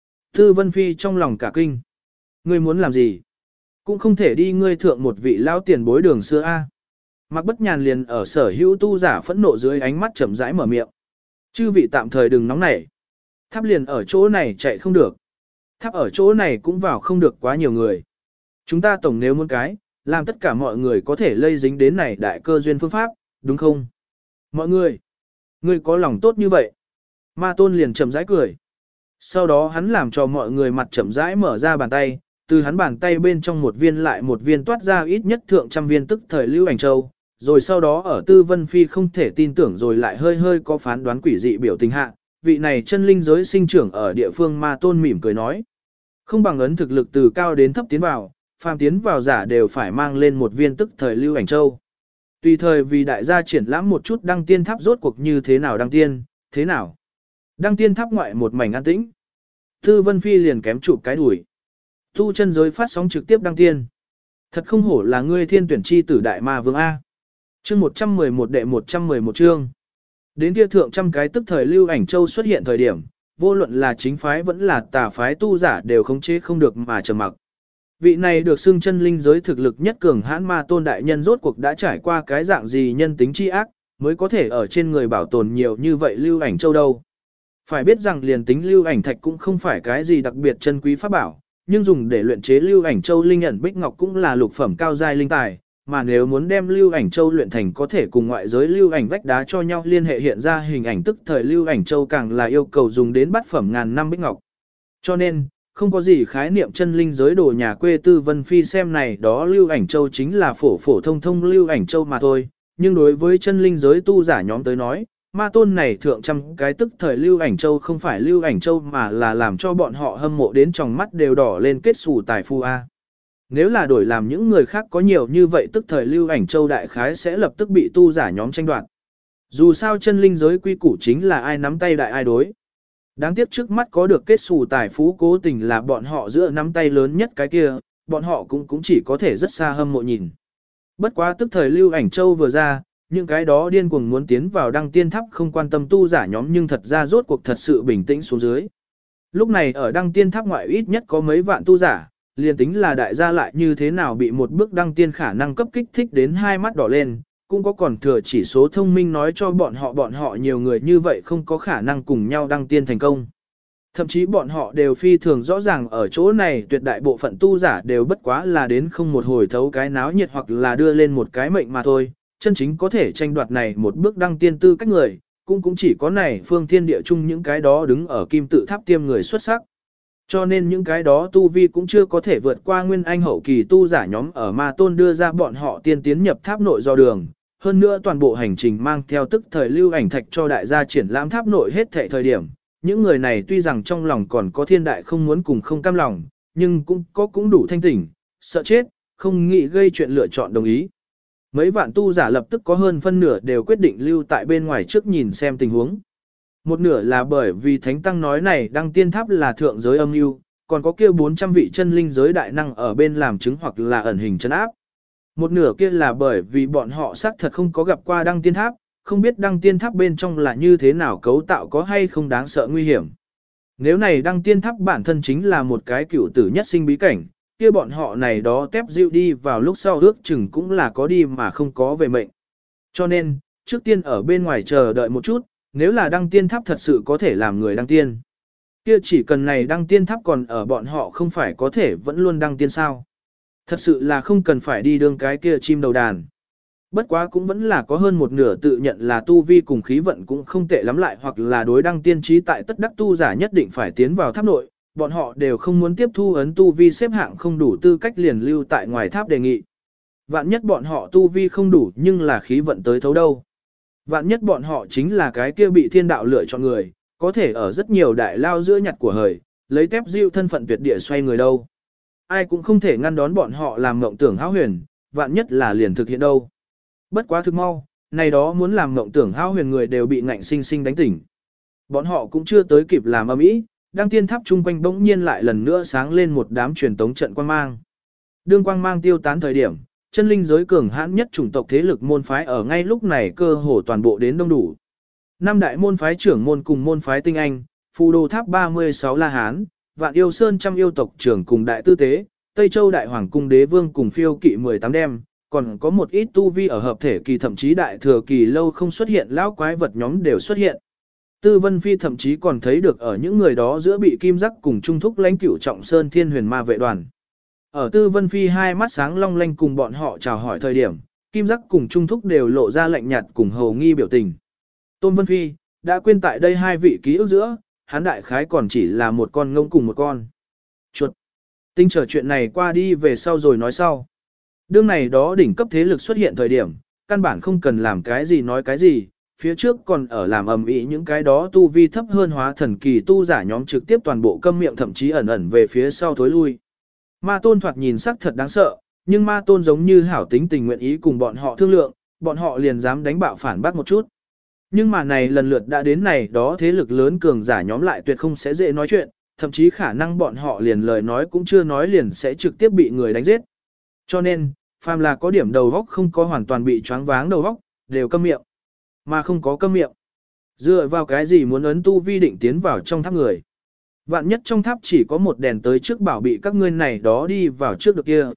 Tư Vân Phi trong lòng cả kinh. Ngươi muốn làm gì? Cũng không thể đi ngươi thượng một vị lão tiền bối đường xưa a. Mạc Bất Nhàn liền ở sở hữu tu giả phẫn nộ dưới ánh mắt chậm rãi mở miệng. Chư vị tạm thời đừng nóng nảy. Tháp liền ở chỗ này chạy không được. Tháp ở chỗ này cũng vào không được quá nhiều người. Chúng ta tổng nếu muốn cái, làm tất cả mọi người có thể lây dính đến này đại cơ duyên phương pháp, đúng không? Mọi người, ngươi có lòng tốt như vậy. Ma Tôn liền chậm rãi cười. Sau đó hắn làm cho mọi người mặt chậm rãi mở ra bàn tay, từ hắn bàn tay bên trong một viên lại một viên toát ra ít nhất thượng trăm viên tức thời lưu ảnh châu, rồi sau đó ở Tư Vân Phi không thể tin tưởng rồi lại hơi có phán đoán quỷ dị biểu tình hạ, vị này chân linh giới sinh trưởng ở địa phương Ma Tôn mỉm cười nói. Không bằng ấn thực lực từ cao đến thấp tiến vào, phàm tiến vào giả đều phải mang lên một viên tức thời lưu ảnh châu. Tùy thời vì đại gia triển lãm một chút đăng tiên tháp rốt cuộc như thế nào đăng tiên, thế nào. Đăng tiên tháp ngoại một mảnh an tĩnh. Tư Vân Phi liền kém chụp cái đuổi. Tu chân giới phát sóng trực tiếp đăng tiên. Thật không hổ là ngươi thiên tuyển chi tử đại ma vương A. Chương 111 đệ 111 chương. Đến kia thượng trăm cái tức thời lưu ảnh châu xuất hiện thời điểm, vô luận là chính phái vẫn là tà phái tu giả đều khống chế không được mà trầm mặc. Vị này được xưng chân linh giới thực lực nhất cường hãn ma tôn đại nhân rốt cuộc đã trải qua cái dạng gì nhân tính chi ác, mới có thể ở trên người bảo tồn nhiều như vậy lưu ảnh châu đâu. Phải biết rằng liền tính lưu ảnh thạch cũng không phải cái gì đặc biệt chân quý pháp bảo, nhưng dùng để luyện chế lưu ảnh châu linh ẩn bích ngọc cũng là lục phẩm cao giai linh tài, mà nếu muốn đem lưu ảnh châu luyện thành có thể cùng ngoại giới lưu ảnh vách đá cho nhau liên hệ hiện ra hình ảnh tức thời lưu ảnh châu càng là yêu cầu dùng đến bát phẩm ngàn năm bích ngọc. Cho nên, không có gì khái niệm chân linh giới đồ nhà quê Tư Vân Phi xem này đó lưu ảnh châu chính là phổ thông lưu ảnh châu mà thôi, nhưng đối với chân linh giới tu giả nhóm tới nói, ma tôn này thượng trăm cái tức thời lưu ảnh châu không phải lưu ảnh châu mà là làm cho bọn họ hâm mộ đến trong mắt đều đỏ lên kết xù tài phu A. Nếu là đổi làm những người khác có nhiều như vậy tức thời lưu ảnh châu đại khái sẽ lập tức bị tu giả nhóm tranh đoạt. Dù sao chân linh giới quy củ chính là ai nắm tay đại ai đối. Đáng tiếc trước mắt có được kết xù tài phú cố tình là bọn họ giữa nắm tay lớn nhất cái kia, bọn họ cũng chỉ có thể rất xa hâm mộ nhìn. Bất quá tức thời lưu ảnh châu vừa ra, những cái đó điên cuồng muốn tiến vào đăng tiên tháp không quan tâm tu giả nhóm nhưng thật ra rốt cuộc thật sự bình tĩnh xuống dưới. Lúc này ở đăng tiên tháp ngoại ít nhất có mấy vạn tu giả, liền tính là đại gia lại như thế nào bị một bước đăng tiên khả năng cấp kích thích đến hai mắt đỏ lên, cũng có còn thừa chỉ số thông minh nói cho bọn họ nhiều người như vậy không có khả năng cùng nhau đăng tiên thành công. Thậm chí bọn họ đều phi thường rõ ràng ở chỗ này tuyệt đại bộ phận tu giả đều bất quá là đến không một hồi thấu cái náo nhiệt hoặc là đưa lên một cái mệnh mà thôi, chân chính có thể tranh đoạt này một bước đăng tiên tư cách người, cũng chỉ có này phương thiên địa chung những cái đó đứng ở kim tự tháp tiêm người xuất sắc. Cho nên những cái đó tu vi cũng chưa có thể vượt qua nguyên anh hậu kỳ tu giả nhóm ở ma tôn đưa ra bọn họ tiên tiến nhập tháp nội do đường. Hơn nữa toàn bộ hành trình mang theo tức thời lưu ảnh thạch cho đại gia triển lãm tháp nội hết thệ thời điểm. Những người này tuy rằng trong lòng còn có thiên đại không muốn cùng không cam lòng, nhưng cũng đủ thanh tỉnh, sợ chết, không nghĩ gây chuyện lựa chọn đồng ý. Mấy vạn tu giả lập tức có hơn phân nửa đều quyết định lưu tại bên ngoài trước nhìn xem tình huống. Một nửa là bởi vì Thánh Tăng nói này đăng tiên tháp là thượng giới âm mưu, còn có kia 400 vị chân linh giới đại năng ở bên làm chứng hoặc là ẩn hình chân áp. Một nửa kia là bởi vì bọn họ xác thật không có gặp qua đăng tiên tháp, không biết đăng tiên tháp bên trong là như thế nào cấu tạo có hay không đáng sợ nguy hiểm. Nếu này đăng tiên tháp bản thân chính là một cái cựu tử nhất sinh bí cảnh, kia bọn họ này đó tép dịu đi vào lúc sau ước chừng cũng là có đi mà không có về mệnh. Cho nên, trước tiên ở bên ngoài chờ đợi một chút, nếu là đăng tiên tháp thật sự có thể làm người đăng tiên. Kia chỉ cần này đăng tiên tháp còn ở bọn họ không phải có thể vẫn luôn đăng tiên sao. Thật sự là không cần phải đi đương cái kia chim đầu đàn. Bất quá cũng vẫn là có hơn một nửa tự nhận là tu vi cùng khí vận cũng không tệ lắm lại hoặc là đối đăng tiên trí tại tất đắc tu giả nhất định phải tiến vào tháp nội, bọn họ đều không muốn tiếp thu ấn tu vi xếp hạng không đủ tư cách liền lưu tại ngoài tháp đề nghị. Vạn nhất bọn họ tu vi không đủ nhưng là khí vận tới thấu đâu. Vạn nhất bọn họ chính là cái kia bị thiên đạo lựa chọn người, có thể ở rất nhiều đại lao giữa nhặt của hời, lấy tép diệu thân phận tuyệt địa xoay người đâu. Ai cũng không thể ngăn đón bọn họ làm mộng tưởng hão huyền, vạn nhất là liền thực hiện đâu. Bất quá thực mau, này đó muốn làm mộng tưởng hão huyền người đều bị ngạnh sinh sinh đánh tỉnh. Bọn họ cũng chưa tới kịp làm ầm ĩ, đăng tiên tháp chung quanh bỗng nhiên lại lần nữa sáng lên một đám truyền tống trận quang mang. Đương quang mang tiêu tán thời điểm, chân linh giới cường hãn nhất chủng tộc thế lực môn phái ở ngay lúc này cơ hồ toàn bộ đến đông đủ. Năm đại môn phái trưởng môn cùng môn phái tinh anh, phù đồ tháp 36 La Hán, vạn yêu sơn trăm yêu tộc trưởng cùng đại tư tế, Tây Châu đại hoàng cung đế vương cùng phiêu kỵ 18 đêm, còn có một ít tu vi ở hợp thể kỳ thậm chí đại thừa kỳ lâu không xuất hiện lão quái vật nhóm đều xuất hiện. Tư Vân Phi thậm chí còn thấy được ở những người đó giữa bị kim giác cùng trung thúc lãnh cửu trọng sơn thiên huyền ma vệ đoàn. Ở Tư Vân Phi hai mắt sáng long lanh cùng bọn họ chào hỏi thời điểm, kim giác cùng trung thúc đều lộ ra lạnh nhạt cùng hầu nghi biểu tình. Tôn Vân Phi, đã quên tại đây hai vị ký ức giữa, hắn đại khái còn chỉ là một con ngông cùng một con chuột. Tinh trở chuyện này qua đi về sau rồi nói sau. Đương này đó đỉnh cấp thế lực xuất hiện thời điểm, căn bản không cần làm cái gì nói cái gì, phía trước còn ở làm ầm ĩ những cái đó tu vi thấp hơn hóa thần kỳ tu giả nhóm trực tiếp toàn bộ câm miệng thậm chí ẩn ẩn về phía sau thối lui. Ma Tôn thoạt nhìn sắc thật đáng sợ, nhưng Ma Tôn giống như hảo tính tình nguyện ý cùng bọn họ thương lượng, bọn họ liền dám đánh bạo phản bác một chút. Nhưng mà này lần lượt đã đến này đó thế lực lớn cường giả nhóm lại tuyệt không sẽ dễ nói chuyện, thậm chí khả năng bọn họ liền lời nói cũng chưa nói liền sẽ trực tiếp bị người đánh giết. Cho nên, phàm là có điểm đầu góc không có hoàn toàn bị choáng váng đầu góc, đều câm miệng. Mà không có câm miệng. Dựa vào cái gì muốn ấn tu vi định tiến vào trong tháp người. Vạn nhất trong tháp chỉ có một đèn tới trước bảo bị các ngươi này đó đi vào trước được kia,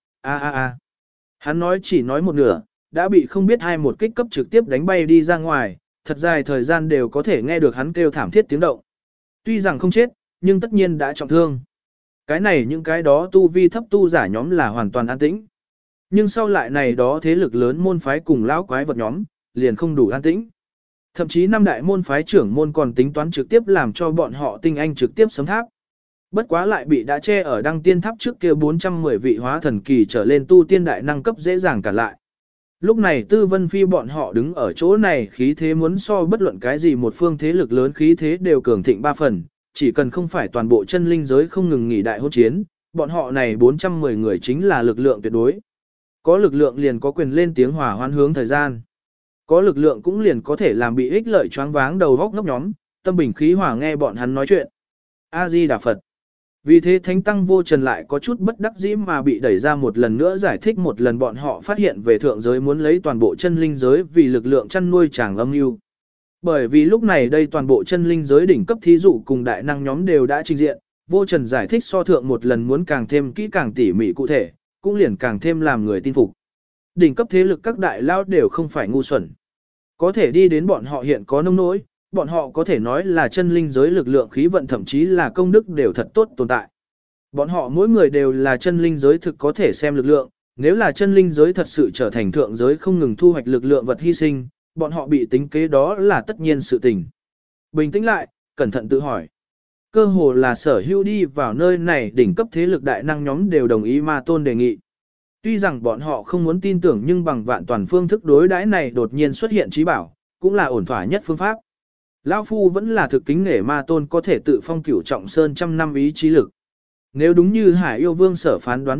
Hắn nói chỉ nói một nửa, đã bị không biết hai một kích cấp trực tiếp đánh bay đi ra ngoài, thật dài thời gian đều có thể nghe được hắn kêu thảm thiết tiếng động. Tuy rằng không chết, nhưng tất nhiên đã trọng thương. Cái này những cái đó tu vi thấp tu giả nhóm là hoàn toàn an tĩnh. Nhưng sau lại này đó thế lực lớn môn phái cùng lão quái vật nhóm, liền không đủ an tĩnh. Thậm chí năm đại môn phái trưởng môn còn tính toán trực tiếp làm cho bọn họ tinh anh trực tiếp sấm tháp. Bất quá lại bị đã che ở đăng tiên tháp trước kia 410 vị hóa thần kỳ trở lên tu tiên đại năng cấp dễ dàng cả lại. Lúc này Tư Vân Phi bọn họ đứng ở chỗ này khí thế muốn so bất luận cái gì một phương thế lực lớn khí thế đều cường thịnh 3 phần, chỉ cần không phải toàn bộ chân linh giới không ngừng nghỉ đại hôn chiến, bọn họ này 410 người chính là lực lượng tuyệt đối. Có lực lượng liền có quyền lên tiếng hòa hoan hướng thời gian. Có lực lượng cũng liền có thể làm bị ích lợi choáng váng đầu góc ngốc nhóm, tâm bình khí hòa nghe bọn hắn nói chuyện. A-di-đà Phật. Vì thế Thánh Tăng Vô Trần lại có chút bất đắc dĩ mà bị đẩy ra một lần nữa giải thích một lần bọn họ phát hiện về thượng giới muốn lấy toàn bộ chân linh giới vì lực lượng chăn nuôi chàng âm mưu. Bởi vì lúc này đây toàn bộ chân linh giới đỉnh cấp thí dụ cùng đại năng nhóm đều đã trình diện, Vô Trần giải thích so thượng một lần muốn càng thêm kỹ càng tỉ mỉ cụ thể, cũng liền càng thêm làm người tin phục. Đỉnh cấp thế lực các đại lao đều không phải ngu xuẩn. Có thể đi đến bọn họ hiện có nông nỗi, bọn họ có thể nói là chân linh giới lực lượng khí vận thậm chí là công đức đều thật tốt tồn tại. Bọn họ mỗi người đều là chân linh giới thực có thể xem lực lượng, nếu là chân linh giới thật sự trở thành thượng giới không ngừng thu hoạch lực lượng vật hy sinh, bọn họ bị tính kế đó là tất nhiên sự tình. Bình tĩnh lại, cẩn thận tự hỏi. Cơ hồ là sở hữu đi vào nơi này đỉnh cấp thế lực đại năng nhóm đều đồng ý Ma Tôn đề nghị. Tuy rằng bọn họ không muốn tin tưởng nhưng bằng vạn toàn phương thức đối đãi này đột nhiên xuất hiện trí bảo, cũng là ổn thỏa nhất phương pháp. Lão Phu vẫn là thực kính nể Ma Tôn có thể tự phong cửu trọng sơn trăm năm ý chí lực. Nếu đúng như Hải Yêu Vương sở phán đoán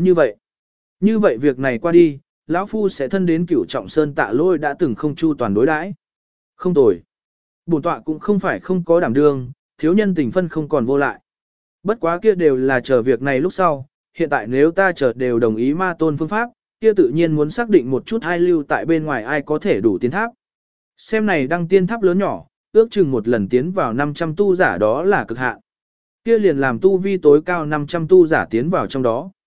như vậy việc này qua đi, Lão Phu sẽ thân đến cửu trọng sơn tạ lôi đã từng không chu toàn đối đãi. Không tồi. Bổn tọa cũng không phải không có đảm đương, thiếu nhân tình phân không còn vô lại. Bất quá kia đều là chờ việc này lúc sau, hiện tại nếu ta chờ đều đồng ý Ma Tôn phương pháp, kia tự nhiên muốn xác định một chút ai lưu tại bên ngoài ai có thể đủ tiến tháp. Xem này đăng tiên tháp lớn nhỏ, ước chừng một lần tiến vào 500 tu giả đó là cực hạn. Kia liền làm tu vi tối cao 500 tu giả tiến vào trong đó.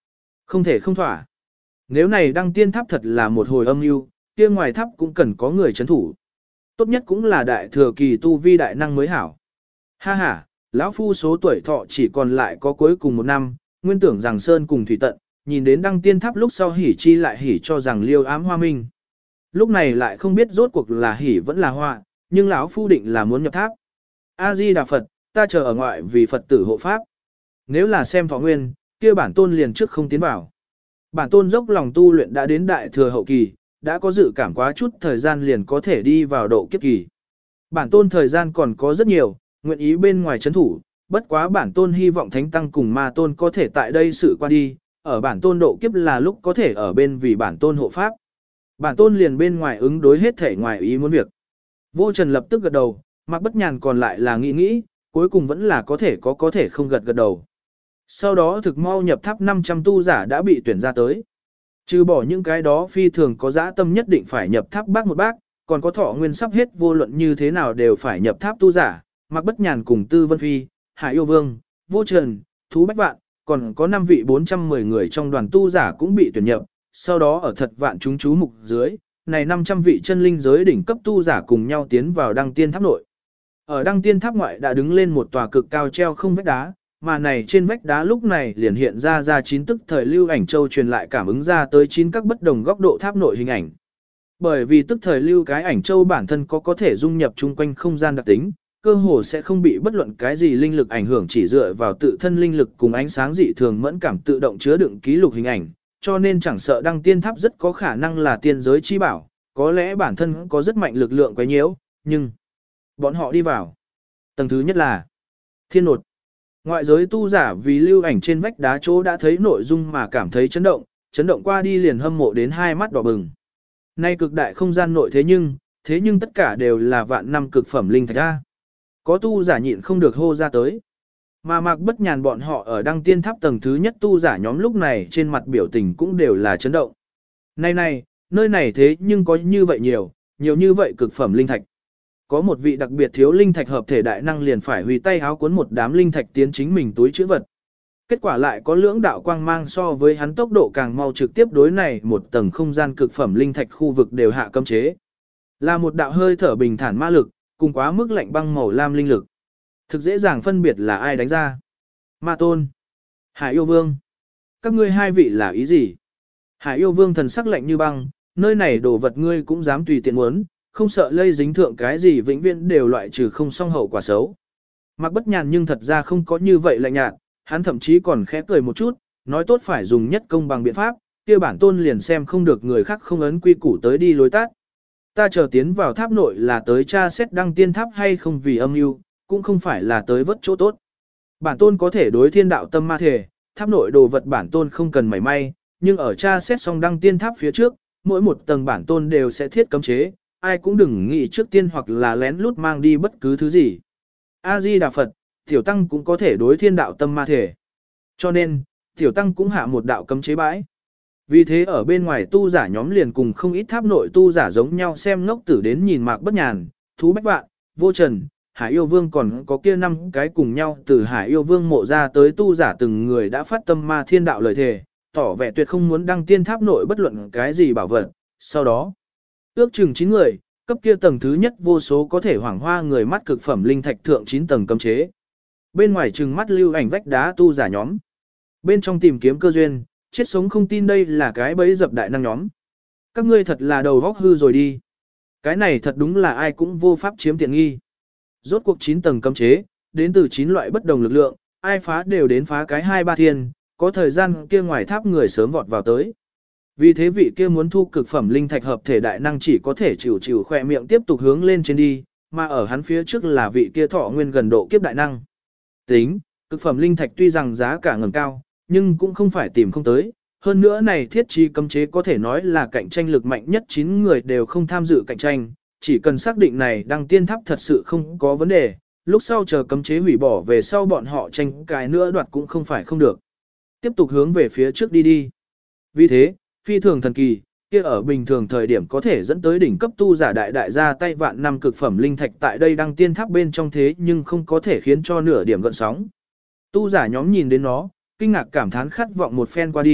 Không thể không thỏa. Nếu này đăng tiên tháp thật là một hồi âm mưu, kia ngoài tháp cũng cần có người chấn thủ. Tốt nhất cũng là đại thừa kỳ tu vi đại năng mới hảo. Ha ha, lão phu số tuổi thọ chỉ còn lại có cuối cùng một năm, nguyên tưởng rằng sơn cùng thủy tận, nhìn đến đăng tiên tháp lúc sau hỉ chi lại hỉ cho rằng liêu ám hoa minh. Lúc này lại không biết rốt cuộc là hỉ vẫn là hoa, nhưng lão phu định là muốn nhập tháp. A Di Đà Phật, ta chờ ở ngoại vì Phật tử hộ pháp. Nếu là xem thọ nguyên, kia bản tôn liền trước không tiến vào. Bản tôn dốc lòng tu luyện đã đến đại thừa hậu kỳ, đã có dự cảm quá chút thời gian liền có thể đi vào độ kiếp kỳ. Bản tôn thời gian còn có rất nhiều, nguyện ý bên ngoài chấn thủ, bất quá bản tôn hy vọng thánh tăng cùng ma tôn có thể tại đây sự qua đi, ở bản tôn độ kiếp là lúc có thể ở bên vì bản tôn hộ pháp. Bản tôn liền bên ngoài ứng đối hết thể ngoài ý muốn việc. Vô Trần lập tức gật đầu, Mạc Bất Nhàn còn lại là nghĩ, cuối cùng vẫn là có thể không gật đầu. Sau đó thực mau nhập tháp 500 tu giả đã bị tuyển ra tới. Trừ bỏ những cái đó phi thường có dã tâm nhất định phải nhập tháp bác một bác, còn có thọ nguyên sắp hết vô luận như thế nào đều phải nhập tháp tu giả, Mạc Bất Nhàn cùng Tư Vân Phi, Hải Yêu Vương, Vô Trần, Thú Bách Vạn, còn có 5 vị 410 người trong đoàn tu giả cũng bị tuyển nhập, sau đó ở thật vạn chúng chú mục dưới, này 500 vị chân linh giới đỉnh cấp tu giả cùng nhau tiến vào đăng tiên tháp nội. Ở đăng tiên tháp ngoại đã đứng lên một tòa cực cao treo không vách đá, mà này trên vách đá lúc này liền hiện ra 9 tức thời lưu ảnh châu truyền lại cảm ứng ra tới 9 các bất đồng góc độ tháp nội hình ảnh. Bởi vì tức thời lưu cái ảnh châu bản thân có thể dung nhập chung quanh không gian đặc tính, cơ hồ sẽ không bị bất luận cái gì linh lực ảnh hưởng, chỉ dựa vào tự thân linh lực cùng ánh sáng dị thường mẫn cảm tự động chứa đựng ký lục hình ảnh, cho nên chẳng sợ đăng tiên tháp rất có khả năng là tiên giới chi bảo, có lẽ bản thân có rất mạnh lực lượng quấy nhiễu, nhưng bọn họ đi vào. Tầng thứ nhất là thiên nột. Ngoại giới tu giả vì lưu ảnh trên vách đá chỗ đã thấy nội dung mà cảm thấy chấn động qua đi liền hâm mộ đến hai mắt đỏ bừng. Nay cực đại không gian nội thế nhưng tất cả đều là vạn năm cực phẩm linh thạch a. Có tu giả nhịn không được hô ra tới. Mà Mạc Bất Nhàn bọn họ ở đăng tiên tháp tầng thứ nhất tu giả nhóm lúc này trên mặt biểu tình cũng đều là chấn động. Này, nơi này thế nhưng có như vậy nhiều như vậy cực phẩm linh thạch. Có một vị đặc biệt thiếu linh thạch hợp thể đại năng liền phải huy tay háo cuốn một đám linh thạch tiến chính mình túi trữ vật. Kết quả lại có lưỡng đạo quang mang so với hắn tốc độ càng mau trực tiếp đối này một tầng không gian cực phẩm linh thạch khu vực đều hạ cấm chế. Là một đạo hơi thở bình thản ma lực, cùng quá mức lạnh băng màu lam linh lực. Thực dễ dàng phân biệt là ai đánh ra. Ma Tôn, Hải Yêu Vương. Các ngươi hai vị là ý gì? Hải Yêu Vương thần sắc lạnh như băng, nơi này đồ vật ngươi cũng dám tùy tiện muốn, không sợ lây dính thượng cái gì vĩnh viễn đều loại trừ không xong hậu quả xấu. Mạc Bất Nhàn nhưng thật ra không có như vậy lạnh nhạt, hắn thậm chí còn khẽ cười một chút, nói tốt phải dùng nhất công bằng biện pháp, kia bản tôn liền xem không được người khác không ấn quy củ tới đi lối tắt. Ta chờ tiến vào tháp nội là tới tra xét đăng tiên tháp hay không vì âm mưu, cũng không phải là tới vất chỗ tốt. Bản tôn có thể đối thiên đạo tâm ma thể, tháp nội đồ vật bản tôn không cần mảy may, nhưng ở tra xét xong đăng tiên tháp phía trước, mỗi một tầng bản tôn đều sẽ thiết cấm chế, ai cũng đừng nghĩ trước tiên hoặc là lén lút mang đi bất cứ thứ gì. A Di Đà Phật, tiểu tăng cũng có thể đối thiên đạo tâm ma thể. Cho nên, tiểu tăng cũng hạ một đạo cấm chế bãi. Vì thế ở bên ngoài tu giả nhóm liền cùng không ít tháp nội tu giả giống nhau xem ngốc tử đến nhìn Mạc Bất Nhàn, Thú Bách Vạn, Vô Trần, Hải Yêu Vương còn có kia 5 cái cùng nhau từ Hải Yêu Vương mộ ra tới tu giả từng người đã phát tâm ma thiên đạo lời thề, tỏ vẻ tuyệt không muốn đăng tiên tháp nội bất luận cái gì bảo vật. Sau đó, ước chừng 9 người, cấp kia tầng thứ nhất vô số có thể hoảng hoa người mắt cực phẩm linh thạch thượng 9 tầng cấm chế. Bên ngoài chừng mắt lưu ảnh vách đá tu giả nhóm. Bên trong tìm kiếm cơ duyên, chết sống không tin đây là cái bẫy dập đại năng nhóm. Các ngươi thật là đầu vóc hư rồi đi. Cái này thật đúng là ai cũng vô pháp chiếm tiện nghi. Rốt cuộc 9 tầng cấm chế, đến từ 9 loại bất đồng lực lượng, ai phá đều đến phá cái 2-3 thiên, có thời gian kia ngoài tháp người sớm vọt vào tới. Vì thế vị kia muốn thu cực phẩm linh thạch hợp thể đại năng chỉ có thể chịu khỏe miệng tiếp tục hướng lên trên đi, mà ở hắn phía trước là vị kia thọ nguyên gần độ kiếp đại năng. Tính, cực phẩm linh thạch tuy rằng giá cả ngầm cao, nhưng cũng không phải tìm không tới. Hơn nữa này thiết trí cấm chế có thể nói là cạnh tranh lực mạnh nhất 9 người đều không tham dự cạnh tranh, chỉ cần xác định này đăng tiên tháp thật sự không có vấn đề, lúc sau chờ cấm chế hủy bỏ về sau bọn họ tranh cái nữa đoạt cũng không phải không được. Tiếp tục hướng về phía trước đi. Vì thế, phi thường thần kỳ, kia ở bình thường thời điểm có thể dẫn tới đỉnh cấp tu giả đại ra tay vạn năm cực phẩm linh thạch tại đây đăng tiên tháp bên trong thế nhưng không có thể khiến cho nửa điểm gợn sóng. Tu giả nhóm nhìn đến nó, kinh ngạc cảm thán khát vọng một phen qua đi,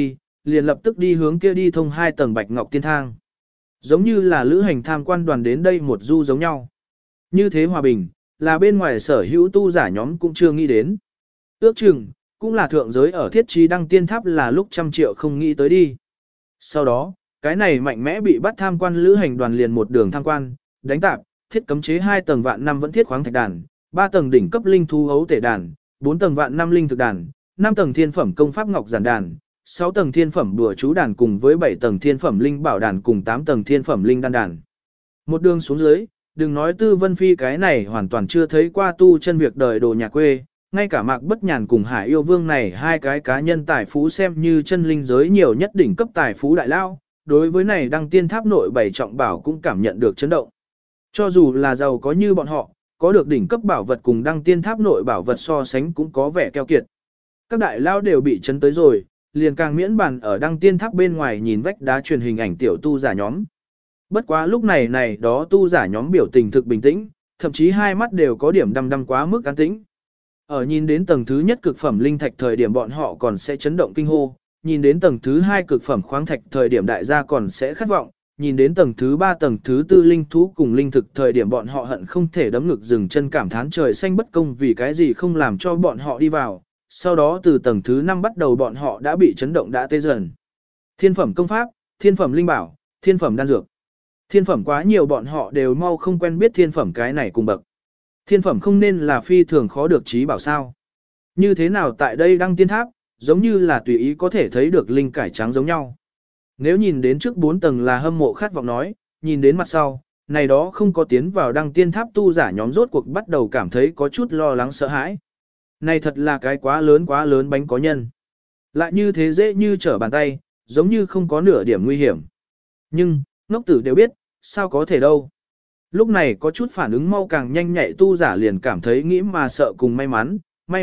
liền lập tức đi hướng kia đi thông 2 tầng bạch ngọc tiên thang. Giống như là lữ hành tham quan đoàn đến đây một du giống nhau. Như thế hòa bình, là bên ngoài sở hữu tu giả nhóm cũng chưa nghĩ đến. Ước chừng, cũng là thượng giới ở thiết trí đăng tiên tháp là lúc trăm triệu không nghĩ tới đi. Sau đó, cái này mạnh mẽ bị bắt tham quan lữ hành đoàn liền một đường tham quan, đánh tạp, thiết cấm chế 2 tầng vạn năm vẫn thiết khoáng thạch đàn, 3 tầng đỉnh cấp linh thú hấu tể đàn, 4 tầng vạn năm linh thực đàn, 5 tầng thiên phẩm công pháp ngọc giản đàn, 6 tầng thiên phẩm đùa chú đàn cùng với 7 tầng thiên phẩm linh bảo đàn cùng 8 tầng thiên phẩm linh đan đàn. Một đường xuống dưới, đừng nói Tư Vân Phi cái này hoàn toàn chưa thấy qua tu chân việc đời đồ nhà quê, ngay cả Mạc Bất Nhàn cùng Hải Yêu Vương này hai cái cá nhân tài phú xem như chân linh giới nhiều nhất đỉnh cấp tài phú đại lao, đối với này đăng tiên tháp nội bảy trọng bảo cũng cảm nhận được chấn động. Cho dù là giàu có như bọn họ, có được đỉnh cấp bảo vật cùng đăng tiên tháp nội bảo vật so sánh cũng có vẻ keo kiệt. Các đại lao đều bị chấn tới rồi, liền càng miễn bàn ở đăng tiên tháp bên ngoài nhìn vách đá truyền hình ảnh tiểu tu giả nhóm. Bất quá lúc này đó tu giả nhóm biểu tình thực bình tĩnh, thậm chí hai mắt đều có điểm đăm đăm quá mức an tĩnh. Ở nhìn đến tầng thứ nhất cực phẩm linh thạch thời điểm bọn họ còn sẽ chấn động kinh hô, nhìn đến tầng thứ hai cực phẩm khoáng thạch thời điểm đại gia còn sẽ khát vọng, nhìn đến tầng thứ ba tầng thứ tư linh thú cùng linh thực thời điểm bọn họ hận không thể đấm ngực dừng chân cảm thán trời xanh bất công vì cái gì không làm cho bọn họ đi vào. Sau đó từ tầng thứ 5 bắt đầu bọn họ đã bị chấn động đã tê dần. Thiên phẩm công pháp, thiên phẩm linh bảo, thiên phẩm đan dược. Thiên phẩm quá nhiều bọn họ đều mau không quen biết thiên phẩm cái này cùng bậc. Thiên phẩm không nên là phi thường khó được trí bảo sao. Như thế nào tại đây đăng tiên tháp, giống như là tùy ý có thể thấy được linh cải trắng giống nhau. Nếu nhìn đến trước 4 tầng là hâm mộ khát vọng nói, nhìn đến mặt sau, này đó không có tiến vào đăng tiên tháp tu giả nhóm rốt cuộc bắt đầu cảm thấy có chút lo lắng sợ hãi. Này thật là cái quá lớn bánh có nhân. Lại như thế dễ như trở bàn tay, giống như không có nửa điểm nguy hiểm. Nhưng, ngốc tử đều biết, sao có thể đâu. Lúc này có chút phản ứng mau càng nhanh nhạy tu giả liền cảm thấy nghĩ mà sợ cùng may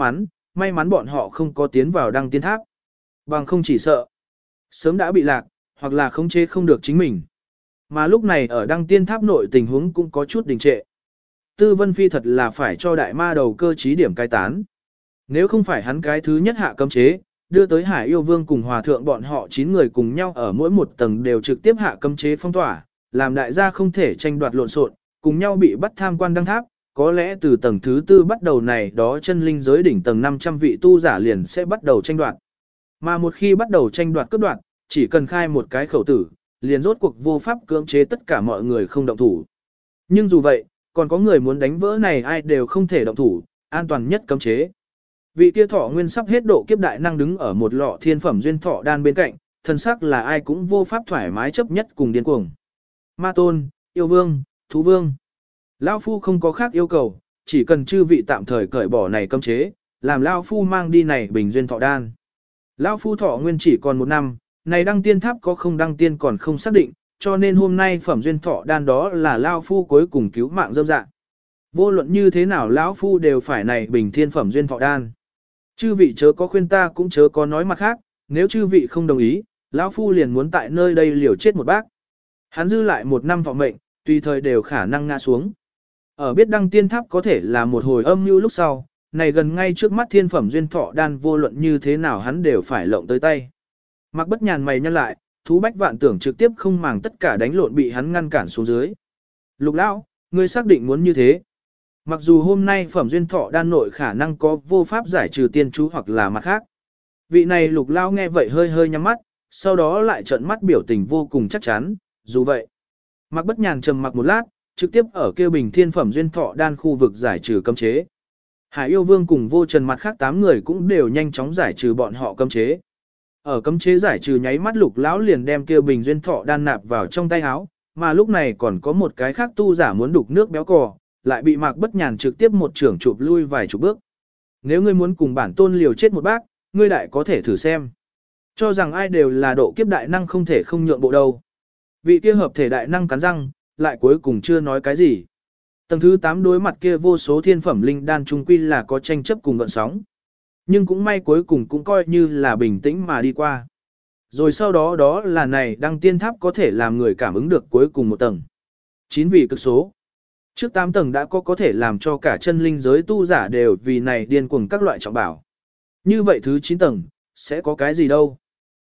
mắn bọn họ không có tiến vào đăng tiên tháp. Bằng không chỉ sợ. Sớm đã bị lạc, hoặc là khống chế không được chính mình. Mà lúc này ở đăng tiên tháp nội tình huống cũng có chút đình trệ. Tư Vân Phi thật là phải cho đại ma đầu cơ trí điểm cai tán. Nếu không phải hắn cái thứ nhất hạ cấm chế, đưa tới Hải Yêu Vương cùng Hòa Thượng bọn họ 9 người cùng nhau ở mỗi một tầng đều trực tiếp hạ cấm chế phong tỏa, làm đại gia không thể tranh đoạt lộn xộn, cùng nhau bị bắt tham quan đăng tháp. Có lẽ từ tầng thứ 4 bắt đầu này đó chân linh giới đỉnh tầng 500 vị tu giả liền sẽ bắt đầu tranh đoạt. Mà một khi bắt đầu tranh đoạt cướp đoạt, chỉ cần khai một cái khẩu tử, liền rốt cuộc vô pháp cưỡng chế tất cả mọi người không động thủ. Nhưng dù vậy, còn có người muốn đánh vỡ này ai đều không thể động thủ, an toàn nhất cấm chế. Vị kia thọ nguyên sắp hết độ kiếp đại năng đứng ở một lọ thiên phẩm duyên thọ đan bên cạnh, thân sắc là ai cũng vô pháp thoải mái chấp nhất cùng điên cuồng. Ma tôn, yêu vương, thú vương. Lão phu không có khác yêu cầu, chỉ cần chư vị tạm thời cởi bỏ này cấm chế, làm lão phu mang đi này bình duyên thọ đan. Lão phu thọ nguyên chỉ còn 1 năm, này đăng tiên tháp có không đăng tiên còn không xác định, cho nên hôm nay phẩm duyên thọ đan đó là lão phu cuối cùng cứu mạng dâm dạ. Vô luận như thế nào lão phu đều phải này bình thiên phẩm duyên thọ đan. Chư vị chớ có khuyên ta cũng chớ có nói mặt khác, nếu chư vị không đồng ý, lão phu liền muốn tại nơi đây liều chết một bác. Hắn dư lại 1 năm thọ mệnh, tùy thời đều khả năng ngã xuống. Ở biết đăng tiên tháp có thể là một hồi âm mưu lúc sau, này gần ngay trước mắt thiên phẩm duyên thọ đan vô luận như thế nào hắn đều phải lộng tới tay. Mặc Bất Nhàn mày nhăn lại, thú bách vạn tưởng trực tiếp không màng tất cả đánh lộn bị hắn ngăn cản xuống dưới. Lục lão, ngươi xác định muốn như thế. Mặc dù hôm nay phẩm duyên thọ đan nội khả năng có vô pháp giải trừ tiên chú hoặc là mặt khác. Vị này lục lão nghe vậy hơi hơi nhắm mắt, sau đó lại trợn mắt biểu tình vô cùng chắc chắn, dù vậy. Mặc Bất Nhàn trầm mặc một lát, trực tiếp ở kêu bình thiên phẩm duyên thọ đan khu vực giải trừ cấm chế. Hải Yêu Vương cùng vô trần mặt khác 8 người cũng đều nhanh chóng giải trừ bọn họ cấm chế. Ở cấm chế giải trừ nháy mắt lục lão liền đem kêu bình duyên thọ đan nạp vào trong tay áo, mà lúc này còn có một cái khác tu giả muốn đục nước béo cò, lại bị Mạc Bất Nhàn trực tiếp một trưởng chụp lui vài chục bước. Nếu ngươi muốn cùng bản tôn liều chết một bác, ngươi đại có thể thử xem. Cho rằng ai đều là độ kiếp đại năng không thể không nhượng bộ đâu. Vị kia hợp thể đại năng cắn răng, lại cuối cùng chưa nói cái gì. Tầng thứ 8 đối mặt kia vô số thiên phẩm linh đan trung quy là có tranh chấp cùng gợn sóng. Nhưng cũng may cuối cùng cũng coi như là bình tĩnh mà đi qua. Rồi sau đó đó là này đăng tiên tháp có thể làm người cảm ứng được cuối cùng một tầng. 9 vị cực số. Trước 8 tầng đã có thể làm cho cả chân linh giới tu giả đều vì này điên cuồng các loại trọng bảo. Như vậy thứ 9 tầng, sẽ có cái gì đâu.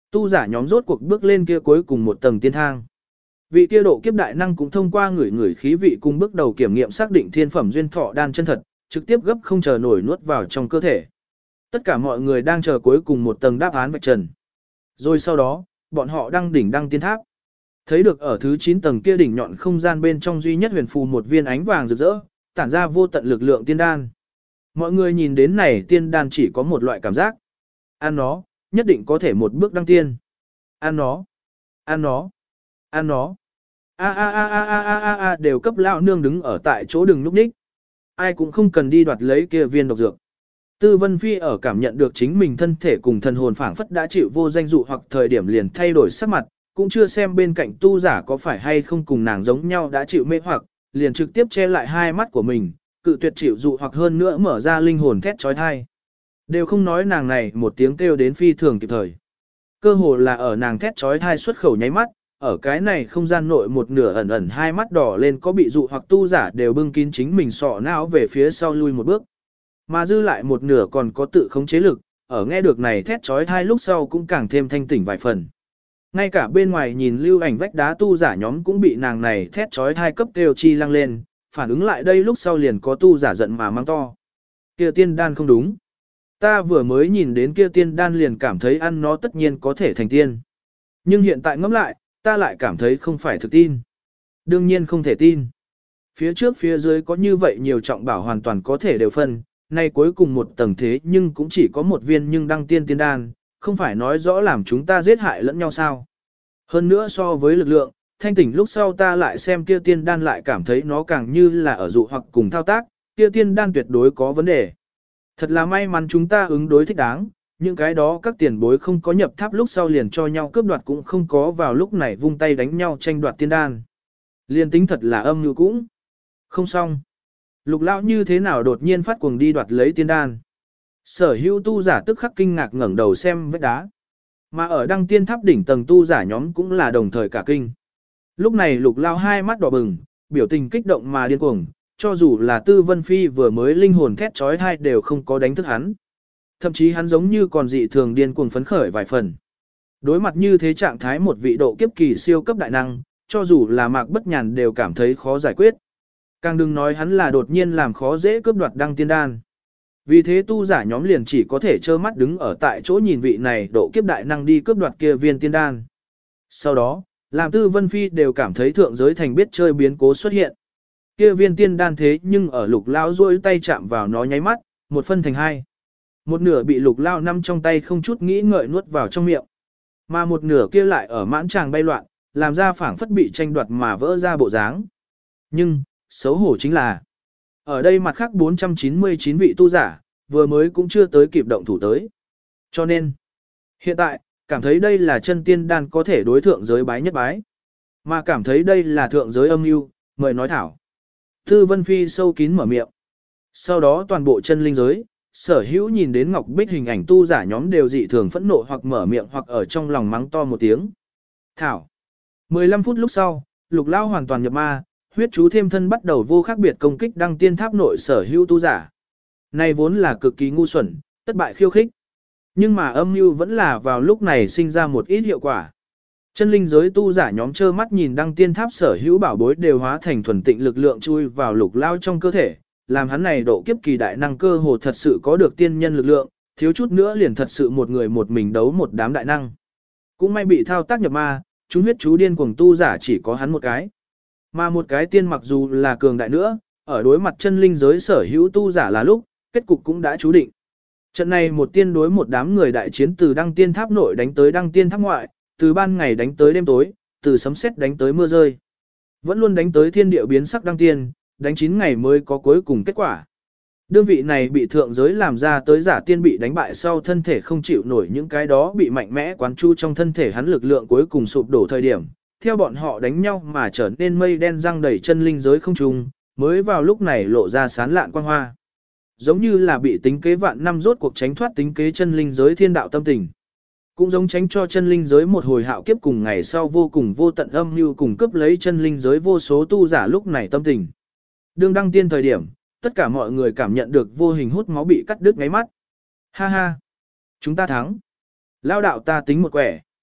Tu giả nhóm rốt cuộc bước lên kia cuối cùng một tầng tiên thang. Vị kia độ kiếp đại năng cũng thông qua người khí vị cùng bước đầu kiểm nghiệm xác định thiên phẩm duyên thọ đan chân thật, trực tiếp gấp không chờ nổi nuốt vào trong cơ thể. Tất cả mọi người đang chờ cuối cùng một tầng đáp án vạch trần. Rồi sau đó, bọn họ đăng đỉnh đăng tiên tháp. Thấy được ở thứ 9 tầng kia đỉnh nhọn không gian bên trong duy nhất huyền phù một viên ánh vàng rực rỡ, tản ra vô tận lực lượng tiên đan. Mọi người nhìn đến này tiên đan chỉ có một loại cảm giác. Ăn nó, nhất định có thể một bước đăng tiên. Ăn nó, ăn nó, ăn nó. Đều cấp lão nương đứng ở tại chỗ đừng núp ních. Ai cũng không cần đi đoạt lấy kia viên độc dược. Tư Vân Phi ở cảm nhận được chính mình thân thể cùng thần hồn phảng phất đã chịu vô danh dụ hoặc thời điểm liền thay đổi sắc mặt, cũng chưa xem bên cạnh tu giả có phải hay không cùng nàng giống nhau đã chịu mê hoặc, liền trực tiếp che lại hai mắt của mình, cự tuyệt chịu dụ hoặc hơn nữa mở ra linh hồn thét trói thai. Đều không nói nàng này một tiếng kêu đến phi thường kịp thời. Cơ hồ là ở nàng thét trói thai xuất khẩu nháy mắt, ở cái này không gian nội một nửa ẩn ẩn hai mắt đỏ lên có bị dụ hoặc tu giả đều bưng kín chính mình sọ não về phía sau lui một bước. Mà dư lại một nửa còn có tự khống chế lực, ở nghe được này thét trói thai lúc sau cũng càng thêm thanh tỉnh vài phần. Ngay cả bên ngoài nhìn lưu ảnh vách đá tu giả nhóm cũng bị nàng này thét trói thai cấp đều chi lăng lên, phản ứng lại đây lúc sau liền có tu giả giận mà mang to. Kia tiên đan không đúng. Ta vừa mới nhìn đến kia tiên đan liền cảm thấy ăn nó tất nhiên có thể thành tiên. Nhưng hiện tại ngẫm lại, ta lại cảm thấy không phải thực tin. Đương nhiên không thể tin. Phía trước phía dưới có như vậy nhiều trọng bảo hoàn toàn có thể đều phân, nay cuối cùng một tầng thế nhưng cũng chỉ có một viên nhưng đăng tiên tiên đan, không phải nói rõ làm chúng ta giết hại lẫn nhau sao. Hơn nữa so với lực lượng, thanh tỉnh lúc sau ta lại xem kia tiên đan lại cảm thấy nó càng như là ở dụ hoặc cùng thao tác, kia tiên đan tuyệt đối có vấn đề. Thật là may mắn chúng ta ứng đối thích đáng, những cái đó các tiền bối không có nhập tháp lúc sau liền cho nhau cướp đoạt cũng không có vào lúc này vung tay đánh nhau tranh đoạt tiên đan. Liên tính thật là âm như cũng. Không xong. Lục lão như thế nào đột nhiên phát cuồng đi đoạt lấy tiên đan. Sở hữu tu giả tức khắc kinh ngạc ngẩng đầu xem vết đá. Mà ở đăng tiên tháp đỉnh tầng tu giả nhóm cũng là đồng thời cả kinh. Lúc này lục lão hai mắt đỏ bừng, biểu tình kích động mà điên cuồng, cho dù là Tư Vân Phi vừa mới linh hồn thét trói thai đều không có đánh thức hắn. Thậm chí hắn giống như còn dị thường điên cuồng phấn khởi vài phần. Đối mặt như thế trạng thái một vị độ kiếp kỳ siêu cấp đại năng, cho dù là Mạc Bất Nhàn đều cảm thấy khó giải quyết. Càng đừng nói hắn là đột nhiên làm khó dễ cướp đoạt đăng tiên đan. Vì thế tu giả nhóm liền chỉ có thể trơ mắt đứng ở tại chỗ nhìn vị này độ kiếp đại năng đi cướp đoạt kia viên tiên đan. Sau đó, làm Tư Vân Phi đều cảm thấy thượng giới thành biết chơi biến cố xuất hiện. Kia viên tiên đan thế nhưng ở lục lao duỗi tay chạm vào nó nháy mắt, một phân thành hai. Một nửa bị lục lao nắm trong tay không chút nghĩ ngợi nuốt vào trong miệng. Mà một nửa kia lại ở mãn tràng bay loạn, làm ra phảng phất bị tranh đoạt mà vỡ ra bộ dáng. Nhưng, xấu hổ chính là, ở đây mặt khác 499 vị tu giả, vừa mới cũng chưa tới kịp động thủ tới. Cho nên, hiện tại, cảm thấy đây là chân tiên đan có thể đối thượng giới bái nhất bái. Mà cảm thấy đây là thượng giới âm mưu, mời nói thảo. Tư Vân Phi sâu kín mở miệng. Sau đó toàn bộ chân linh giới, sở hữu nhìn đến Ngọc Bích hình ảnh tu giả nhóm đều dị thường phẫn nộ hoặc mở miệng hoặc ở trong lòng mắng to một tiếng. Thảo. 15 phút lúc sau, lục lao hoàn toàn nhập ma, huyết chú thêm thân bắt đầu vô khác biệt công kích đăng tiên tháp nội sở hữu tu giả. Này vốn là cực kỳ ngu xuẩn, thất bại khiêu khích. Nhưng mà âm mưu vẫn là vào lúc này sinh ra một ít hiệu quả. Chân linh giới tu giả nhóm trơ mắt nhìn đăng tiên tháp sở hữu bảo bối đều hóa thành thuần tịnh lực lượng chui vào lục lao trong cơ thể, làm hắn này độ kiếp kỳ đại năng cơ hồ thật sự có được tiên nhân lực lượng, thiếu chút nữa liền thật sự một người một mình đấu một đám đại năng. Cũng may bị thao tác nhập ma, chúng huyết chú điên cuồng tu giả chỉ có hắn một cái. Mà một cái tiên mặc dù là cường đại nữa, ở đối mặt chân linh giới sở hữu tu giả là lúc, kết cục cũng đã chú định. Trận này một tiên đối một đám người đại chiến từ đăng tiên tháp nội đánh tới đăng tiên tháp ngoại, từ ban ngày đánh tới đêm tối, từ sấm sét đánh tới mưa rơi. Vẫn luôn đánh tới thiên địa biến sắc đăng tiên, đánh 9 ngày mới có cuối cùng kết quả. Đương vị này bị thượng giới làm ra tới giả tiên bị đánh bại sau thân thể không chịu nổi những cái đó bị mạnh mẽ quán chu trong thân thể hắn lực lượng cuối cùng sụp đổ thời điểm. Theo bọn họ đánh nhau mà trở nên mây đen răng đầy chân linh giới không trùng, mới vào lúc này lộ ra sán lạn quang hoa. Giống như là bị tính kế vạn năm rốt cuộc tránh thoát tính kế chân linh giới thiên đạo tâm tình. Cũng giống tránh cho chân linh giới một hồi hạo kiếp cùng ngày sau vô cùng vô tận âm mưu cùng cướp lấy chân linh giới vô số tu giả lúc này tâm tình. Đương đăng tiên thời điểm, tất cả mọi người cảm nhận được vô hình hút máu bị cắt đứt ngáy mắt. Ha ha! Chúng ta thắng! Lao đạo ta tính một quẻ.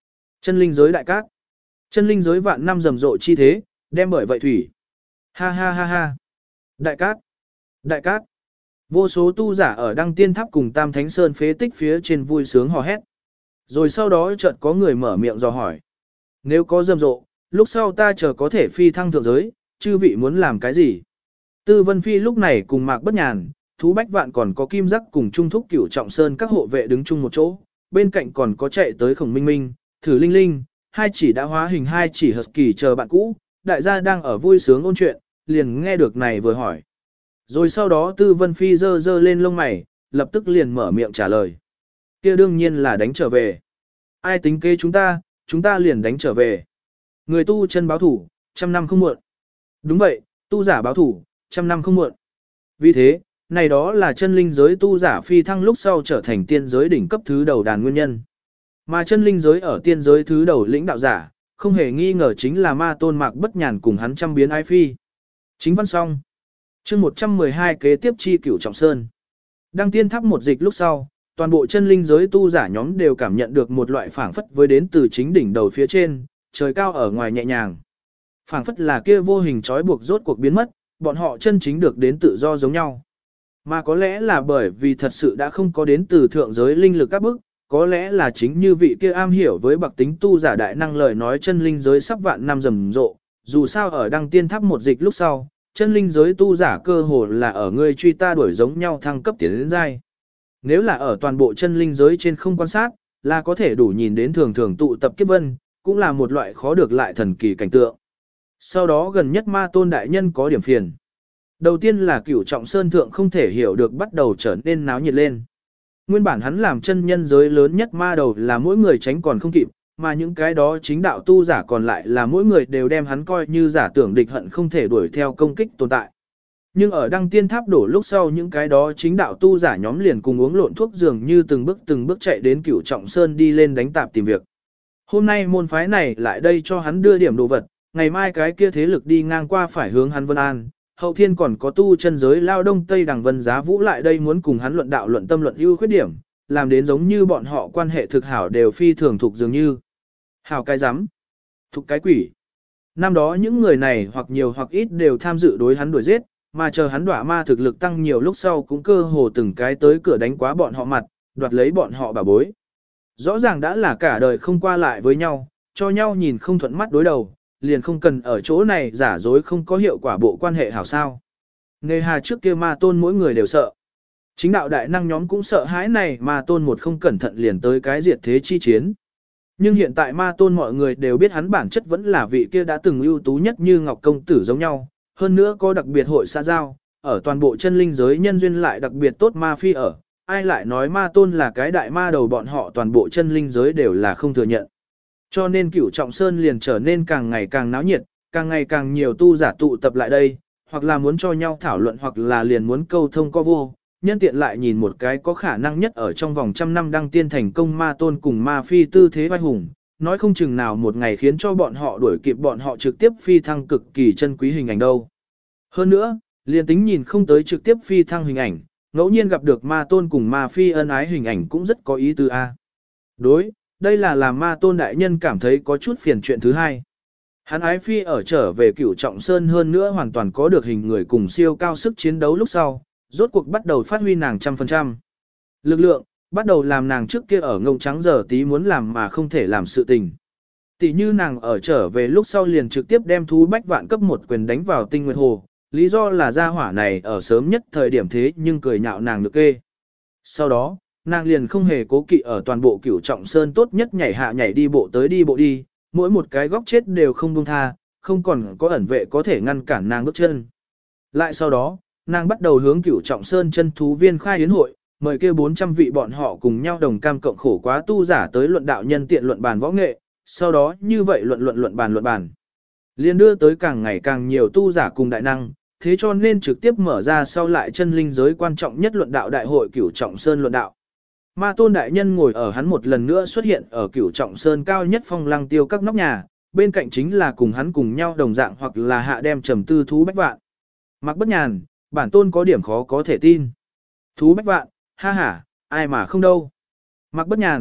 Chân linh giới đại cát. Chân linh giới vạn năm rầm rộ chi thế, đem bởi vậy thủy. Ha ha ha ha. Đại cát. Đại cát. Vô số tu giả ở Đăng Tiên Tháp cùng Tam Thánh Sơn phế tích phía trên vui sướng hò hét. Rồi sau đó chợt có người mở miệng dò hỏi. Nếu có rầm rộ, lúc sau ta chờ có thể phi thăng thượng giới, chư vị muốn làm cái gì? Tư Vân Phi lúc này cùng Mạc Bất Nhàn, Thú Bách Vạn còn có Kim Giác cùng Trung Thúc Cửu Trọng Sơn các hộ vệ đứng chung một chỗ, bên cạnh còn có chạy tới Khổng Minh Minh, Thử Linh Linh, hai chỉ đã hóa hình hai chỉ hợp kỳ chờ bạn cũ, đại gia đang ở vui sướng ôn chuyện, liền nghe được này vừa hỏi. Rồi sau đó Tư Vân Phi giơ giơ lên lông mày, lập tức liền mở miệng trả lời. Kia đương nhiên là đánh trở về. Ai tính kế chúng ta liền đánh trở về. Người tu chân báo thủ, 100 năm không muộn. Đúng vậy, tu giả báo thủ, 100 năm không muộn. Vì thế, này đó là chân linh giới tu giả phi thăng lúc sau trở thành tiên giới đỉnh cấp thứ đầu đàn nguyên nhân. Mà chân linh giới ở tiên giới thứ đầu lĩnh đạo giả, không hề nghi ngờ chính là ma tôn Mạc Bất Nhàn cùng hắn trăm biến ái phi. Chính văn xong. Chương 112 kế tiếp chi cửu trọng sơn. Đăng Tiên Tháp một dịch lúc sau, toàn bộ chân linh giới tu giả nhóm đều cảm nhận được một loại phảng phất với đến từ chính đỉnh đầu phía trên, trời cao ở ngoài nhẹ nhàng. Phảng phất là kia vô hình trói buộc rốt cuộc biến mất, bọn họ chân chính được đến tự do giống nhau. Mà có lẽ là bởi vì thật sự đã không có đến từ thượng giới linh lực các bức, có lẽ là chính như vị kia am hiểu với bậc tính tu giả đại năng lời nói chân linh giới sắp vạn năm rầm rộ, dù sao ở Đăng Tiên Tháp một dịch lúc sau, chân linh giới tu giả cơ hồ là ở ngươi truy ta đuổi giống nhau thăng cấp tiến đến giai. Nếu là ở toàn bộ chân linh giới trên không quan sát, là có thể đủ nhìn đến thường thường tụ tập kiếp vân, cũng là một loại khó được lại thần kỳ cảnh tượng. Sau đó gần nhất ma tôn đại nhân có điểm phiền. Đầu tiên là cửu trọng sơn thượng không thể hiểu được bắt đầu trở nên náo nhiệt lên. Nguyên bản hắn làm chân nhân giới lớn nhất ma đầu là mỗi người tránh còn không kịp, mà những cái đó chính đạo tu giả còn lại là mỗi người đều đem hắn coi như giả tưởng địch hận không thể đuổi theo công kích tồn tại. Nhưng ở Đăng Tiên Tháp đổ lúc sau những cái đó chính đạo tu giả nhóm liền cùng uống lộn thuốc dường như từng bước chạy đến cửu trọng sơn đi lên đánh tạp tìm việc. Hôm nay môn phái này lại đây cho hắn đưa điểm đồ vật, ngày mai cái kia thế lực đi ngang qua phải hướng hắn Vân An, hậu thiên còn có tu chân giới lao đông tây đằng Vân Giá Vũ lại đây muốn cùng hắn luận đạo luận tâm luận ưu khuyết điểm, làm đến giống như bọn họ quan hệ thực hảo đều phi thường thuộc dường như. Hảo cái rắm thuộc cái quỷ. Năm đó những người này hoặc nhiều hoặc ít đều tham dự đối hắn đuổi giết, mà chờ hắn đọa ma thực lực tăng nhiều lúc sau cũng cơ hồ từng cái tới cửa đánh quá bọn họ mặt, đoạt lấy bọn họ bảo bối. Rõ ràng đã là cả đời không qua lại với nhau, cho nhau nhìn không thuận mắt đối đầu, liền không cần ở chỗ này giả dối không có hiệu quả bộ quan hệ hảo sao. Nghề hà trước kia ma tôn mỗi người đều sợ. Chính đạo đại năng nhóm cũng sợ hãi này ma tôn một không cẩn thận liền tới cái diệt thế chi chiến. Nhưng hiện tại ma tôn mọi người đều biết hắn bản chất vẫn là vị kia đã từng ưu tú nhất như Ngọc Công Tử giống nhau, hơn nữa có đặc biệt hội xã giao, ở toàn bộ chân linh giới nhân duyên lại đặc biệt tốt ma phi ở, ai lại nói ma tôn là cái đại ma đầu bọn họ toàn bộ chân linh giới đều là không thừa nhận. Cho nên cửu trọng sơn liền trở nên càng ngày càng náo nhiệt, càng ngày càng nhiều tu giả tụ tập lại đây, hoặc là muốn cho nhau thảo luận hoặc là liền muốn câu thông co vô, nhân tiện lại nhìn một cái có khả năng nhất ở trong vòng 100 năm đăng tiên thành công ma tôn cùng ma phi tư thế vai hùng, nói không chừng nào một ngày khiến cho bọn họ đuổi kịp bọn họ trực tiếp phi thăng cực kỳ chân quý hình ảnh đâu. Hơn nữa, liền tính nhìn không tới trực tiếp phi thăng hình ảnh, ngẫu nhiên gặp được ma tôn cùng ma phi ân ái hình ảnh cũng rất có ý tứ a. Đối, đây là làm ma tôn đại nhân cảm thấy có chút phiền chuyện thứ hai. Hắn ái phi ở trở về cửu trọng sơn hơn nữa hoàn toàn có được hình người cùng siêu cao sức chiến đấu lúc sau, rốt cuộc bắt đầu phát huy nàng 100%. Lực lượng, bắt đầu làm nàng trước kia ở ngông trắng giờ tí muốn làm mà không thể làm sự tình. Tỷ như nàng ở trở về lúc sau liền trực tiếp đem thú bách vạn cấp một quyền đánh vào tinh nguyệt hồ, lý do là gia hỏa này ở sớm nhất thời điểm thế nhưng cười nhạo nàng được kê. Sau đó, nàng liền không hề cố kỵ ở toàn bộ cửu trọng sơn tốt nhất nhảy hạ nhảy đi bộ tới đi bộ đi, mỗi một cái góc chết đều không buông tha, không còn có ẩn vệ có thể ngăn cản nàng bước chân. Lại sau đó, nàng bắt đầu hướng cửu trọng sơn chân thú viên khai yến hội, mời kêu 400 vị bọn họ cùng nhau đồng cam cộng khổ quá tu giả tới luận đạo nhân tiện luận bàn võ nghệ, sau đó như vậy luận bàn. Liên đưa tới càng ngày càng nhiều tu giả cùng đại năng, thế cho nên trực tiếp mở ra sau lại chân linh giới quan trọng nhất luận đạo đại hội cửu trọng sơn luận đạo. Ma tôn đại nhân ngồi ở hắn một lần nữa xuất hiện ở cửu trọng sơn cao nhất phong lăng tiêu các nóc nhà, bên cạnh chính là cùng hắn cùng nhau đồng dạng hoặc là hạ đem trầm tư thú bách vạn. Mạc Bất Nhàn, bản tôn có điểm khó có thể tin. Thú bách vạn, ha ha, ai mà không đâu. Mạc Bất Nhàn,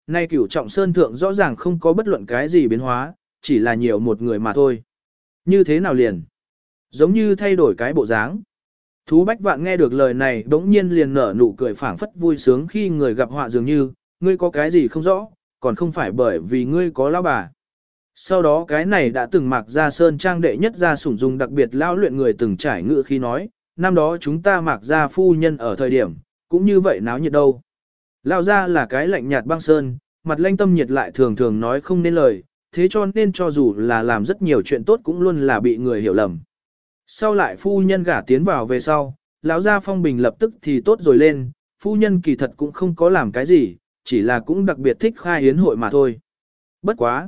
Nay Cửu Trọng Sơn thượng rõ ràng không có bất luận cái gì biến hóa, chỉ là nhiều một người mà thôi. Như thế nào liền? Giống như thay đổi cái bộ dáng. Thú Bách Vạn nghe được lời này bỗng nhiên liền nở nụ cười phảng phất vui sướng khi người gặp họa dường như, ngươi có cái gì không rõ, còn không phải bởi vì ngươi có lão bà. Sau đó cái này đã từng Mạc Gia Sơn trang đệ nhất gia sủng dùng đặc biệt lao luyện người từng trải ngự khi nói, năm đó chúng ta Mạc Gia phu nhân ở thời điểm, cũng như vậy náo nhiệt đâu. Lao gia là cái lạnh nhạt băng sơn, mặt lanh tâm nhiệt lại thường thường nói không nên lời, thế cho nên cho dù là làm rất nhiều chuyện tốt cũng luôn là bị người hiểu lầm. Sau lại phu nhân gả tiến vào về sau, lão gia phong bình lập tức thì tốt rồi lên, phu nhân kỳ thật cũng không có làm cái gì, chỉ là cũng đặc biệt thích khai yến hội mà thôi. Bất quá,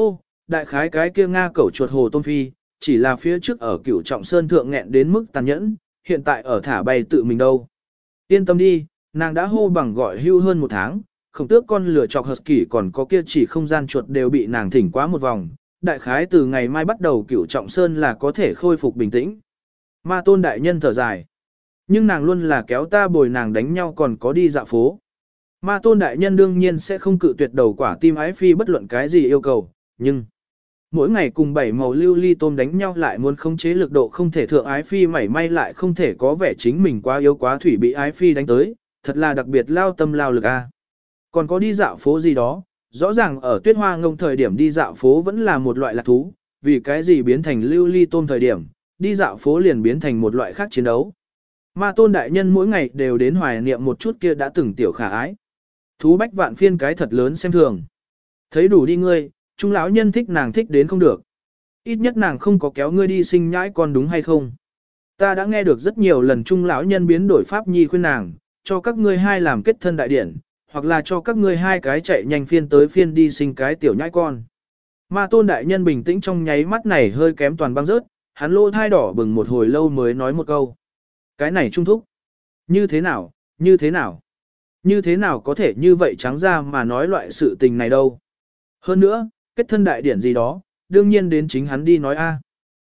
đại khái cái kia Nga cẩu chuột hồ tôm phi, chỉ là phía trước ở Cửu Trọng Sơn thượng nghẹn đến mức tàn nhẫn, hiện tại ở thả bay tự mình đâu. Yên tâm đi, nàng đã hô bằng gọi hưu hơn một tháng, khổng tước con lửa chọc hợp kỷ còn có kia chỉ không gian chuột đều bị nàng thỉnh quá một vòng, đại khái từ ngày mai bắt đầu Cửu Trọng Sơn là có thể khôi phục bình tĩnh. Ma Tôn đại nhân thở dài, nhưng nàng luôn là kéo ta bồi nàng đánh nhau còn có đi dạo phố. Ma Tôn đại nhân đương nhiên sẽ không cự tuyệt đầu quả tim ái phi bất luận cái gì yêu cầu, nhưng mỗi ngày cùng bảy màu lưu ly tôm đánh nhau lại muốn khống chế lực độ không thể thượng ái phi mảy may lại không thể có vẻ chính mình quá yếu quá thủy bị ái phi đánh tới, thật là đặc biệt lao tâm lao lực a. Còn có đi dạo phố gì đó, rõ ràng ở Tuyết Hoa Ngông thời điểm đi dạo phố vẫn là một loại lạc thú, vì cái gì biến thành lưu ly tôm thời điểm, đi dạo phố liền biến thành một loại khác chiến đấu. Ma Tôn đại nhân mỗi ngày đều đến hoài niệm một chút kia đã từng tiểu khả ái. Thú Bách Vạn phiên cái thật lớn xem thường. Thấy đủ đi ngươi, trung lão nhân thích nàng thích đến không được. Ít nhất nàng không có kéo ngươi đi sinh nhãi con đúng hay không. Ta đã nghe được rất nhiều lần trung lão nhân biến đổi pháp nhi khuyên nàng, cho các ngươi hai làm kết thân đại điển, hoặc là cho các ngươi hai cái chạy nhanh phiên tới phiên đi sinh cái tiểu nhãi con. Ma Tôn đại nhân bình tĩnh trong nháy mắt này hơi kém toàn băng rớt, hắn lỗ thai đỏ bừng một hồi lâu mới nói một câu. Cái này trung thúc. Như thế nào, như thế nào? Như thế nào có thể như vậy trắng ra mà nói loại sự tình này đâu? Hơn nữa, kết thân đại điển gì đó, đương nhiên đến chính hắn đi nói a.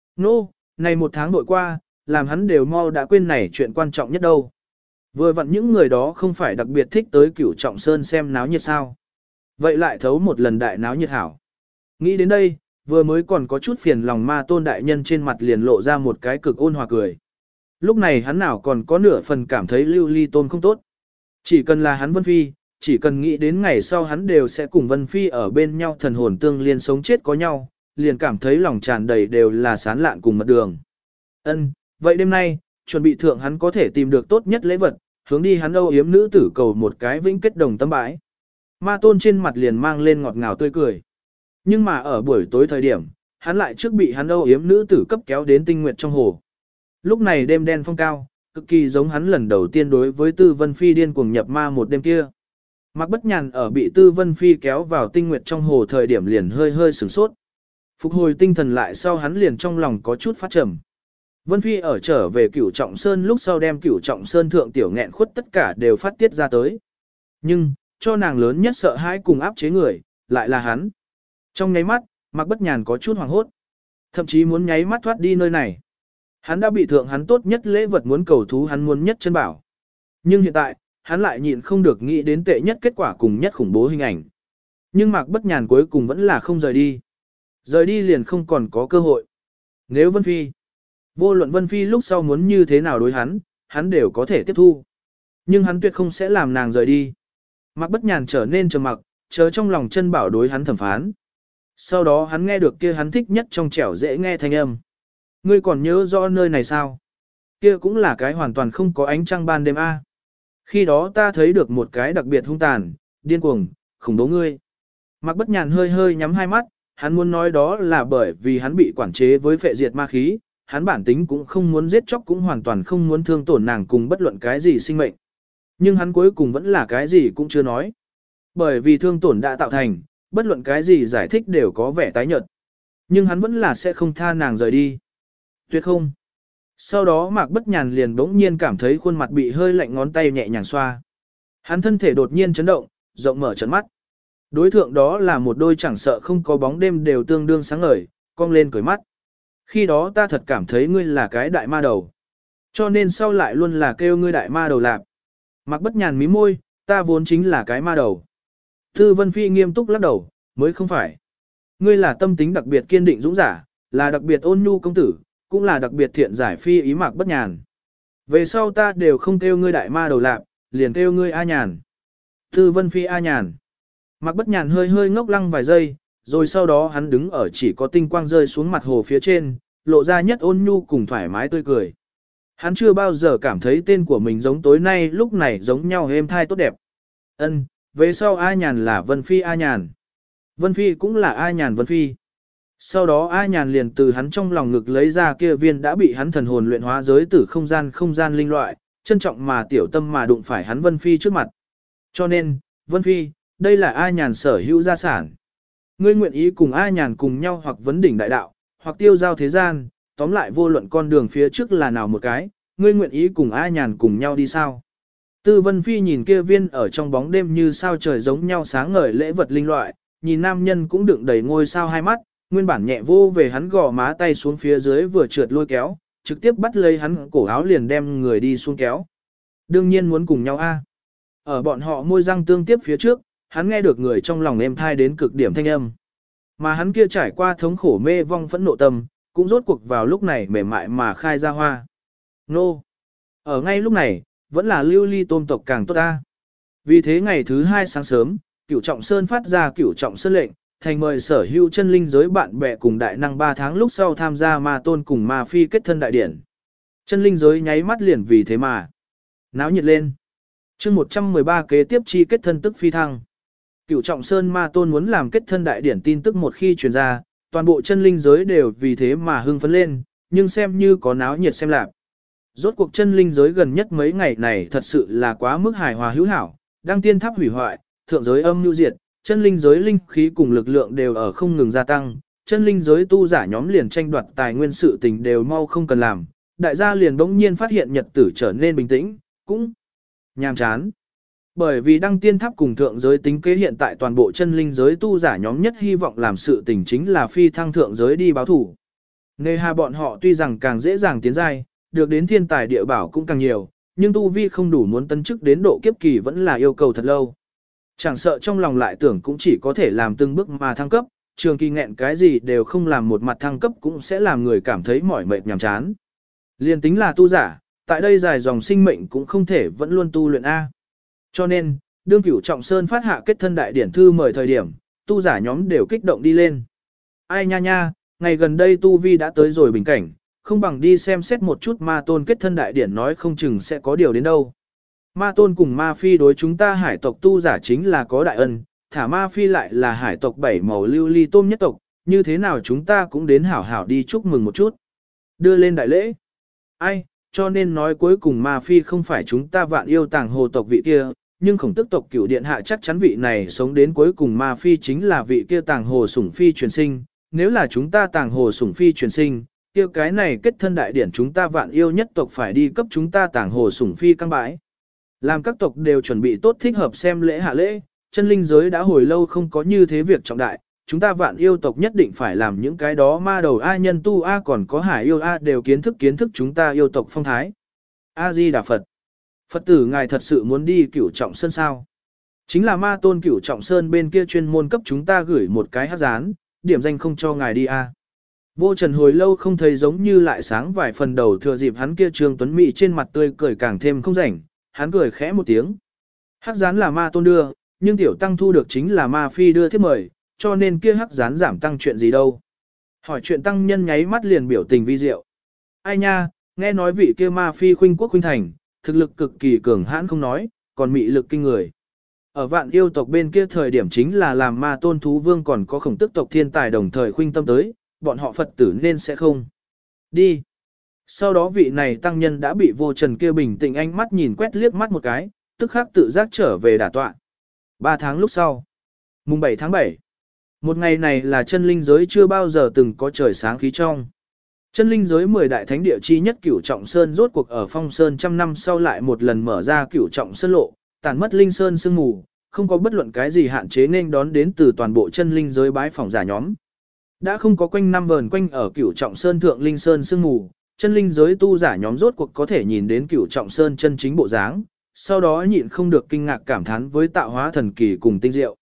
Này một tháng nội qua, làm hắn đều mau đã quên này chuyện quan trọng nhất đâu. Vừa vặn những người đó không phải đặc biệt thích tới Cửu Trọng Sơn xem náo nhiệt sao. Vậy lại thấu một lần đại náo nhiệt hảo. Nghĩ đến đây, vừa mới còn có chút phiền lòng Ma Tôn đại nhân trên mặt liền lộ ra một cái cực ôn hòa cười. Lúc này hắn nào còn có nửa phần cảm thấy lưu ly tôn không tốt. Chỉ cần là hắn Vân Phi, chỉ cần nghĩ đến ngày sau hắn đều sẽ cùng Vân Phi ở bên nhau thần hồn tương liên sống chết có nhau, liền cảm thấy lòng tràn đầy đều là sán lạn cùng mật đường. Vậy đêm nay, chuẩn bị thượng hắn có thể tìm được tốt nhất lễ vật, hướng đi hắn âu yếm nữ tử cầu một cái vĩnh kết đồng tâm bãi. Ma Tôn trên mặt liền mang lên ngọt ngào tươi cười. Nhưng mà ở buổi tối thời điểm, hắn lại trước bị hắn âu yếm nữ tử cấp kéo đến tinh nguyệt trong hồ. Lúc này đêm đen phong cao, cực kỳ giống hắn lần đầu tiên đối với Tư Vân Phi điên cuồng nhập ma một đêm kia. Mạc Bất Nhàn ở bị Tư Vân Phi kéo vào tinh nguyệt trong hồ thời điểm liền hơi hơi sửng sốt. Phục hồi tinh thần lại sau hắn liền trong lòng có chút phát trầm. Vân Phi ở trở về Cửu Trọng Sơn lúc sau đem Cửu Trọng Sơn thượng tiểu nghẹn khuất tất cả đều phát tiết ra tới. Nhưng, cho nàng lớn nhất sợ hãi cùng áp chế người, lại là hắn. Trong nháy mắt, Mạc Bất Nhàn có chút hoảng hốt. Thậm chí muốn nháy mắt thoát đi nơi này. Hắn đã bị thượng hắn tốt nhất lễ vật muốn cầu thú hắn muốn nhất chân bảo. Nhưng hiện tại, hắn lại nhịn không được nghĩ đến tệ nhất kết quả cùng nhất khủng bố hình ảnh. Nhưng Mạc Bất Nhàn cuối cùng vẫn là không rời đi. Rời đi liền không còn có cơ hội. Nếu Vân Phi, vô luận Vân Phi lúc sau muốn như thế nào đối hắn đều có thể tiếp thu. Nhưng hắn tuyệt không sẽ làm nàng rời đi. Mạc Bất Nhàn trở nên trầm mặc, chờ trong lòng chân bảo đối hắn thẩm phán. Sau đó hắn nghe được kia hắn thích nhất trong trẻo dễ nghe thanh âm. Ngươi còn nhớ rõ nơi này sao? Kia cũng là cái hoàn toàn không có ánh trăng ban đêm a. Khi đó ta thấy được một cái đặc biệt hung tàn, điên cuồng, khủng bố ngươi. Mạc Bất Nhàn hơi hơi nhắm hai mắt, hắn muốn nói đó là bởi vì hắn bị quản chế với phệ diệt ma khí, hắn bản tính cũng không muốn giết chóc cũng hoàn toàn không muốn thương tổn nàng cùng bất luận cái gì sinh mệnh. Nhưng hắn cuối cùng vẫn là cái gì cũng chưa nói. Bởi vì thương tổn đã tạo thành, bất luận cái gì giải thích đều có vẻ tái nhợt. Nhưng hắn vẫn là sẽ không tha nàng rời đi. Tuyệt không. Sau đó Mạc Bất Nhàn liền bỗng nhiên cảm thấy khuôn mặt bị hơi lạnh ngón tay nhẹ nhàng xoa. Hắn thân thể đột nhiên chấn động, rộng mở trấn mắt. Đối thượng đó là một đôi chẳng sợ không có bóng đêm đều tương đương sáng ngời, cong lên cười mắt. Khi đó ta thật cảm thấy ngươi là cái đại ma đầu. Cho nên sau lại luôn là kêu ngươi đại ma đầu lạp. Mạc Bất Nhàn mím môi, ta vốn chính là cái ma đầu. Tư Vân Phi nghiêm túc lắc đầu, mới không phải. Ngươi là tâm tính đặc biệt kiên định dũng giả, là đặc biệt ôn nhu công tử, cũng là đặc biệt thiện giải phi ý Mạc Bất Nhàn. Về sau ta đều không kêu ngươi đại ma đầu lạp, liền kêu ngươi A Nhàn. Tư Vân Phi A Nhàn. Mạc Bất Nhàn hơi hơi ngốc lăng vài giây, rồi sau đó hắn đứng ở chỉ có tinh quang rơi xuống mặt hồ phía trên, lộ ra nhất ôn nhu cùng thoải mái tươi cười. Hắn chưa bao giờ cảm thấy tên của mình giống tối nay lúc này giống nhau êm thai tốt đẹp. Ân, về sau A Nhàn là Vân Phi A Nhàn. Vân Phi cũng là A Nhàn Vân Phi. Sau đó A Nhàn liền từ hắn trong lòng ngực lấy ra kia viên đã bị hắn thần hồn luyện hóa giới tử không gian linh loại, trân trọng mà tiểu tâm mà đụng phải hắn Vân Phi trước mặt. Cho nên, Vân Phi, đây là A Nhàn sở hữu gia sản. Ngươi nguyện ý cùng A Nhàn cùng nhau hoặc vấn đỉnh đại đạo, hoặc tiêu giao thế gian, tóm lại vô luận con đường phía trước là nào một cái, ngươi nguyện ý cùng A Nhàn cùng nhau đi sao? Tư Vân Phi nhìn kia viên ở trong bóng đêm như sao trời giống nhau sáng ngời lễ vật linh loại, nhìn nam nhân cũng đựng đầy ngôi sao hai mắt, nguyên bản nhẹ vô về hắn gò má tay xuống phía dưới vừa trượt lôi kéo, trực tiếp bắt lấy hắn cổ áo liền đem người đi xuống kéo. Đương nhiên muốn cùng nhau a. Ở bọn họ môi răng tương tiếp phía trước, hắn nghe được người trong lòng êm thai đến cực điểm thanh âm. Mà hắn kia trải qua thống khổ mê vong phẫn nộ tâm, cũng rốt cuộc vào lúc này mềm mại mà khai ra hoa. Nô! Ở ngay lúc này, vẫn là lưu ly tôm tộc càng tốt ta. Vì thế ngày thứ hai sáng sớm, Cửu Trọng Sơn phát ra Cửu Trọng Sơn lệnh, thành mời sở hữu chân linh giới bạn bè cùng đại năng 3 tháng lúc sau tham gia ma tôn cùng ma phi kết thân đại điển. Chân linh giới nháy mắt liền vì thế mà náo nhiệt lên. Chương 113 kế tiếp chi kết thân tức phi thăng. Cửu Trọng Sơn ma tôn muốn làm kết thân đại điển tin tức một khi truyền ra, toàn bộ chân linh giới đều vì thế mà hưng phấn lên, nhưng xem như có náo nhiệt xem lạc. Rốt cuộc chân linh giới gần nhất mấy ngày này thật sự là quá mức hài hòa hữu hảo, đăng tiên tháp hủy hoại, thượng giới âm nhu diệt, chân linh giới linh khí cùng lực lượng đều ở không ngừng gia tăng, chân linh giới tu giả nhóm liền tranh đoạt tài nguyên sự tình đều mau không cần làm, đại gia liền bỗng nhiên phát hiện nhật tử trở nên bình tĩnh, cũng nhàm chán. Bởi vì đăng tiên tháp cùng thượng giới tính kế hiện tại toàn bộ chân linh giới tu giả nhóm nhất hy vọng làm sự tình chính là phi thăng thượng giới đi báo thủ. Nề hà bọn họ tuy rằng càng dễ dàng tiến giai, được đến thiên tài địa bảo cũng càng nhiều, nhưng tu vi không đủ muốn tấn chức đến độ kiếp kỳ vẫn là yêu cầu thật lâu. Chẳng sợ trong lòng lại tưởng cũng chỉ có thể làm từng bước mà thăng cấp, trường kỳ nghẹn cái gì đều không làm một mặt thăng cấp cũng sẽ làm người cảm thấy mỏi mệt nhàm chán. Liên tính là tu giả, tại đây dài dòng sinh mệnh cũng không thể vẫn luôn tu luyện A. Cho nên, đương Cửu Trọng Sơn phát hạ kết thân đại điển thư mời thời điểm, tu giả nhóm đều kích động đi lên. Ai nha nha, ngày gần đây tu vi đã tới rồi bình cảnh, không bằng đi xem xét một chút ma tôn kết thân đại điển nói không chừng sẽ có điều đến đâu. Ma tôn cùng ma phi đối chúng ta hải tộc tu giả chính là có đại ân, thả ma phi lại là hải tộc 7 màu lưu ly tôm nhất tộc, như thế nào chúng ta cũng đến hảo hảo đi chúc mừng một chút. Đưa lên đại lễ. Ai, cho nên nói cuối cùng ma phi không phải chúng ta vạn yêu tàng hồ tộc vị kia, nhưng khổng tức tộc cửu điện hạ chắc chắn vị này sống đến cuối cùng ma phi chính là vị kia tàng hồ sủng phi truyền sinh, nếu là chúng ta tàng hồ sủng phi truyền sinh, kia cái này kết thân đại điển chúng ta vạn yêu nhất tộc phải đi cấp chúng ta tàng hồ sủng phi căng bãi. Làm các tộc đều chuẩn bị tốt thích hợp xem lễ hạ lễ, chân linh giới đã hồi lâu không có như thế việc trọng đại, chúng ta vạn yêu tộc nhất định phải làm những cái đó ma đầu A nhân tu A còn có hải yêu A đều kiến thức chúng ta yêu tộc phong thái. A-di-đà Phật. Phật tử ngài thật sự muốn đi Cửu Trọng Sơn sao? Chính là ma tôn Cửu Trọng Sơn bên kia chuyên môn cấp chúng ta gửi một cái hát dán, điểm danh không cho ngài đi A. Vô Trần hồi lâu không thấy giống như lại sáng vài phần đầu thừa dịp hắn kia Trương Tuấn Mỹ trên mặt tươi cười càng thêm không rảnh, hắn cười khẽ một tiếng. Hắc gián là ma tôn đưa, nhưng tiểu tăng thu được chính là ma phi đưa thiếp mời, cho nên kia hắc gián giảm tăng chuyện gì đâu. Hỏi chuyện tăng nhân nháy mắt liền biểu tình vi diệu. Ai nha, nghe nói vị kia ma phi khuynh quốc khuynh thành, thực lực cực kỳ cường hãn không nói, còn mị lực kinh người. Ở vạn yêu tộc bên kia thời điểm chính là làm ma tôn thú vương còn có khổng tức tộc thiên tài đồng thời khuynh tâm tới, bọn họ Phật tử nên sẽ không. Đi. Sau đó vị này tăng nhân đã bị Vô Trần kia bình tĩnh ánh mắt nhìn quét liếc mắt một cái, tức khắc tự giác trở về đả tọa. 3 tháng lúc sau, mùng 7 tháng 7. Một ngày này là chân linh giới chưa bao giờ từng có trời sáng khí trong. Chân linh giới 10 đại thánh địa chi nhất Cửu Trọng Sơn rốt cuộc ở Phong Sơn trăm năm sau lại một lần mở ra Cửu Trọng Sơn lộ, tàn mất linh sơn sương mù, không có bất luận cái gì hạn chế nên đón đến từ toàn bộ chân linh giới bái phỏng giả nhóm. Đã không có quanh năm vờn quanh ở Cửu Trọng Sơn thượng linh sơn sương mù, chân linh giới tu giả nhóm rốt cuộc có thể nhìn đến Cửu Trọng Sơn chân chính bộ dáng, sau đó nhịn không được kinh ngạc cảm thán với tạo hóa thần kỳ cùng tinh diệu.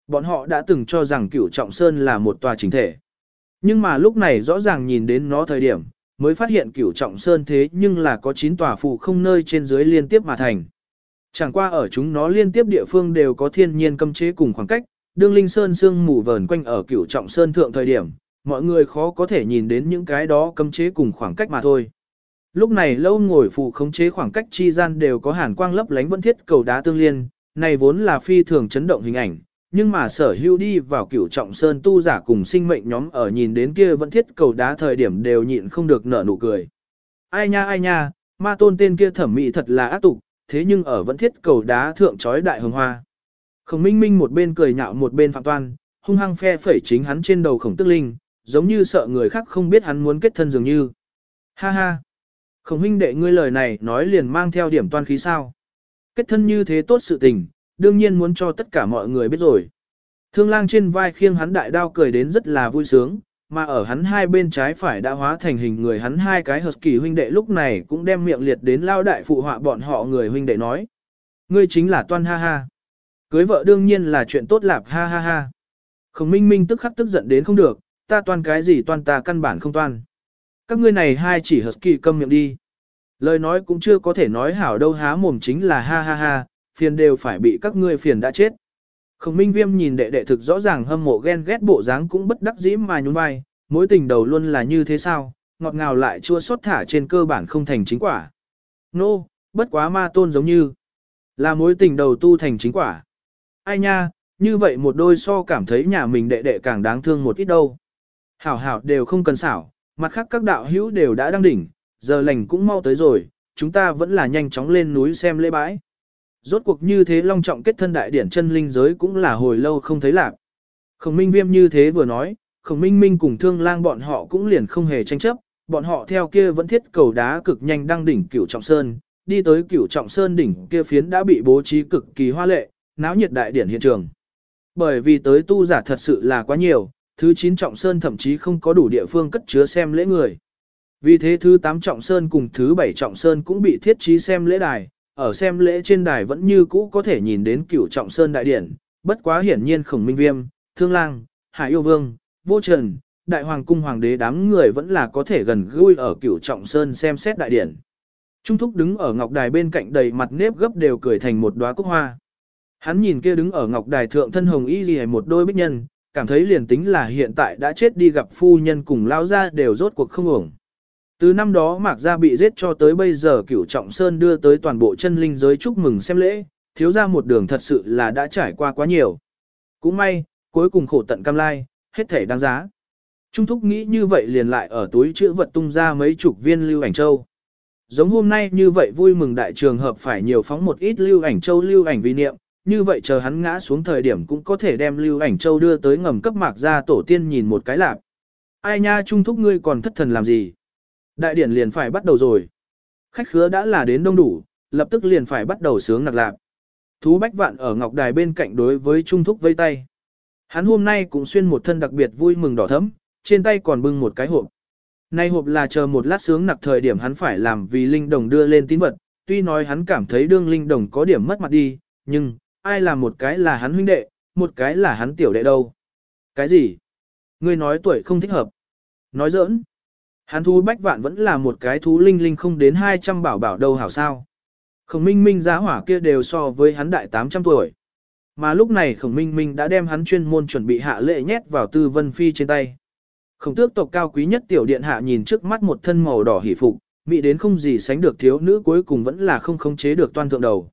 Bọn họ đã từng cho rằng Cửu Trọng Sơn là một tòa chỉnh thể. Nhưng mà lúc này rõ ràng nhìn đến nó thời điểm, mới phát hiện Cửu Trọng Sơn thế nhưng là có 9 tòa phù không nơi trên dưới liên tiếp mà thành. Chẳng qua ở chúng nó liên tiếp địa phương đều có thiên nhiên cấm chế cùng khoảng cách, đương linh sơn sương mù vờn quanh ở Cửu Trọng Sơn thượng thời điểm, mọi người khó có thể nhìn đến những cái đó cấm chế cùng khoảng cách mà thôi. Lúc này lâu ngồi phù khống chế khoảng cách chi gian đều có hàn quang lấp lánh vẫn thiết cầu đá tương liên, này vốn là phi thường chấn động hình ảnh, nhưng mà sở hữu đi vào Cửu Trọng Sơn tu giả cùng sinh mệnh nhóm ở nhìn đến kia vẫn thiết cầu đá thời điểm đều nhịn không được nở nụ cười. Ai nha, ma tôn tên kia thẩm mỹ thật là ác tục, thế nhưng ở vẫn thiết cầu đá thượng trói đại hồng hoa. Khổng Minh Minh một bên cười nhạo một bên phạm toan, hung hăng phe phẩy chính hắn trên đầu Khổng Tức Linh, giống như sợ người khác không biết hắn muốn kết thân dường như. Ha ha! Khổng huynh đệ ngươi lời này nói liền mang theo điểm toan khí sao. Kết thân như thế tốt sự tình, đương nhiên muốn cho tất cả mọi người biết rồi. Thương lang trên vai khiêng hắn đại đao cười đến rất là vui sướng, mà ở hắn hai bên trái phải đã hóa thành hình người hắn hai cái husky huynh đệ lúc này cũng đem miệng liệt đến lao đại phụ họa bọn họ người huynh đệ nói. Ngươi chính là toan ha ha. Cưới vợ đương nhiên là chuyện tốt lạp ha ha ha. Khổng Minh Minh tức khắc tức giận đến không được, ta toan cái gì toan ta căn bản không toan. Các ngươi này hai chỉ husky câm miệng đi. Lời nói cũng chưa có thể nói hảo đâu há mồm chính là ha ha ha, phiền đều phải bị các ngươi phiền đã chết. Khổng Minh Viêm nhìn đệ đệ thực rõ ràng hâm mộ ghen ghét bộ dáng cũng bất đắc dĩ mà nhún vai, mối tình đầu luôn là như thế sao, ngọt ngào lại chua xót thả trên cơ bản không thành chính quả. Nô, bất quá ma tôn giống như là mối tình đầu tu thành chính quả. Ai nha, như vậy một đôi so cảm thấy nhà mình đệ đệ càng đáng thương một ít đâu. Hảo hảo đều không cần xảo, mặt khác các đạo hữu đều đã đăng đỉnh, giờ lành cũng mau tới rồi, chúng ta vẫn là nhanh chóng lên núi xem lễ bãi. Rốt cuộc như thế long trọng kết thân đại điển chân linh giới cũng là hồi lâu không thấy lạc. Khổng Minh Viêm như thế vừa nói, Khổng Minh Minh cùng Thương Lang bọn họ cũng liền không hề tranh chấp, bọn họ theo kia vẫn thiết cầu đá cực nhanh đăng đỉnh Cửu Trọng Sơn, đi tới Cửu Trọng Sơn đỉnh kia phiến đã bị bố trí cực kỳ hoa lệ, náo nhiệt đại điển hiện trường. Bởi vì tới tu giả thật sự là quá nhiều, thứ 9 Trọng Sơn thậm chí không có đủ địa phương cất chứa xem lễ người. Vì thế thứ 8 Trọng Sơn cùng thứ 7 Trọng Sơn cũng bị thiết trí xem lễ đài, ở xem lễ trên đài vẫn như cũ có thể nhìn đến Cửu Trọng Sơn đại điển, bất quá hiển nhiên Khổng Minh Viêm, Thương Lang, Hải Yêu Vương, Vô Trần, Đại Hoàng cung hoàng đế đám người vẫn là có thể gần gũi ở Cửu Trọng Sơn xem xét đại điển. Trung Thúc đứng ở ngọc đài bên cạnh đầy mặt nếp gấp đều cười thành một đóa cúc hoa. Hắn nhìn kia đứng ở ngọc đài thượng thân hồng y liễu một đôi bích nhân, cảm thấy liền tính là hiện tại đã chết đi gặp phu nhân cùng lao ra đều rốt cuộc không ổng. Từ năm đó Mạc Gia bị giết cho tới bây giờ Cửu Trọng Sơn đưa tới toàn bộ chân linh giới chúc mừng xem lễ, thiếu ra một đường thật sự là đã trải qua quá nhiều. Cũng may, cuối cùng khổ tận cam lai, hết thể đáng giá. Trung Thúc nghĩ như vậy liền lại ở túi chữ vật tung ra mấy chục viên lưu ảnh châu. Giống hôm nay như vậy vui mừng đại trường hợp phải nhiều phóng một ít lưu ảnh châu lưu ảnh vi niệm, như vậy chờ hắn ngã xuống thời điểm cũng có thể đem lưu ảnh châu đưa tới ngầm cấp Mạc Gia tổ tiên nhìn một cái lạc. Ai nha Trung Thúc ngươi còn thất thần làm gì? Đại điển liền phải bắt đầu rồi. Khách khứa đã là đến đông đủ, lập tức liền phải bắt đầu sướng nặc lạc. Thú Bách Vạn ở ngọc đài bên cạnh đối với Trung Thúc vây tay. Hắn hôm nay cũng xuyên một thân đặc biệt vui mừng đỏ thẫm, trên tay còn bưng một cái hộp. Nay hộp là chờ một lát sướng nặc thời điểm hắn phải làm vì linh đồng đưa lên tín vật, tuy nói hắn cảm thấy đương linh đồng có điểm mất mặt đi, nhưng ai làm một cái là hắn huynh đệ, một cái là hắn tiểu đệ đâu. Cái gì? Ngươi nói tuổi không thích hợp. Nói giỡn. Hắn thú Bách Vạn vẫn là một cái thú linh linh không đến 200 bảo bảo đâu hảo sao. Khổng Minh Minh giá hỏa kia đều so với hắn đại 800 tuổi. Mà lúc này Khổng Minh Minh đã đem hắn chuyên môn chuẩn bị hạ lễ nhét vào Tư Vân Phi trên tay. Khổng tước tộc cao quý nhất tiểu điện hạ nhìn trước mắt một thân màu đỏ hỉ phục, mỹ đến không gì sánh được thiếu nữ cuối cùng vẫn là không khống chế được toan thượng đầu.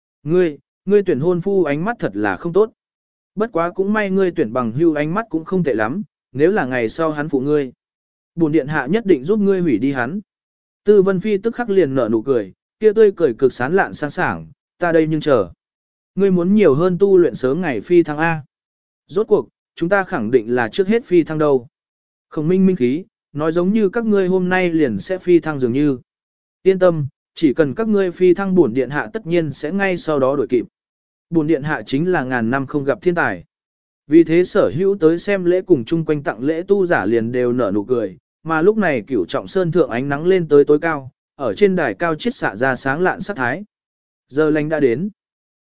Ngươi tuyển hôn phu ánh mắt thật là không tốt. Bất quá cũng may ngươi tuyển bằng hưu ánh mắt cũng không tệ lắm, nếu là ngày sau hắn phụ ngươi. Bổn điện hạ nhất định giúp ngươi hủy đi hắn. Tư Vân Phi tức khắc liền nở nụ cười, kia tươi cười cực sán lạn sáng sảng, ta đây nhưng chờ. Ngươi muốn nhiều hơn tu luyện sớm ngày phi thăng A. Rốt cuộc, chúng ta khẳng định là trước hết phi thăng đâu. Khổng Minh minh khí, nói giống như các ngươi hôm nay liền sẽ phi thăng dường như. Yên tâm, chỉ cần các ngươi phi thăng bổn điện hạ tất nhiên sẽ ngay sau đó đổi kịp. Bổn điện hạ chính là ngàn năm không gặp thiên tài. Vì thế sở hữu tới xem lễ cùng chung quanh tặng lễ tu giả liền đều nở nụ cười, mà lúc này Cửu Trọng Sơn thượng ánh nắng lên tới tối cao, ở trên đài cao chiết xạ ra sáng lạn sắc thái. Giờ lành đã đến.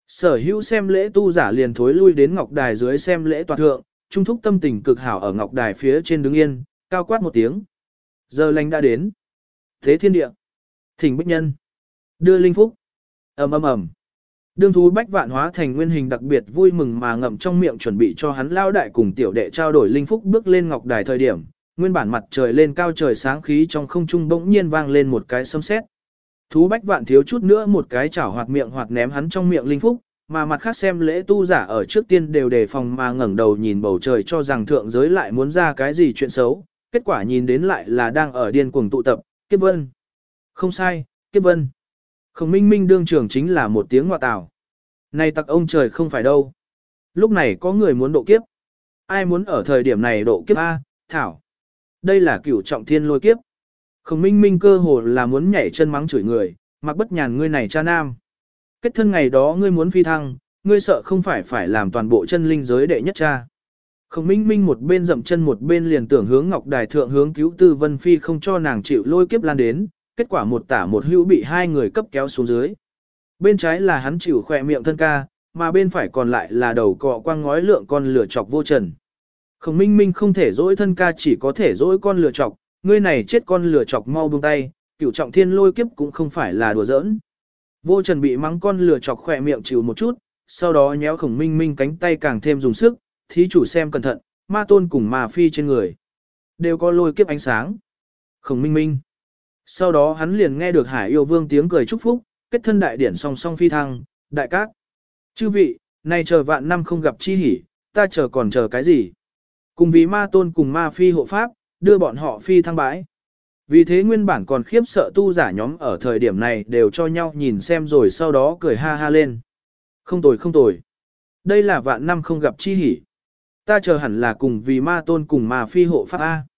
Sở hữu xem lễ tu giả liền thối lui đến ngọc đài dưới xem lễ tòa thượng, trung thúc tâm tình cực hảo ở ngọc đài phía trên đứng yên, cao quát một tiếng. Giờ lành đã đến. Thế thiên địa. Thỉnh bích nhân. Đưa linh phúc. Ầm ầm ầm. Đương thú bách vạn hóa thành nguyên hình đặc biệt vui mừng mà ngậm trong miệng chuẩn bị cho hắn lao đại cùng tiểu đệ trao đổi linh phúc bước lên ngọc đài thời điểm, nguyên bản mặt trời lên cao trời sáng khí trong không trung bỗng nhiên vang lên một cái sấm sét. Thú bách vạn thiếu chút nữa một cái chảo hoạt miệng hoặc ném hắn trong miệng linh phúc, mà mặt khác xem lễ tu giả ở trước tiên đều đề phòng mà ngẩng đầu nhìn bầu trời cho rằng thượng giới lại muốn ra cái gì chuyện xấu, kết quả nhìn đến lại là đang ở điên cuồng tụ tập, kiếp vân. Không sai, kiếp vân. Khổng minh minh đương trưởng chính là một tiếng ngoại tảo. Này tặc ông trời không phải đâu. Lúc này có người muốn độ kiếp. Ai muốn ở thời điểm này độ kiếp A, Thảo. Đây là cửu trọng thiên lôi kiếp. Khổng minh minh cơ hồ là muốn nhảy chân mắng chửi người, mặc bất nhàn ngươi này cha nam. Kết thân ngày đó ngươi muốn phi thăng, ngươi sợ không phải làm toàn bộ chân linh giới đệ nhất cha. Khổng minh minh một bên dậm chân một bên liền tưởng hướng ngọc đài thượng hướng cứu Tư Vân Phi không cho nàng chịu lôi kiếp lan đến, kết quả một tả một hữu bị hai người cấp kéo xuống dưới. Bên trái là hắn chịu khỏe miệng thân ca, mà bên phải còn lại là đầu cọ quang ngói lượng con lửa chọc vô trần. Khổng minh minh không thể dỗi thân ca chỉ có thể dỗi con lửa chọc, ngươi này chết con lửa chọc mau buông tay, cửu trọng thiên lôi kiếp cũng không phải là đùa giỡn. Vô trần bị mắng con lửa chọc khỏe miệng chịu một chút, sau đó nhéo khổng minh minh cánh tay càng thêm dùng sức, thí chủ xem cẩn thận, ma tôn cùng ma phi trên người. Đều có lôi kiếp ánh sáng. Khổng minh minh. Sau đó hắn liền nghe được Hải Yêu Vương tiếng cười chúc phúc, kết thân đại điển song song phi thăng, đại cát. Chư vị, này chờ vạn năm không gặp chi hỉ, ta chờ còn chờ cái gì? Cùng vì ma tôn cùng ma phi hộ pháp, đưa bọn họ phi thăng bãi. Vì thế nguyên bản còn khiếp sợ tu giả nhóm ở thời điểm này đều cho nhau nhìn xem rồi sau đó cười ha ha lên. Không tồi không tồi. Đây là vạn năm không gặp chi hỉ. Ta chờ hẳn là cùng vì ma tôn cùng ma phi hộ pháp A.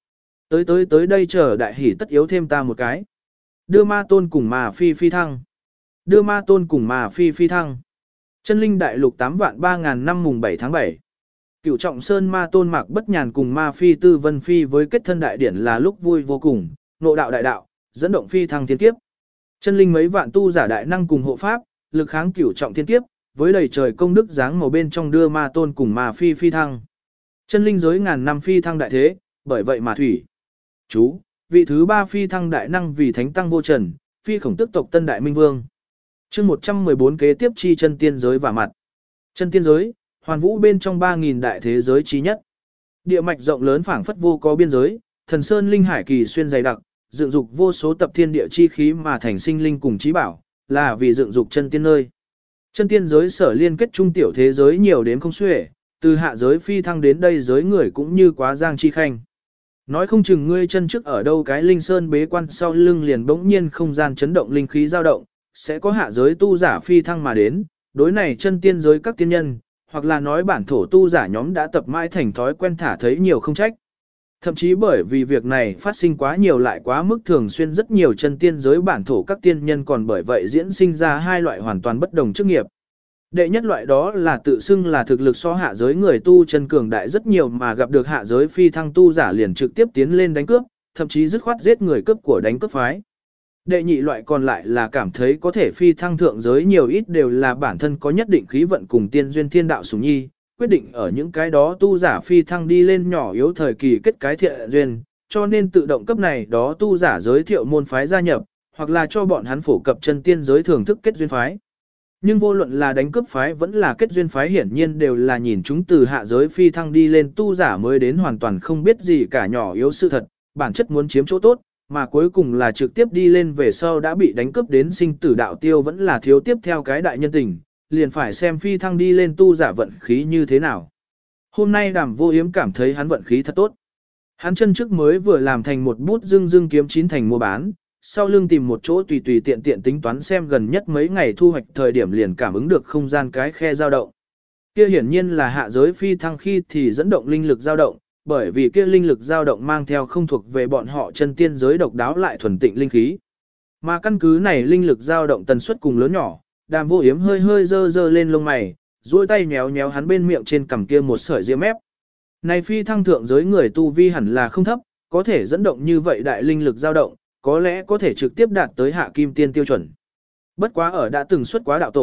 Tới đây chờ đại hỉ tất yếu thêm ta một cái. Đưa ma tôn cùng ma phi phi thăng. Đưa ma tôn cùng ma phi phi thăng. Chân linh đại lục 8 vạn 3.000 năm mùng 7 tháng 7. Cửu trọng sơn ma tôn mạc bất nhàn cùng ma phi Tư Vân Phi với kết thân đại điển là lúc vui vô cùng, nộ đạo đại đạo, dẫn động phi thăng thiên kiếp. Chân linh mấy vạn tu giả đại năng cùng hộ pháp, lực kháng cửu trọng thiên kiếp, với đầy trời công đức dáng màu bên trong đưa ma tôn cùng ma phi phi thăng. Chân linh giới ngàn năm phi thăng đại thế, bởi vậy mà thủy. Chú, vị thứ ba phi thăng đại năng vì thánh tăng vô trần, phi khổng tức tộc tân đại minh vương. Chương 114 kế tiếp chi chân tiên giới và mặt. Chân tiên giới, hoàn vũ bên trong 3.000 đại thế giới trí nhất. Địa mạch rộng lớn phảng phất vô có biên giới, thần sơn linh hải kỳ xuyên dày đặc, dựng dục vô số tập thiên địa chi khí mà thành sinh linh cùng trí bảo, là vì dựng dục chân tiên nơi. Chân tiên giới sở liên kết trung tiểu thế giới nhiều đến không xuể, từ hạ giới phi thăng đến đây giới người cũng như quá giang chi khanh. Nói không chừng ngươi chân trước ở đâu cái linh sơn bế quan sau lưng liền bỗng nhiên không gian chấn động linh khí dao động, sẽ có hạ giới tu giả phi thăng mà đến, đối này chân tiên giới các tiên nhân, hoặc là nói bản thổ tu giả nhóm đã tập mãi thành thói quen thả thấy nhiều không trách. Thậm chí bởi vì việc này phát sinh quá nhiều lại quá mức thường xuyên rất nhiều chân tiên giới bản thổ các tiên nhân còn bởi vậy diễn sinh ra hai loại hoàn toàn bất đồng chức nghiệp. Đệ nhất loại đó là tự xưng là thực lực so hạ giới người tu chân cường đại rất nhiều mà gặp được hạ giới phi thăng tu giả liền trực tiếp tiến lên đánh cướp, thậm chí dứt khoát giết người cướp của đánh cướp phái. Đệ nhị loại còn lại là cảm thấy có thể phi thăng thượng giới nhiều ít đều là bản thân có nhất định khí vận cùng tiên duyên thiên đạo sủng nhi, quyết định ở những cái đó tu giả phi thăng đi lên nhỏ yếu thời kỳ kết cái thiện duyên, cho nên tự động cấp này đó tu giả giới thiệu môn phái gia nhập, hoặc là cho bọn hắn phổ cập chân tiên giới thưởng thức kết duyên phái. Nhưng vô luận là đánh cướp phái vẫn là kết duyên phái hiển nhiên đều là nhìn chúng từ hạ giới phi thăng đi lên tu giả mới đến hoàn toàn không biết gì cả nhỏ yếu sự thật, bản chất muốn chiếm chỗ tốt, mà cuối cùng là trực tiếp đi lên về sau đã bị đánh cướp đến sinh tử đạo tiêu vẫn là thiếu tiếp theo cái đại nhân tình, liền phải xem phi thăng đi lên tu giả vận khí như thế nào. Hôm nay Đàm Vô Yếm cảm thấy hắn vận khí thật tốt. Hắn chân trước mới vừa làm thành một bút dưng kiếm chín thành mua bán, sau lưng tìm một chỗ tùy tùy tiện tiện tính toán xem gần nhất mấy ngày thu hoạch thời điểm liền cảm ứng được không gian cái khe dao động. Kia hiển nhiên là hạ giới phi thăng khi thì dẫn động linh lực dao động, bởi vì kia linh lực dao động mang theo không thuộc về bọn họ chân tiên giới độc đáo lại thuần tịnh linh khí. Mà căn cứ này linh lực dao động tần suất cùng lớn nhỏ, Đàm Vô Yếm hơi hơi dơ dơ lên lông mày, duỗi tay nhéo nhéo hắn bên miệng trên cằm kia một sợi ria mép. Này phi thăng thượng giới người tu vi hẳn là không thấp, có thể dẫn động như vậy đại linh lực dao động, có lẽ có thể trực tiếp đạt tới hạ kim tiên tiêu chuẩn. Bất quá ở đã từng xuất quá đạo tổ,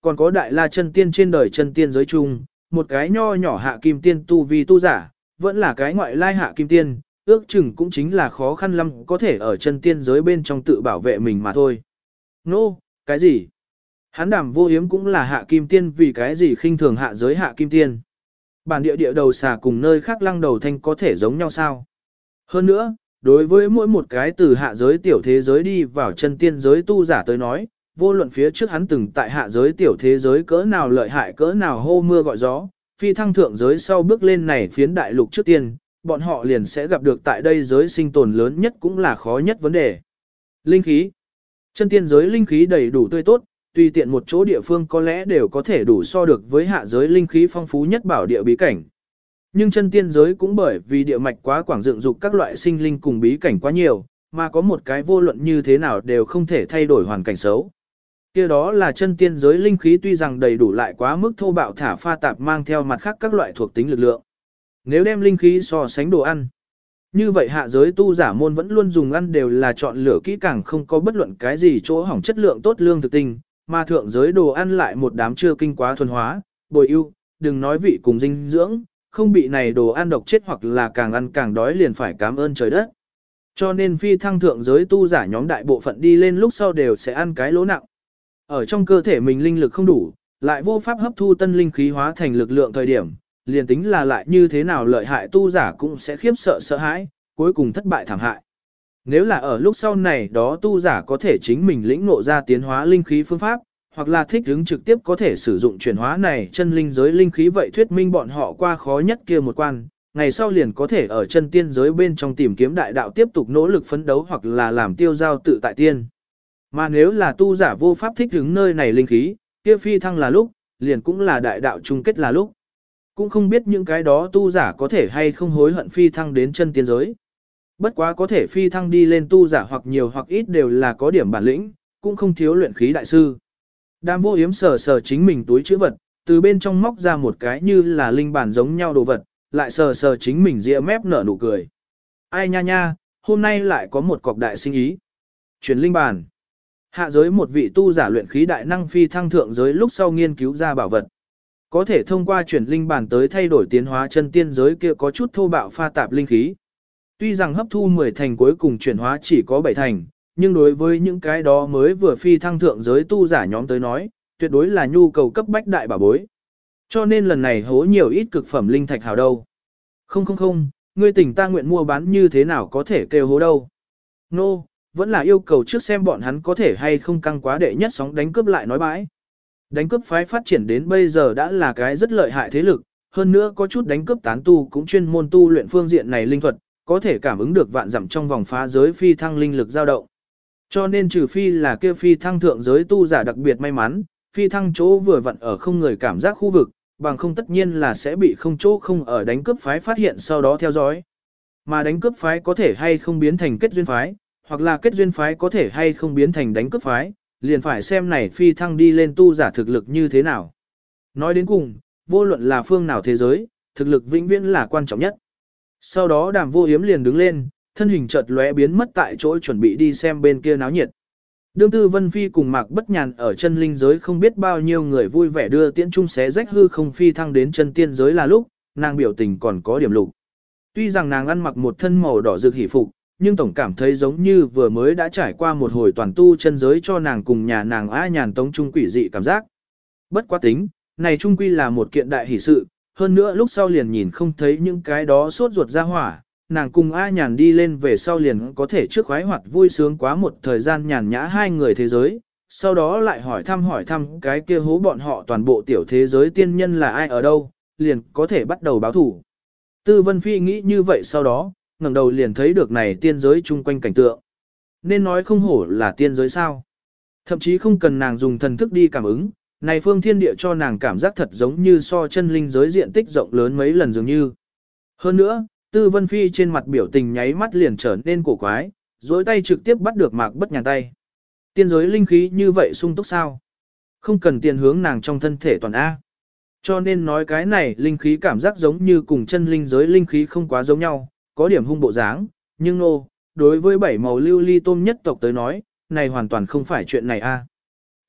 còn có đại la chân tiên trên đời chân tiên giới chung, một cái nho nhỏ hạ kim tiên tu vi tu giả, vẫn là cái ngoại lai hạ kim tiên, ước chừng cũng chính là khó khăn lắm có thể ở chân tiên giới bên trong tự bảo vệ mình mà thôi. Nô, cái gì? Hắn Đàm Vô Hiếm cũng là hạ kim tiên, vì cái gì khinh thường hạ giới hạ kim tiên? Bản địa địa đầu xà cùng nơi khác lăng đầu thanh có thể giống nhau sao? Hơn nữa, đối với mỗi một cái từ hạ giới tiểu thế giới đi vào chân tiên giới tu giả tới nói, vô luận phía trước hắn từng tại hạ giới tiểu thế giới cỡ nào lợi hại cỡ nào hô mưa gọi gió, phi thăng thượng giới sau bước lên này phiến đại lục trước tiên, bọn họ liền sẽ gặp được tại đây giới sinh tồn lớn nhất cũng là khó nhất vấn đề. Linh khí. Chân tiên giới linh khí đầy đủ tươi tốt, tùy tiện một chỗ địa phương có lẽ đều có thể đủ so được với hạ giới linh khí phong phú nhất bảo địa bí cảnh. Nhưng chân tiên giới cũng bởi vì địa mạch quá quảng dựng dục các loại sinh linh cùng bí cảnh quá nhiều, mà có một cái vô luận như thế nào đều không thể thay đổi hoàn cảnh xấu. Kia đó là chân tiên giới linh khí tuy rằng đầy đủ lại quá mức thô bạo thả pha tạp mang theo mặt khác các loại thuộc tính lực lượng. Nếu đem linh khí so sánh đồ ăn, như vậy hạ giới tu giả môn vẫn luôn dùng ăn đều là chọn lựa kỹ càng không có bất luận cái gì chỗ hỏng chất lượng tốt lương thực tinh, mà thượng giới đồ ăn lại một đám chưa kinh quá thuần hóa, bồi ưu, đừng nói vị cùng dinh dưỡng, không bị này đồ ăn độc chết hoặc là càng ăn càng đói liền phải cảm ơn trời đất. Cho nên phi thăng thượng giới tu giả nhóm đại bộ phận đi lên lúc sau đều sẽ ăn cái lỗ nặng. Ở trong cơ thể mình linh lực không đủ, lại vô pháp hấp thu tân linh khí hóa thành lực lượng thời điểm, liền tính là lại như thế nào lợi hại tu giả cũng sẽ khiếp sợ sợ hãi, cuối cùng thất bại thảm hại. Nếu là ở lúc sau này đó tu giả có thể chính mình lĩnh ngộ ra tiến hóa linh khí phương pháp, hoặc là thích ứng trực tiếp có thể sử dụng chuyển hóa này chân linh giới linh khí, vậy thuyết minh bọn họ qua khó nhất kia một quan, ngày sau liền có thể ở chân tiên giới bên trong tìm kiếm đại đạo tiếp tục nỗ lực phấn đấu hoặc là làm tiêu giao tự tại tiên. Mà nếu là tu giả vô pháp thích ứng nơi này linh khí, kia phi thăng là lúc, liền cũng là đại đạo chung kết là lúc. Cũng không biết những cái đó tu giả có thể hay không hối hận phi thăng đến chân tiên giới. Bất quá có thể phi thăng đi lên tu giả hoặc nhiều hoặc ít đều là có điểm bản lĩnh, cũng không thiếu luyện khí đại sư. Đàm Vô Hiếm sờ sờ chính mình túi chữ vật, từ bên trong móc ra một cái như là linh bản giống nhau đồ vật, lại sờ sờ chính mình ria mép nở nụ cười. Ai nha nha, hôm nay lại có một cọc đại sinh ý. Chuyển linh bản. Hạ giới một vị tu giả luyện khí đại năng phi thăng thượng giới lúc sau nghiên cứu ra bảo vật. Có thể thông qua chuyển linh bản tới thay đổi tiến hóa chân tiên giới kia có chút thô bạo pha tạp linh khí. Tuy rằng hấp thu 10 thành cuối cùng chuyển hóa chỉ có 7 thành, nhưng đối với những cái đó mới vừa phi thăng thượng giới tu giả nhóm tới nói, tuyệt đối là nhu cầu cấp bách đại bảo bối. Cho nên lần này hố nhiều ít cực phẩm linh thạch hào đâu. Không, ngươi tỉnh ta nguyện mua bán như thế nào có thể kêu hố đâu. Nô, vẫn là yêu cầu trước xem bọn hắn có thể hay không căng quá đệ nhất sóng đánh cướp lại nói bãi. Đánh cướp phái phát triển đến bây giờ đã là cái rất lợi hại thế lực, hơn nữa có chút đánh cướp tán tu cũng chuyên môn tu luyện phương diện này linh thuật, có thể cảm ứng được vạn dặm trong vòng phá giới phi thăng linh lực dao động. Cho nên trừ phi là kia phi thăng thượng giới tu giả đặc biệt may mắn, phi thăng chỗ vừa vặn ở không người cảm giác khu vực, bằng không tất nhiên là sẽ bị không chỗ không ở đánh cướp phái phát hiện sau đó theo dõi. Mà đánh cướp phái có thể hay không biến thành kết duyên phái, hoặc là kết duyên phái có thể hay không biến thành đánh cướp phái, liền phải xem này phi thăng đi lên tu giả thực lực như thế nào. Nói đến cùng, vô luận là phương nào thế giới, thực lực vĩnh viễn là quan trọng nhất. Sau đó Đàm Vô Hiếm liền đứng lên, thân hình chợt lóe biến mất tại chỗ chuẩn bị đi xem bên kia náo nhiệt. Đương Tư Vân Phi cùng Mạc Bất Nhàn ở chân linh giới không biết bao nhiêu người vui vẻ đưa tiễn chung xé rách hư không phi thăng đến chân tiên giới là lúc, nàng biểu tình còn có điểm lục. Tuy rằng nàng ăn mặc một thân màu đỏ rực hỉ phục, nhưng tổng cảm thấy giống như vừa mới đã trải qua một hồi toàn tu chân giới cho nàng cùng nhà nàng A Nhàn tống trung quỷ dị cảm giác. Bất quá tính, này trung quy là một kiện đại hỷ sự, hơn nữa lúc sau liền nhìn không thấy những cái đó sốt ruột ra hỏa, nàng cùng A Nhàn đi lên về sau liền có thể trước khoái hoạt vui sướng quá một thời gian nhàn nhã hai người thế giới, sau đó lại hỏi thăm cái kia hố bọn họ toàn bộ tiểu thế giới tiên nhân là ai ở đâu, liền có thể bắt đầu báo thủ. Tư Vân Phi nghĩ như vậy sau đó, ngẩng đầu liền thấy được này tiên giới chung quanh cảnh tượng. Nên nói không hổ là tiên giới sao. Thậm chí không cần nàng dùng thần thức đi cảm ứng, này phương thiên địa cho nàng cảm giác thật giống như so chân linh giới diện tích rộng lớn mấy lần dường như. Hơn nữa, Tư Vân Phi trên mặt biểu tình nháy mắt liền trở nên cổ quái, dối tay trực tiếp bắt được Mạc Bất Nhàn tay. Tiên giới linh khí như vậy sung túc sao? Không cần tiền hướng nàng trong thân thể toàn A. Cho nên nói cái này linh khí cảm giác giống như cùng chân linh giới linh khí không quá giống nhau, có điểm hung bộ dáng, nhưng đối với bảy màu lưu ly tôm nhất tộc tới nói, này hoàn toàn không phải chuyện này A.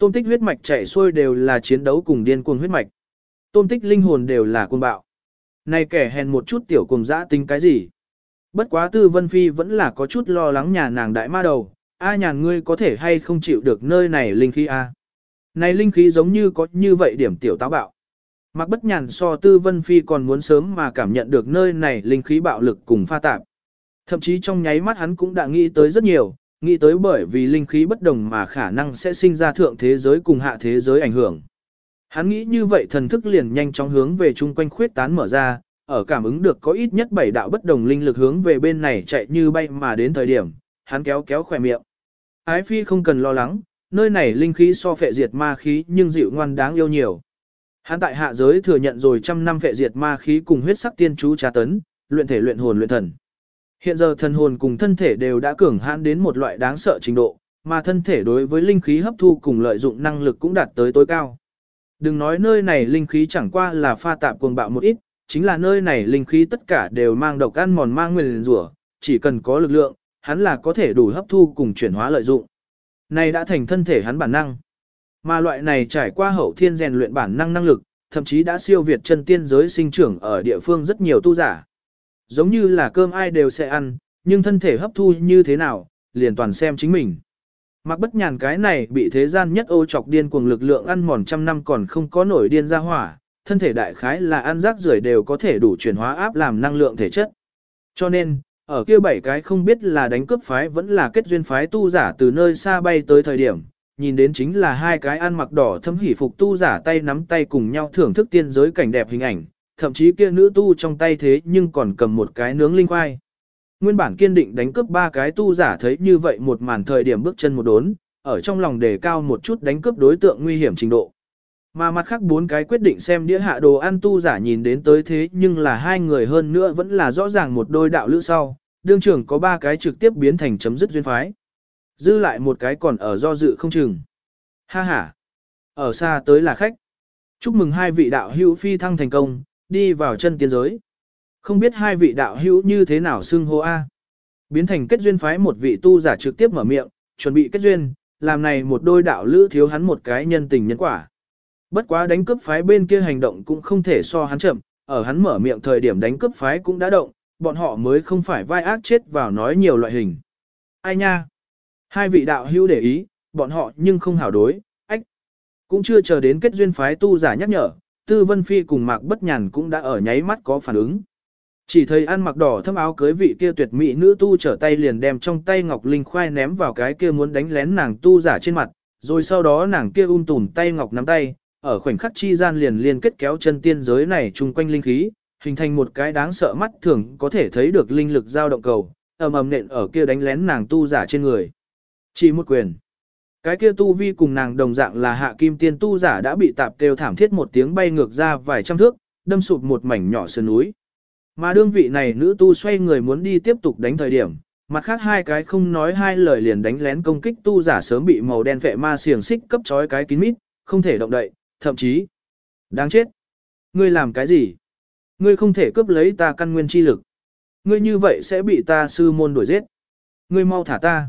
Tôm Tích huyết mạch chạy xuôi đều là chiến đấu cùng điên cuồng huyết mạch. Tôm Tích linh hồn đều là cuồng bạo. Này kẻ hèn một chút tiểu cuồng dã tính cái gì? Bất quá Tư Vân Phi vẫn là có chút lo lắng nhà nàng đại ma đầu, A Nhàn ngươi có thể hay không chịu được nơi này linh khí a? Này linh khí giống như có như vậy điểm tiểu táo bạo. Mạc Bất Nhàn so Tư Vân Phi còn muốn sớm mà cảm nhận được nơi này linh khí bạo lực cùng pha tạp. Thậm chí trong nháy mắt hắn cũng đã nghĩ tới rất nhiều, nghĩ tới bởi vì linh khí bất đồng mà khả năng sẽ sinh ra thượng thế giới cùng hạ thế giới ảnh hưởng. Hắn nghĩ như vậy thần thức liền nhanh chóng hướng về chung quanh khuyết tán mở ra, ở cảm ứng được có ít nhất 7 đạo bất đồng linh lực hướng về bên này chạy như bay mà đến thời điểm, hắn kéo kéo khỏe miệng. Ái Phi không cần lo lắng, nơi này linh khí so phệ diệt ma khí nhưng dịu ngoan đáng yêu nhiều. Hắn tại hạ giới thừa nhận rồi trăm năm phệ diệt ma khí cùng huyết sắc tiên chú trà tấn, luyện thể luyện hồn luyện thần. Hiện giờ thần hồn cùng thân thể đều đã cường hãn đến một loại đáng sợ trình độ, mà thân thể đối với linh khí hấp thu cùng lợi dụng năng lực cũng đạt tới tối cao. Đừng nói nơi này linh khí chẳng qua là pha tạp cuồng bạo một ít, chính là nơi này linh khí tất cả đều mang độc ăn mòn mang nguyền rủa, chỉ cần có lực lượng, hắn là có thể đủ hấp thu cùng chuyển hóa lợi dụng. Này đã thành thân thể hắn bản năng. Mà loại này trải qua hậu thiên rèn luyện bản năng năng lực, thậm chí đã siêu việt chân tiên giới sinh trưởng ở địa phương rất nhiều tu giả. Giống như là cơm ai đều sẽ ăn, nhưng thân thể hấp thu như thế nào, liền toàn xem chính mình. Mạc Bất Nhàn cái này bị thế gian nhất ô chọc điên cuồng lực lượng ăn mòn trăm năm còn không có nổi điên ra hỏa, thân thể đại khái là ăn rác rưởi đều có thể đủ chuyển hóa áp làm năng lượng thể chất. Cho nên, ở kia 7 cái không biết là đánh cướp phái vẫn là kết duyên phái tu giả từ nơi xa bay tới thời điểm, nhìn đến chính là 2 cái ăn mặc đỏ thâm hỉ phục tu giả tay nắm tay cùng nhau thưởng thức tiên giới cảnh đẹp hình ảnh, thậm chí kia nữ tu trong tay thế nhưng còn cầm một cái nướng linh khoai. Nguyên bản kiên định đánh cướp 3 cái tu giả thấy như vậy một màn thời điểm bước chân một đốn, ở trong lòng đề cao một chút đánh cướp đối tượng nguy hiểm trình độ. Mà mặt khác 4 cái quyết định xem đĩa hạ đồ ăn tu giả nhìn đến tới thế nhưng là 2 người hơn nữa vẫn là rõ ràng một đôi đạo lữ sau, đương trưởng có 3 cái trực tiếp biến thành chấm dứt duyên phái. Dư lại một cái còn ở do dự không chừng. Ha ha! Ở xa tới là khách. Chúc mừng 2 vị đạo hữu phi thăng thành công, đi vào chân tiên giới. Không biết 2 vị đạo hữu như thế nào xưng hô a? Biến thành kết duyên phái một vị tu giả trực tiếp mở miệng, chuẩn bị kết duyên, làm này một đôi đạo lữ thiếu hắn một cái nhân tình nhân quả. Bất quá đánh cướp phái bên kia hành động cũng không thể so hắn chậm, ở hắn mở miệng thời điểm đánh cướp phái cũng đã động, bọn họ mới không phải vai ác chết vào nói nhiều loại hình. Ai nha? 2 vị đạo hữu để ý, bọn họ nhưng không hảo đối, ách. Cũng chưa chờ đến kết duyên phái tu giả nhắc nhở, Tư Vân Phi cùng Mạc Bất Nhàn cũng đã ở nháy mắt có phản ứng. Chỉ thấy ăn mặc đỏ thâm áo cưới vị kia tuyệt mỹ nữ tu trở tay liền đem trong tay ngọc linh khoai ném vào cái kia muốn đánh lén nàng tu giả trên mặt, rồi sau đó nàng kia tùm tay ngọc nắm tay, ở khoảnh khắc chi gian liền liên kết kéo chân tiên giới này chung quanh linh khí, hình thành một cái đáng sợ mắt thường có thể thấy được linh lực dao động cầu, ầm ầm nện ở kia đánh lén nàng tu giả trên người. Chỉ một quyền. Cái kia tu vi cùng nàng đồng dạng là hạ kim tiên tu giả đã bị tạp kêu thảm thiết một tiếng bay ngược ra vài trăm thước, đâm sụp một mảnh nhỏ sườn núi. Mà đương vị này nữ tu xoay người muốn đi tiếp tục đánh thời điểm, mặt khác 2 cái không nói 2 lời liền đánh lén công kích tu giả sớm bị màu đen phệ ma xiềng xích cấp trói cái kín mít, không thể động đậy, thậm chí đáng chết. Ngươi làm cái gì? Ngươi không thể cướp lấy ta căn nguyên chi lực. Ngươi như vậy sẽ bị ta sư môn đuổi giết. Ngươi mau thả ta.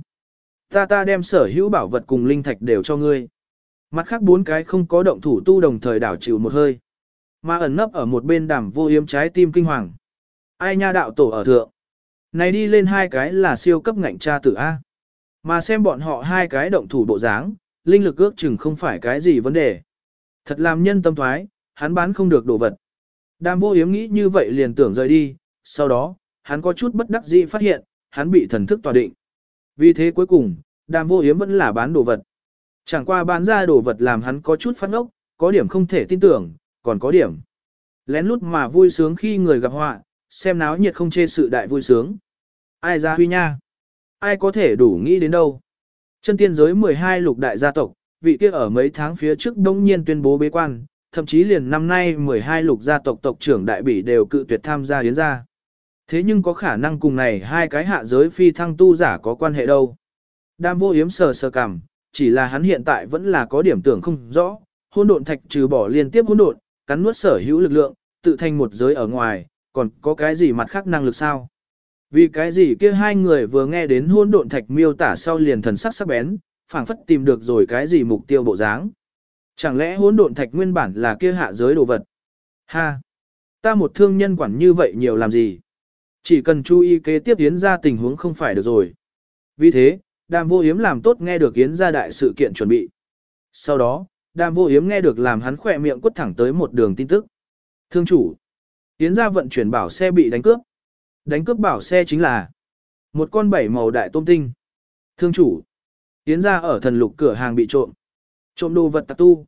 Ta đem sở hữu bảo vật cùng linh thạch đều cho ngươi. Mặt khác 4 cái không có động thủ tu đồng thời đảo chịu một hơi. Mà ẩn nấp ở một bên Đàm Vô Yếm trái tim kinh hoàng. Ai nha đạo tổ ở thượng. Này đi lên 2 cái là siêu cấp ngạnh cha tử A. Mà xem bọn họ 2 cái động thủ bộ dáng, linh lực ước chừng không phải cái gì vấn đề. Thật làm nhân tâm thoái, hắn bán không được đồ vật. Đàm Vô Yếm nghĩ như vậy liền tưởng rời đi, sau đó, hắn có chút bất đắc dĩ phát hiện, hắn bị thần thức tòa định. Vì thế cuối cùng, Đàm Vô Yếm vẫn là bán đồ vật. Chẳng qua bán ra đồ vật làm hắn có chút phát ngốc, có điểm không thể tin tưởng, còn có điểm lén lút mà vui sướng khi người gặp họa, xem náo nhiệt không chê sự đại vui sướng. Ai ra huy nha? Ai có thể đủ nghĩ đến đâu? Chân tiên giới 12 lục đại gia tộc, vị kia ở mấy tháng phía trước đông nhiên tuyên bố bế quan, thậm chí liền năm nay 12 lục gia tộc tộc trưởng đại bỉ đều cự tuyệt tham gia yến gia. Thế nhưng có khả năng cùng này 2 cái hạ giới phi thăng tu giả có quan hệ đâu. Đàm Vô Yếm sờ sờ cằm, chỉ là hắn hiện tại vẫn là có điểm tưởng không rõ, hỗn độn thạch trừ bỏ liên tiếp hỗn độn, cắn nuốt sở hữu lực lượng, tự thành một giới ở ngoài, còn có cái gì mặt khác năng lực sao? Vì cái gì kia 2 người vừa nghe đến hỗn độn thạch miêu tả sau liền thần sắc sắc bén, phảng phất tìm được rồi cái gì mục tiêu bộ dáng. Chẳng lẽ hỗn độn thạch nguyên bản là kia hạ giới đồ vật? Ha! Ta một thương nhân quản như vậy nhiều làm gì? Chỉ cần chú ý kế tiếp Yến gia tình huống không phải được rồi. Vì thế, Đàm Vô Yếm làm tốt nghe được Yến gia đại sự kiện chuẩn bị. Sau đó, Đàm Vô Yếm nghe được làm hắn khỏe miệng quất thẳng tới một đường tin tức. Thương chủ, Yến gia vận chuyển bảo xe bị đánh cướp. Đánh cướp bảo xe chính là một con 7 màu đại tôm tinh. Thương chủ, Yến gia ở thần lục cửa hàng bị trộm. Trộm đồ vật tặc tu,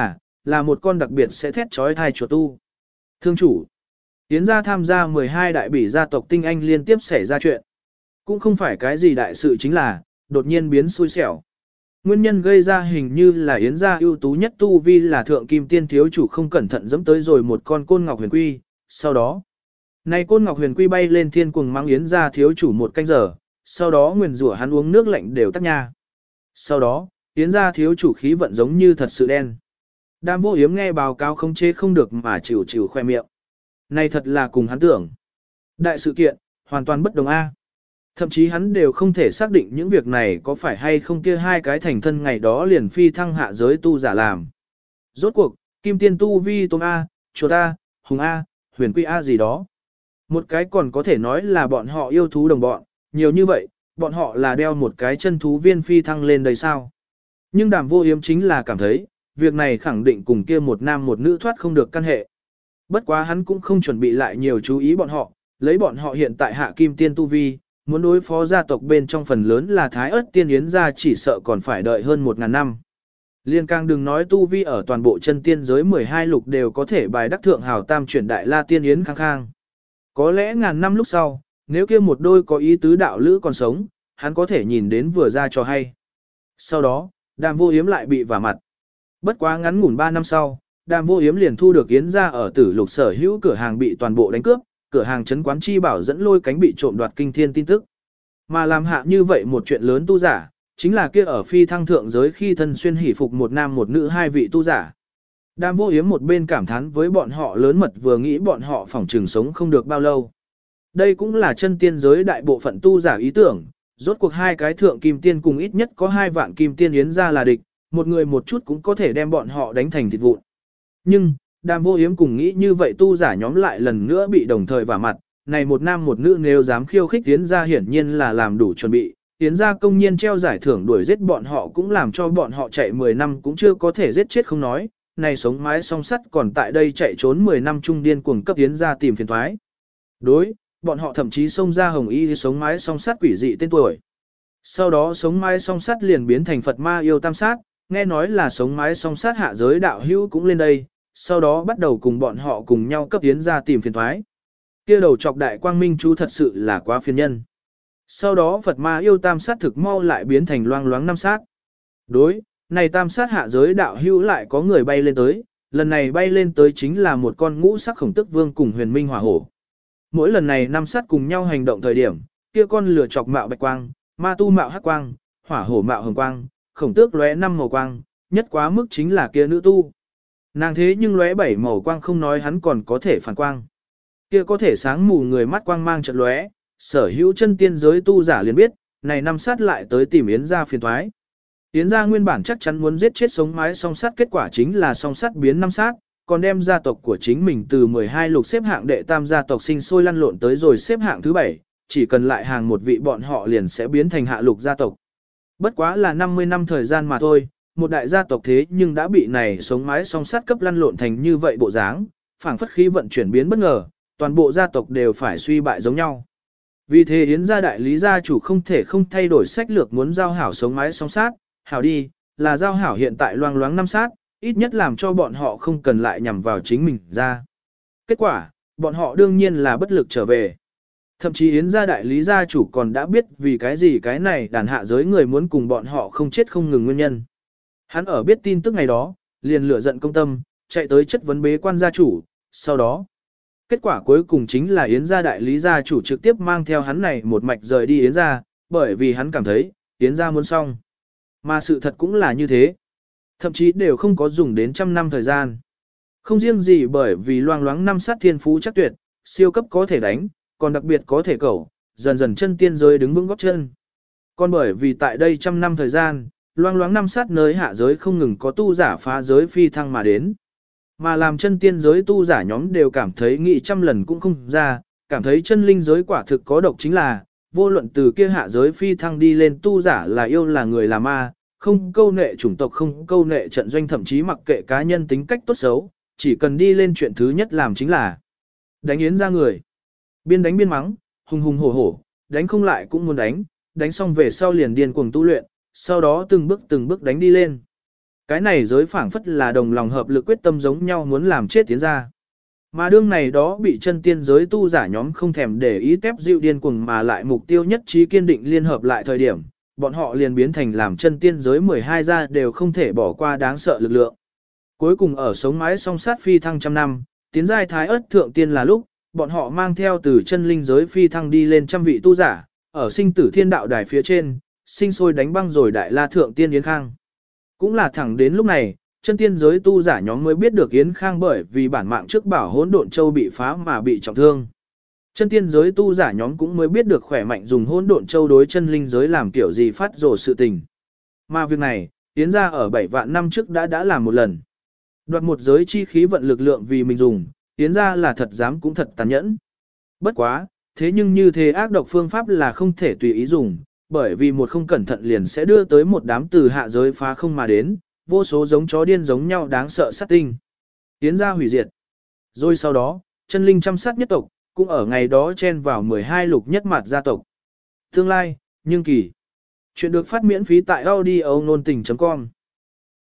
là một con đặc biệt sẽ thét chói tai chuột tu. Thương chủ, Yến gia tham gia 12 đại bỉ gia tộc tinh anh liên tiếp xảy ra chuyện. Cũng không phải cái gì đại sự chính là, đột nhiên biến xui xẻo. Nguyên nhân gây ra hình như là Yến gia ưu tú nhất tu vi là thượng kim tiên thiếu chủ không cẩn thận dẫm tới rồi một con côn ngọc huyền quy, sau đó. Này côn ngọc huyền quy bay lên thiên cuồng mang Yến gia thiếu chủ một canh giờ, sau đó nguyền rủa hắn uống nước lạnh đều tắt nha. Sau đó, Yến gia thiếu chủ khí vận giống như thật sự đen. Đàm Vô Yếm nghe báo cáo không chế không được mà chịu khoe miệng. Này thật là cùng hắn tưởng. Đại sự kiện, hoàn toàn bất đồng A. Thậm chí hắn đều không thể xác định những việc này có phải hay không kia hai cái thành thân ngày đó liền phi thăng hạ giới tu giả làm. Rốt cuộc, kim tiên tu vi tôm A, chuột A, hùng A, huyền quy A gì đó. Một cái còn có thể nói là bọn họ yêu thú đồng bọn, nhiều như vậy, bọn họ là đeo một cái chân thú viên phi thăng lên đây sao. Nhưng Đàm Vô Yếm chính là cảm thấy, việc này khẳng định cùng kia một nam một nữ thoát không được căn hệ. Bất quá hắn cũng không chuẩn bị lại nhiều chú ý bọn họ, lấy bọn họ hiện tại hạ kim tiên tu vi, muốn đối phó gia tộc bên trong phần lớn là Thái Ức Tiên Yến gia chỉ sợ còn phải đợi hơn 1.000 năm. Liên càng đừng nói tu vi ở toàn bộ chân tiên giới 12 lục đều có thể bài đắc thượng hào tam chuyển đại la tiên Yến khang khang. Có lẽ ngàn năm lúc sau, nếu kia một đôi có ý tứ đạo lữ còn sống, hắn có thể nhìn đến vừa ra cho hay. Sau đó, Đàm Vô Yếm lại bị vả mặt. Bất quá ngắn ngủn 3 năm sau, Đàm Vô Yếm liền thu được Yến gia ở Tử Lục sở hữu cửa hàng bị toàn bộ đánh cướp, cửa hàng trấn quán chi bảo dẫn lôi cánh bị trộm đoạt kinh thiên tin tức. Mà làm hạ như vậy một chuyện lớn tu giả, chính là kia ở phi thăng thượng giới khi thân xuyên hỷ phục một nam một nữ hai vị tu giả. Đàm Vô Yếm một bên cảm thán với bọn họ lớn mật vừa nghĩ bọn họ phỏng trường sống không được bao lâu. Đây cũng là chân tiên giới đại bộ phận tu giả ý tưởng, rốt cuộc hai cái thượng kim tiên cùng ít nhất có 2 vạn kim tiên Yến gia là địch, một người một chút cũng có thể đem bọn họ đánh thành thịt vụn. Nhưng, Đàm Vô Yếm cùng nghĩ như vậy tu giả nhóm lại lần nữa bị đồng thời vả mặt, này một nam một nữ nếu dám khiêu khích Yến gia hiển nhiên là làm đủ chuẩn bị, Yến gia công nhiên treo giải thưởng đuổi giết bọn họ cũng làm cho bọn họ chạy 10 năm cũng chưa có thể giết chết không nói, này sống mái song sắt còn tại đây chạy trốn 10 năm trung điên cuồng cấp Yến gia tìm phiền toái. Đối, bọn họ thậm chí xông ra hồng y sống mái song sắt quỷ dị tên tuổi. Sau đó sống mái song sắt liền biến thành Phật ma yêu tam sát, nghe nói là sống mái song sát hạ giới đạo hữu cũng lên đây, sau đó bắt đầu cùng bọn họ cùng nhau cấp Yến gia tìm phiền toái. Kia đầu chọc đại quang minh chú thật sự là quá phiền nhân. Sau đó Phật ma yêu tam sát thực mau lại biến thành loang loáng năm sát. Đối, này tam sát hạ giới đạo hữu lại có người bay lên tới, lần này bay lên tới chính là một con ngũ sắc khổng tức vương cùng huyền minh hỏa hổ. Mỗi lần này năm sát cùng nhau hành động thời điểm, kia con lửa chọc mạo bạch quang, ma tu mạo hắc quang, hỏa hổ mạo hồng quang, khổng tước lóe 5 màu quang, nhất quá mức chính là kia nữ tu. Nàng thế nhưng lóe 7 màu quang không nói hắn còn có thể phản quang. Kia có thể sáng mù người mắt quang mang trận lóe, sở hữu chân tiên giới tu giả liền biết, này năm sát lại tới tìm Yến gia phiền toái. Yến gia nguyên bản chắc chắn muốn giết chết sống mái song sát, kết quả chính là song sát biến năm sát, còn đem gia tộc của chính mình từ 12 lục xếp hạng đệ tam gia tộc sinh sôi lăn lộn tới rồi xếp hạng thứ 7, chỉ cần lại hàng một vị bọn họ liền sẽ biến thành hạ lục gia tộc. Bất quá là 50 năm thời gian mà thôi, một đại gia tộc thế nhưng đã bị này sống mái song sát cấp lăn lộn thành như vậy bộ dáng, phảng phất khí vận chuyển biến bất ngờ, toàn bộ gia tộc đều phải suy bại giống nhau. Vì thế Yến gia đại lý gia chủ không thể không thay đổi sách lược muốn giao hảo sống mái song sát, hảo đi, là giao hảo hiện tại loang loáng năm sát, ít nhất làm cho bọn họ không cần lại nhằm vào chính mình ra. Kết quả, bọn họ đương nhiên là bất lực trở về. Thậm chí Yến gia đại lý gia chủ còn đã biết vì cái gì cái này đàn hạ giới người muốn cùng bọn họ không chết không ngừng nguyên nhân. Hắn ở biết tin tức ngày đó, liền lửa giận công tâm, chạy tới chất vấn bế quan gia chủ, sau đó. Kết quả cuối cùng chính là Yến gia đại lý gia chủ trực tiếp mang theo hắn này một mạch rời đi Yến gia, bởi vì hắn cảm thấy, Yến gia muốn xong. Mà sự thật cũng là như thế. Thậm chí đều không có dùng đến 100 năm thời gian. Không riêng gì bởi vì loang loáng năm sát thiên phú chắc tuyệt, siêu cấp có thể đánh, còn đặc biệt có thể cầu, dần dần chân tiên giới đứng vững góp chân. Còn bởi vì tại đây 100 năm thời gian, loang loáng năm sát nơi hạ giới không ngừng có tu giả phá giới phi thăng mà đến. Mà làm chân tiên giới tu giả nhóm đều cảm thấy nghĩ trăm lần cũng không ra, cảm thấy chân linh giới quả thực có độc chính là, vô luận từ kia hạ giới phi thăng đi lên tu giả là yêu là người là ma, không câu nệ chủng tộc không câu nệ trận doanh thậm chí mặc kệ cá nhân tính cách tốt xấu, chỉ cần đi lên chuyện thứ nhất làm chính là đánh yến ra người. Biên đánh biên mắng, hùng hùng hổ hổ, đánh không lại cũng muốn đánh xong về sau liền điên cuồng tu luyện, sau đó từng bước đánh đi lên. Cái này giới phảng phất là đồng lòng hợp lực quyết tâm giống nhau muốn làm chết tiến ra. Mà đương này đó bị chân tiên giới tu giả nhóm không thèm để ý tép dịu điên cuồng mà lại mục tiêu nhất trí kiên định liên hợp lại thời điểm, bọn họ liền biến thành làm chân tiên giới 12 gia đều không thể bỏ qua đáng sợ lực lượng. Cuối cùng ở sống mái song sát phi thăng trăm năm, tiến giai thái ớt thượng tiên là lúc, bọn họ mang theo từ chân linh giới phi thăng đi lên trăm vị tu giả, ở sinh tử thiên đạo đài phía trên, sinh sôi đánh băng rồi đại la thượng tiên Yến Khang. Cũng là thẳng đến lúc này, chân tiên giới tu giả nhóm mới biết được Yến Khang bởi vì bản mạng trước bảo hỗn độn châu bị phá mà bị trọng thương. Chân tiên giới tu giả nhóm cũng mới biết được khỏe mạnh dùng hỗn độn châu đối chân linh giới làm kiểu gì phát rồ sự tình. Mà việc này, Yến ra ở 7 vạn năm trước đã làm một lần. Đoạt một giới chi khí vận lực lượng vì mình dùng, Yến ra là thật dám cũng thật tàn nhẫn. Bất quá, thế nhưng như thế ác độc phương pháp là không thể tùy ý dùng, bởi vì một không cẩn thận liền sẽ đưa tới một đám từ hạ giới phá không mà đến, vô số giống chó điên giống nhau đáng sợ sát tinh. Yến ra hủy diệt. Rồi sau đó, chân linh chăm sát nhất tộc, cũng ở ngày đó chen vào 12 lục nhất mặt gia tộc. Tương lai, nhưng kỳ. Chuyện được phát miễn phí tại audio nôn tình.com